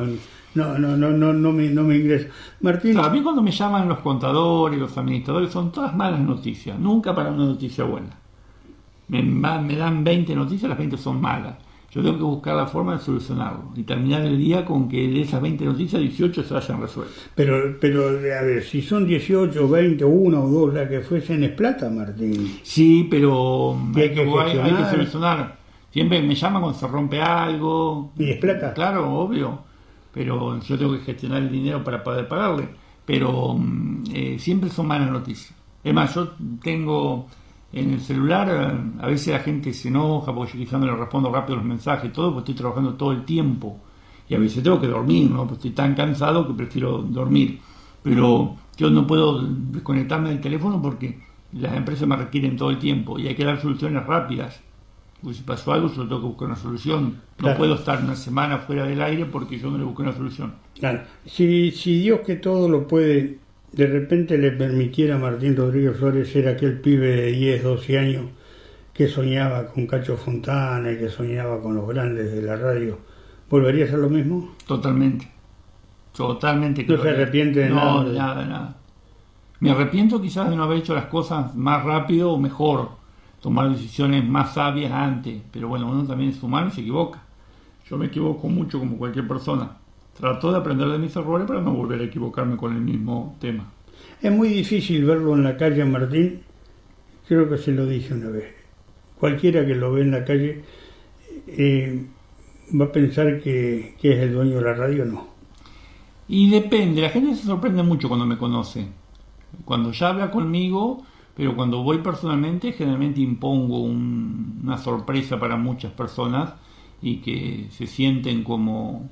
No me ingresa. Martín. A mí cuando me llaman los contadores, los administradores, son todas malas noticias. Nunca para una noticia buena. Me dan 20 noticias, las 20 son malas. Yo tengo que buscar la forma de solucionarlo y terminar el día con que de esas 20 noticias 18 se hayan resuelto. Pero a ver, si son 18, 20, 1 o 2 las que fuesen, es plata, Martín. Sí, pero hay que solucionar. Siempre me llaman cuando se rompe algo. ¿Y es plata? Claro, obvio. Pero yo tengo que gestionar el dinero para poder pagarle. Pero siempre son malas noticias. Es más, yo tengo en el celular, a veces la gente se enoja porque yo quizás no le respondo rápido los mensajes y todo, porque estoy trabajando todo el tiempo. Y a veces tengo que dormir, ¿no? Porque estoy tan cansado que prefiero dormir. Pero yo no puedo desconectarme del teléfono porque las empresas me requieren todo el tiempo y hay que dar soluciones rápidas. Porque si pasó algo, yo tengo que buscar una solución. No puedo estar una semana fuera del aire porque yo no le busqué una solución. Claro. Si Dios que todo lo puede, de repente le permitiera a Martín Rodríguez Flores ser aquel pibe de 10, 12 años que soñaba con Cacho Fontana y que soñaba con los grandes de la radio, ¿Volvería a hacer lo mismo? Totalmente. Totalmente. ¿No se arrepiente de nada? No, nada. Me arrepiento quizás de no haber hecho las cosas más rápido o mejor, tomar decisiones más sabias antes, pero bueno, uno también es humano y se equivoca. Yo me equivoco mucho como cualquier persona. Trato de aprender de mis errores para no volver a equivocarme con el mismo tema. Es muy difícil verlo en la calle, Martín. Creo que se lo dije una vez. Cualquiera que lo ve en la calle va a pensar que es el dueño de la radio, ¿no? Y depende, la gente se sorprende mucho cuando me conoce. Cuando ya habla conmigo, pero cuando voy personalmente, generalmente impongo una sorpresa para muchas personas y que se sienten como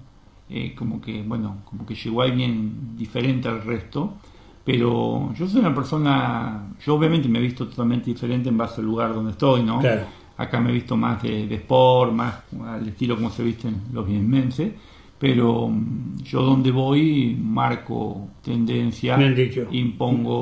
que llegó alguien diferente al resto. Pero yo soy una persona, yo obviamente me he visto totalmente diferente en base al lugar donde estoy, ¿no? Claro. Acá me he visto más de sport, más al estilo como se visten los vienmenses, pero yo donde voy marco tendencia, impongo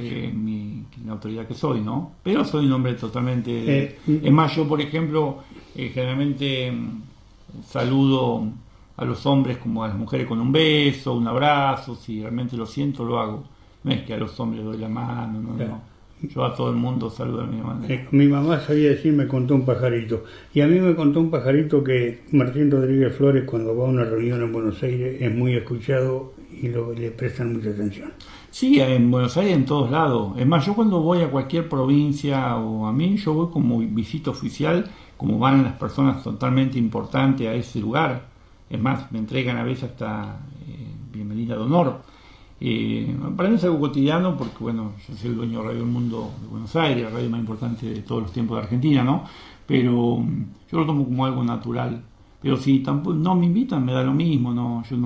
la autoridad que soy, ¿no? Pero soy un hombre totalmente... es más, yo por ejemplo, generalmente saludo a los hombres como a las mujeres con un beso, un abrazo, si realmente lo siento lo hago. No es que a los hombres doy la mano, no, claro. No. Yo a todo el mundo saludo a mi manera. Mi mamá sabía decir, me contó un pajarito. Y a mí me contó un pajarito que Martín Rodríguez Flores, cuando va a una reunión en Buenos Aires, es muy escuchado y le prestan mucha atención. Sí, en Buenos Aires, en todos lados. Es más, yo cuando voy a cualquier provincia o a mí, yo voy como visita oficial, como van las personas totalmente importantes a ese lugar. Es más, me entregan a veces hasta bienvenida de honor. Para mí es algo cotidiano porque, bueno, yo soy el dueño de Radio El Mundo de Buenos Aires, la radio más importante de todos los tiempos de Argentina, ¿no? Pero yo lo tomo como algo natural. Pero si tampoco no me invitan, me da lo mismo, ¿no? Yo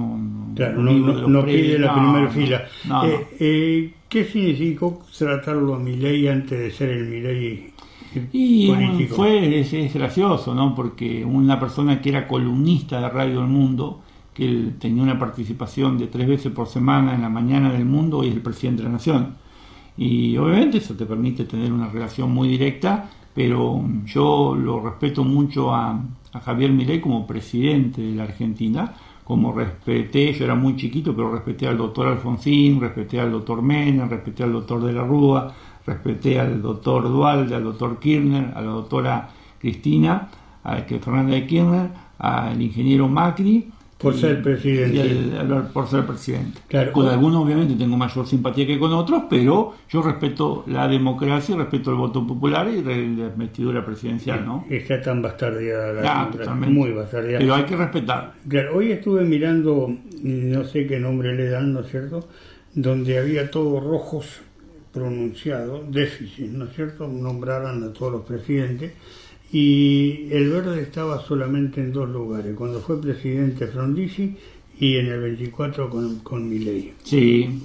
no pide la primera fila. No. ¿Qué significó tratarlo a Milei antes de ser el Milei y político? Es gracioso, ¿no? Porque una persona que era columnista de Radio El Mundo, que él tenía una participación de 3 veces por semana en la mañana del Mundo, y es el presidente de la Nación. Y obviamente eso te permite tener una relación muy directa, pero yo lo respeto mucho a Javier Milei como presidente de la Argentina, como respeté, yo era muy chiquito, pero respeté al doctor Alfonsín, respeté al doctor Menem, respeté al doctor de la Rúa, respeté al doctor Duhalde, al doctor Kirchner, a la doctora Cristina, Fernández de Kirchner, al ingeniero Macri, por ser presidente. Por ser presidente. Claro. Con algunos obviamente tengo mayor simpatía que con otros, pero yo respeto la democracia, respeto el voto popular y la investidura presidencial, ¿no? Está tan bastardeada la democracia, muy bastardeada. Pero hay que respetar. Claro, hoy estuve mirando, no sé qué nombre le dan, ¿no es cierto?, donde había todos rojos pronunciados, déficit, ¿no es cierto?, nombraran a todos los presidentes. Y el verde estaba solamente en 2 lugares, cuando fue presidente Frondizi y en el 24 con Milei. Sí,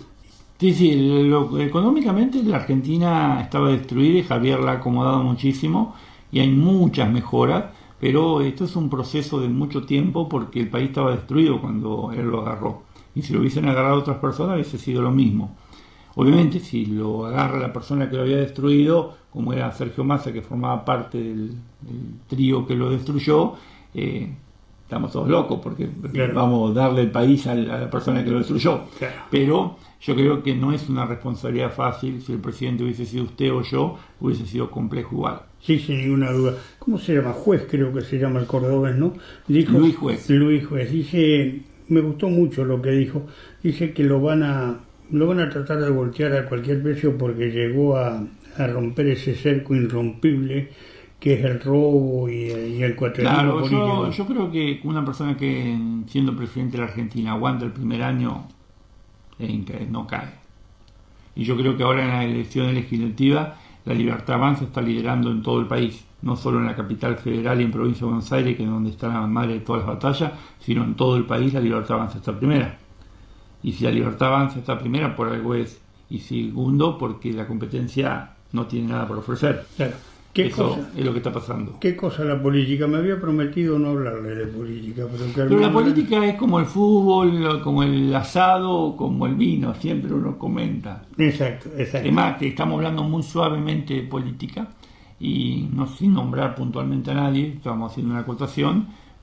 económicamente la Argentina estaba destruida y Javier la ha acomodado muchísimo y hay muchas mejoras, pero esto es un proceso de mucho tiempo porque el país estaba destruido cuando él lo agarró. Y si lo hubiesen agarrado otras personas hubiese sido lo mismo. Obviamente, si lo agarra la persona que lo había destruido, como era Sergio Massa, que formaba parte del trío que lo destruyó, estamos todos locos porque claro, vamos a darle el país a la persona que lo destruyó. Claro. Pero yo creo que no es una responsabilidad fácil. Si el presidente hubiese sido usted o yo, hubiese sido complejo igual. Sí, sin ninguna duda. ¿Cómo se llama? Juez, creo que se llama el cordobés, ¿no? Dijo, Luis Juez. Luis Juez. Dice, me gustó mucho lo que dijo. Dice que lo van a tratar de voltear a cualquier precio porque llegó a romper ese cerco irrompible que es el robo y el cuatrenio político. Claro, yo creo que una persona que siendo presidente de la Argentina aguanta el primer año no cae. Y yo creo que ahora en las elecciones legislativas la Libertad Avanza está liderando en todo el país, no solo en la capital federal y en provincia de Buenos Aires, que es donde está la madre de todas las batallas, sino en todo el país la Libertad Avanza está primera. Y si la Libertad Avanza está primera, por algo es. Y segundo, porque la competencia no tiene nada por ofrecer. Claro. Eso es lo que está pasando. ¿Qué cosa la política? Me había prometido no hablarle de política. Pero la política es como el fútbol, como el asado, como el vino. Siempre uno comenta. Exacto. Además, que estamos hablando muy suavemente de política y no sin nombrar puntualmente a nadie. Estamos haciendo una acotación.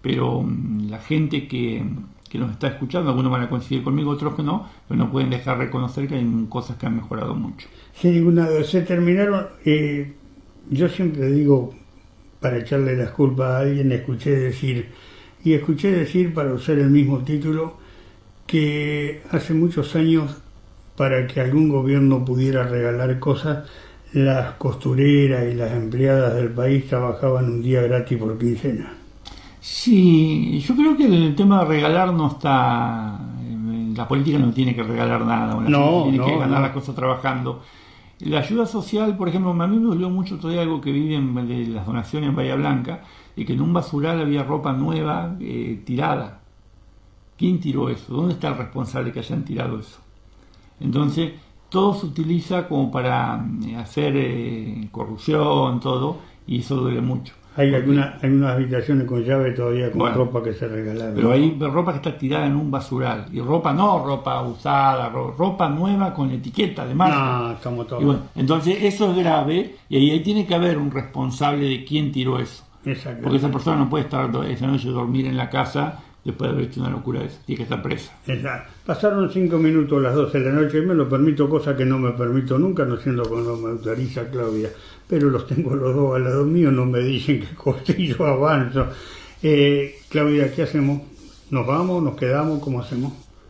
pero la gente que nos está escuchando, algunos van a coincidir conmigo, otros que no, pero no pueden dejar de reconocer que hay cosas que han mejorado mucho. Sin ninguna duda, se terminaron, yo siempre digo, para echarle las culpas a alguien, escuché decir, para usar el mismo título, que hace muchos años, para que algún gobierno pudiera regalar cosas, las costureras y las empleadas del país trabajaban un día gratis por quincena. Sí, yo creo que el tema de regalar no está... La política no tiene que regalar nada, tiene que ganar las cosas trabajando. La ayuda social, por ejemplo, a mí me dolió mucho todavía algo que vi de las donaciones en Bahía Blanca, y que en un basural había ropa nueva tirada. ¿Quién tiró eso? ¿Dónde está el responsable que hayan tirado eso? Entonces, todo se utiliza como para hacer corrupción, todo, y eso duele mucho. Hay algunas habitaciones con llave todavía con ropa que se regalaron. Pero hay ropa que está tirada en un basural. Y ropa usada, ropa nueva con etiqueta de marca. Estamos todos. Y bueno, entonces eso es grave y ahí tiene que haber un responsable de quién tiró eso. Porque esa persona no puede estar esa noche dormir en la casa después de haber hecho una locura de esa. Tiene que estar presa. Exacto. Pasaron 5 minutos las 12 de la noche y me lo permito, cosa que no me permito nunca, no siendo cuando me autoriza Claudia. Pero los tengo los dos al lado mío, no me dicen que costillo avanzo. Claudia, ¿qué hacemos? ¿Nos vamos? ¿Nos quedamos? ¿Cómo hacemos?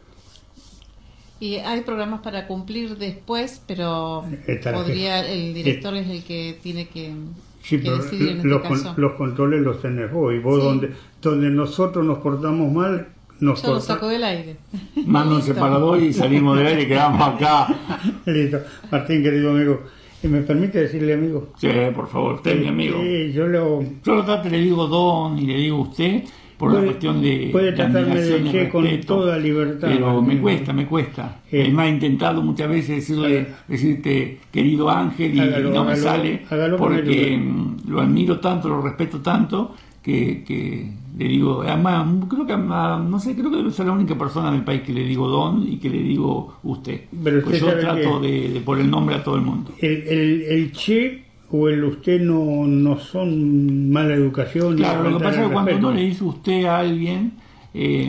Y hay programas para cumplir después, pero el director es el que tiene que decidir en este caso. Los controles los tenés vos, y vos donde nosotros nos portamos mal, yo lo saco del aire. Mando un separador y salimos del aire y quedamos acá. Listo. Martín, querido amigo, ¿me permite decirle amigo? Sí, por favor, usted es mi amigo. Yo lo trato, le digo don y le digo usted por la cuestión de... Puede tratarme de che con toda libertad. Pero me cuesta. Es más, he intentado muchas veces decirte querido Ángel y no me sale, porque lo admiro tanto, lo respeto tanto, que le digo, además, creo que debe ser la única persona en el país que le digo don y que le digo usted. Pero pues yo trato de poner el nombre a todo el mundo. El che o el usted no son mala educación. Claro, lo que pasa es que cuando uno le dice usted a alguien, es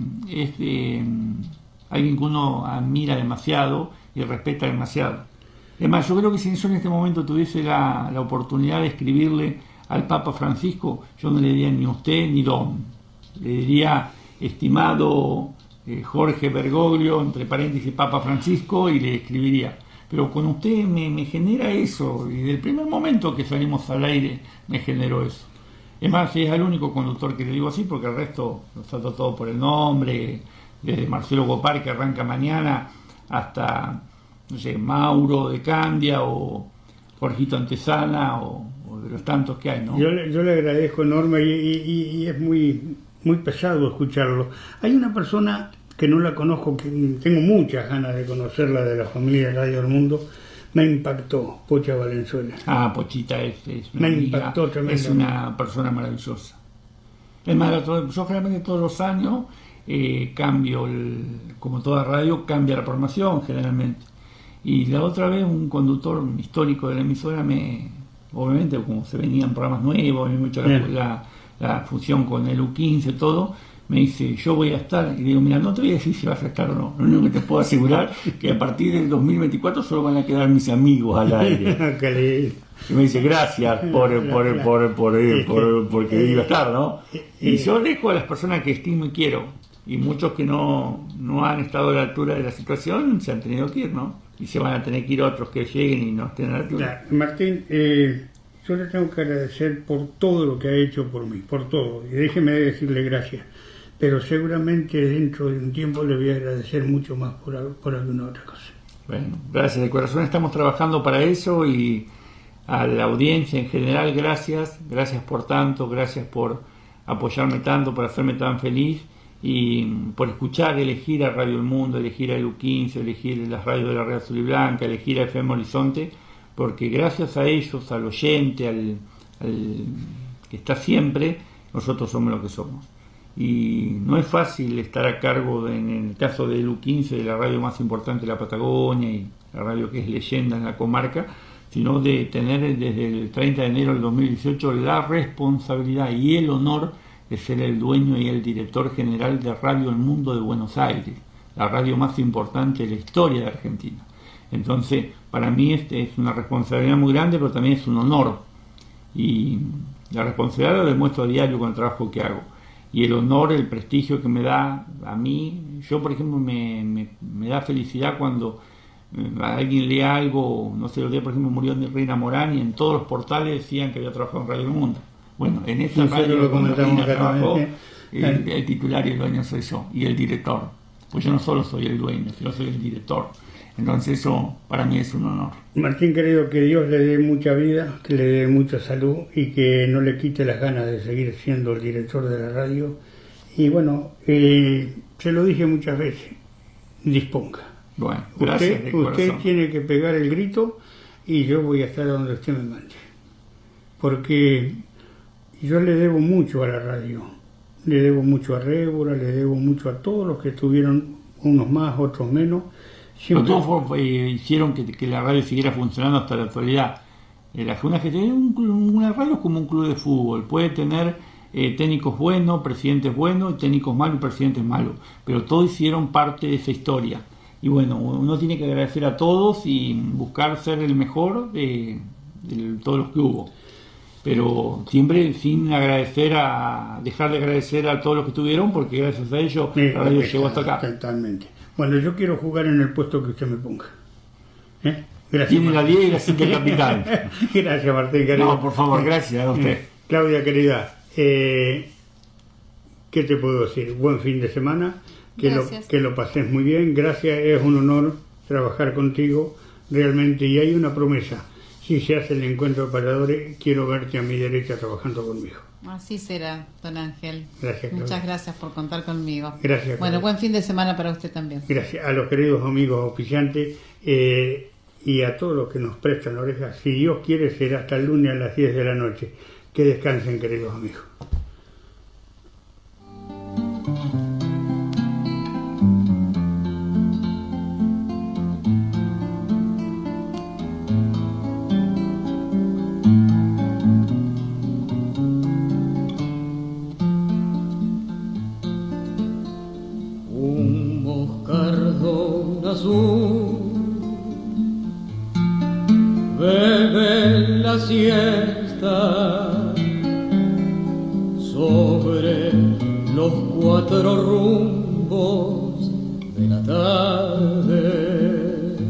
alguien que uno admira demasiado y respeta demasiado. Es más, yo creo que si yo en este momento tuviese la oportunidad de escribirle al Papa Francisco, yo no le diría ni usted ni don, le diría estimado Jorge Bergoglio, entre paréntesis Papa Francisco, y le escribiría. Pero con usted me genera eso, y desde el primer momento que salimos al aire me generó eso. Es más, es el único conductor que le digo así, porque el resto lo trato todo por el nombre, desde Marcelo Gopar, que arranca mañana, hasta, no sé, Mauro de Candia, o Jorgito Antesana, o de los tantos que hay, ¿no? Yo le agradezco enorme y es muy, muy pesado escucharlo. Hay una persona que no la conozco, que tengo muchas ganas de conocerla, de la familia de Radio del Mundo, me impactó, Pocha Valenzuela. Pochita es una me amiga, impactó tremendamente. Es una persona maravillosa. Es más, yo generalmente todos los años cambio, como toda radio, cambia la programación generalmente. Y la otra vez un conductor histórico de la emisora obviamente como se venían programas nuevos, me mucho la fusión con el U15, todo, me dice, yo voy a estar, y digo, mira, no te voy a decir si vas a estar o no, lo único que te puedo asegurar que a partir del 2024 solo van a quedar mis amigos al aire. Y me dice, gracias porque iba a estar, ¿no? Y yo dejo a las personas que estimo y quiero, y muchos que no han estado a la altura de la situación se han tenido que ir, ¿no? Y se van a tener que ir otros que lleguen y no estén a la altura. Martín, yo le tengo que agradecer por todo lo que ha hecho por mí, por todo, y déjeme decirle gracias, pero seguramente dentro de un tiempo le voy a agradecer mucho más por alguna otra cosa. Bueno, gracias de corazón, estamos trabajando para eso, y a la audiencia en general, gracias por tanto, gracias por apoyarme tanto, por hacerme tan feliz, y por escuchar, elegir a Radio El Mundo, elegir a U15, elegir las radios de la Red Azul y Blanca, elegir a FM Horizonte, porque gracias a ellos, al oyente, al que está siempre, nosotros somos lo que somos. Y no es fácil estar a cargo, en el caso de U15, de la radio más importante de la Patagonia y la radio que es leyenda en la comarca, sino de tener desde el 30 de enero del 2018 la responsabilidad y el honor de ser el dueño y el director general de Radio El Mundo de Buenos Aires, la radio más importante de la historia de Argentina. Entonces, para mí es una responsabilidad muy grande, pero también es un honor. Y la responsabilidad lo demuestro a diario con el trabajo que hago. Y el honor, el prestigio que me da a mí, yo por ejemplo me da felicidad cuando alguien lee algo, no sé, el día por ejemplo murió Reina Morán y en todos los portales decían que había trabajado en Radio El Mundo. Bueno, en esta radio lo comentamos trabajó, el titular y el dueño soy yo, y el director. Pues yo no solo soy el dueño, sino soy el director. Entonces eso para mí es un honor. Martín querido, que Dios le dé mucha vida, que le dé mucha salud y que no le quite las ganas de seguir siendo el director de la radio. Y bueno, se lo dije muchas veces, disponga. Bueno, gracias. Usted tiene que pegar el grito y yo voy a estar donde usted me mande. Porque yo le debo mucho a la radio, le debo mucho a Rébora, le debo mucho a todos los que estuvieron, unos más, otros menos. Siempre... Todos hicieron que la radio siguiera funcionando hasta la actualidad. Una radio es como un club de fútbol, puede tener técnicos buenos, presidentes buenos, y técnicos malos y presidentes malos, pero todos hicieron parte de esa historia. Y bueno, uno tiene que agradecer a todos y buscar ser el mejor de todos los que hubo. Pero siempre sin dejar de agradecer a todos los que estuvieron, porque gracias a ellos la radio llegó hasta acá. Totalmente. Bueno, yo quiero jugar en el puesto que usted me ponga. Gracias. Tiene la 10 y la 5 capital. Gracias, Martín, querido. No, por favor, gracias a usted. Claudia, querida, ¿qué te puedo decir? Buen fin de semana, que lo pases muy bien. Gracias, es un honor trabajar contigo, realmente. Y hay una promesa. Si se hace el encuentro de paradores, quiero verte a mi derecha trabajando conmigo. Así será, don Ángel. Gracias, Claudia. Muchas gracias por contar conmigo. Gracias, Claudia. Bueno, buen fin de semana para usted también. Gracias a los queridos amigos auspiciantes y a todos los que nos prestan la oreja. Si Dios quiere, será hasta el lunes a las 10 de la noche. Que descansen, queridos amigos. Bebe la siesta sobre los 4 rumbos de la tarde.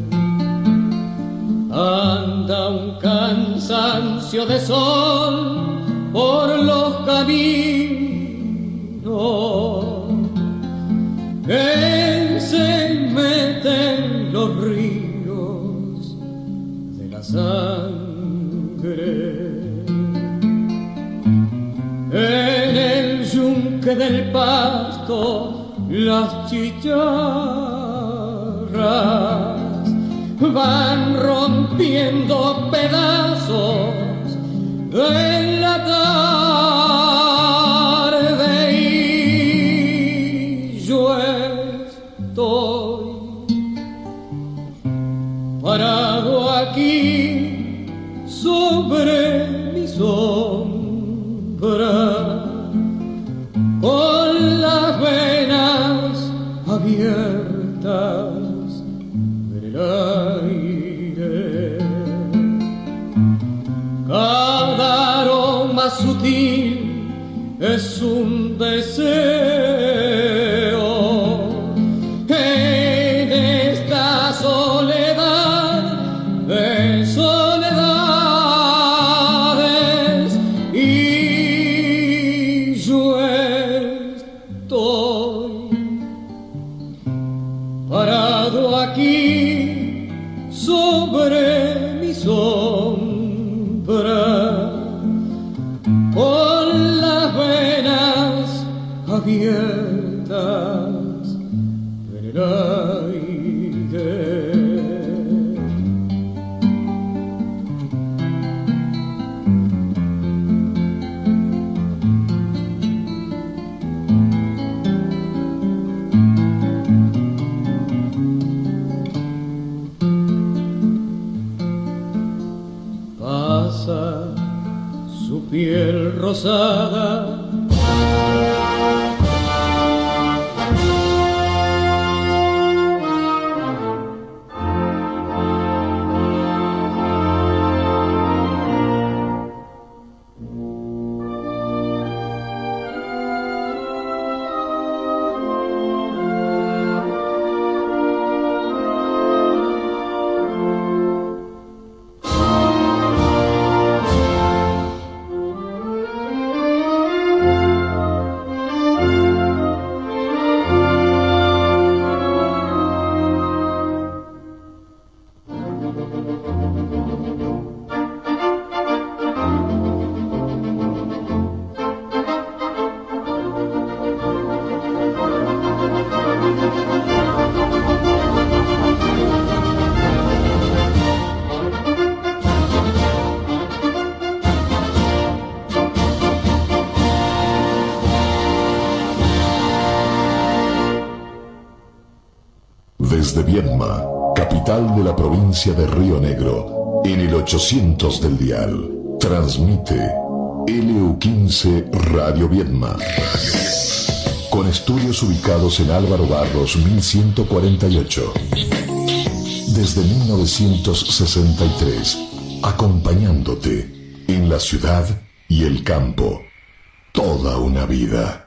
Anda un cansancio de sol por los caminos que se meten los ríos de la sangre. En el yunque del pasto las chicharras van rompiendo pedazos en la tarde y yo estoy parado aquí sobre mi sombra con las venas abiertas del aire. Cada aroma sutil es un deseo en esta soledad de soledades y yo estoy parado aquí sobre mi sombra con las venas abiertas del aire. Pasa su piel rosada Desde Viedma, capital de la provincia de Río Negro, en el 800 del dial, transmite LU15 Radio Viedma. Con estudios ubicados en Álvaro Barros 1148. Desde 1963, acompañándote en la ciudad y el campo. Toda una vida.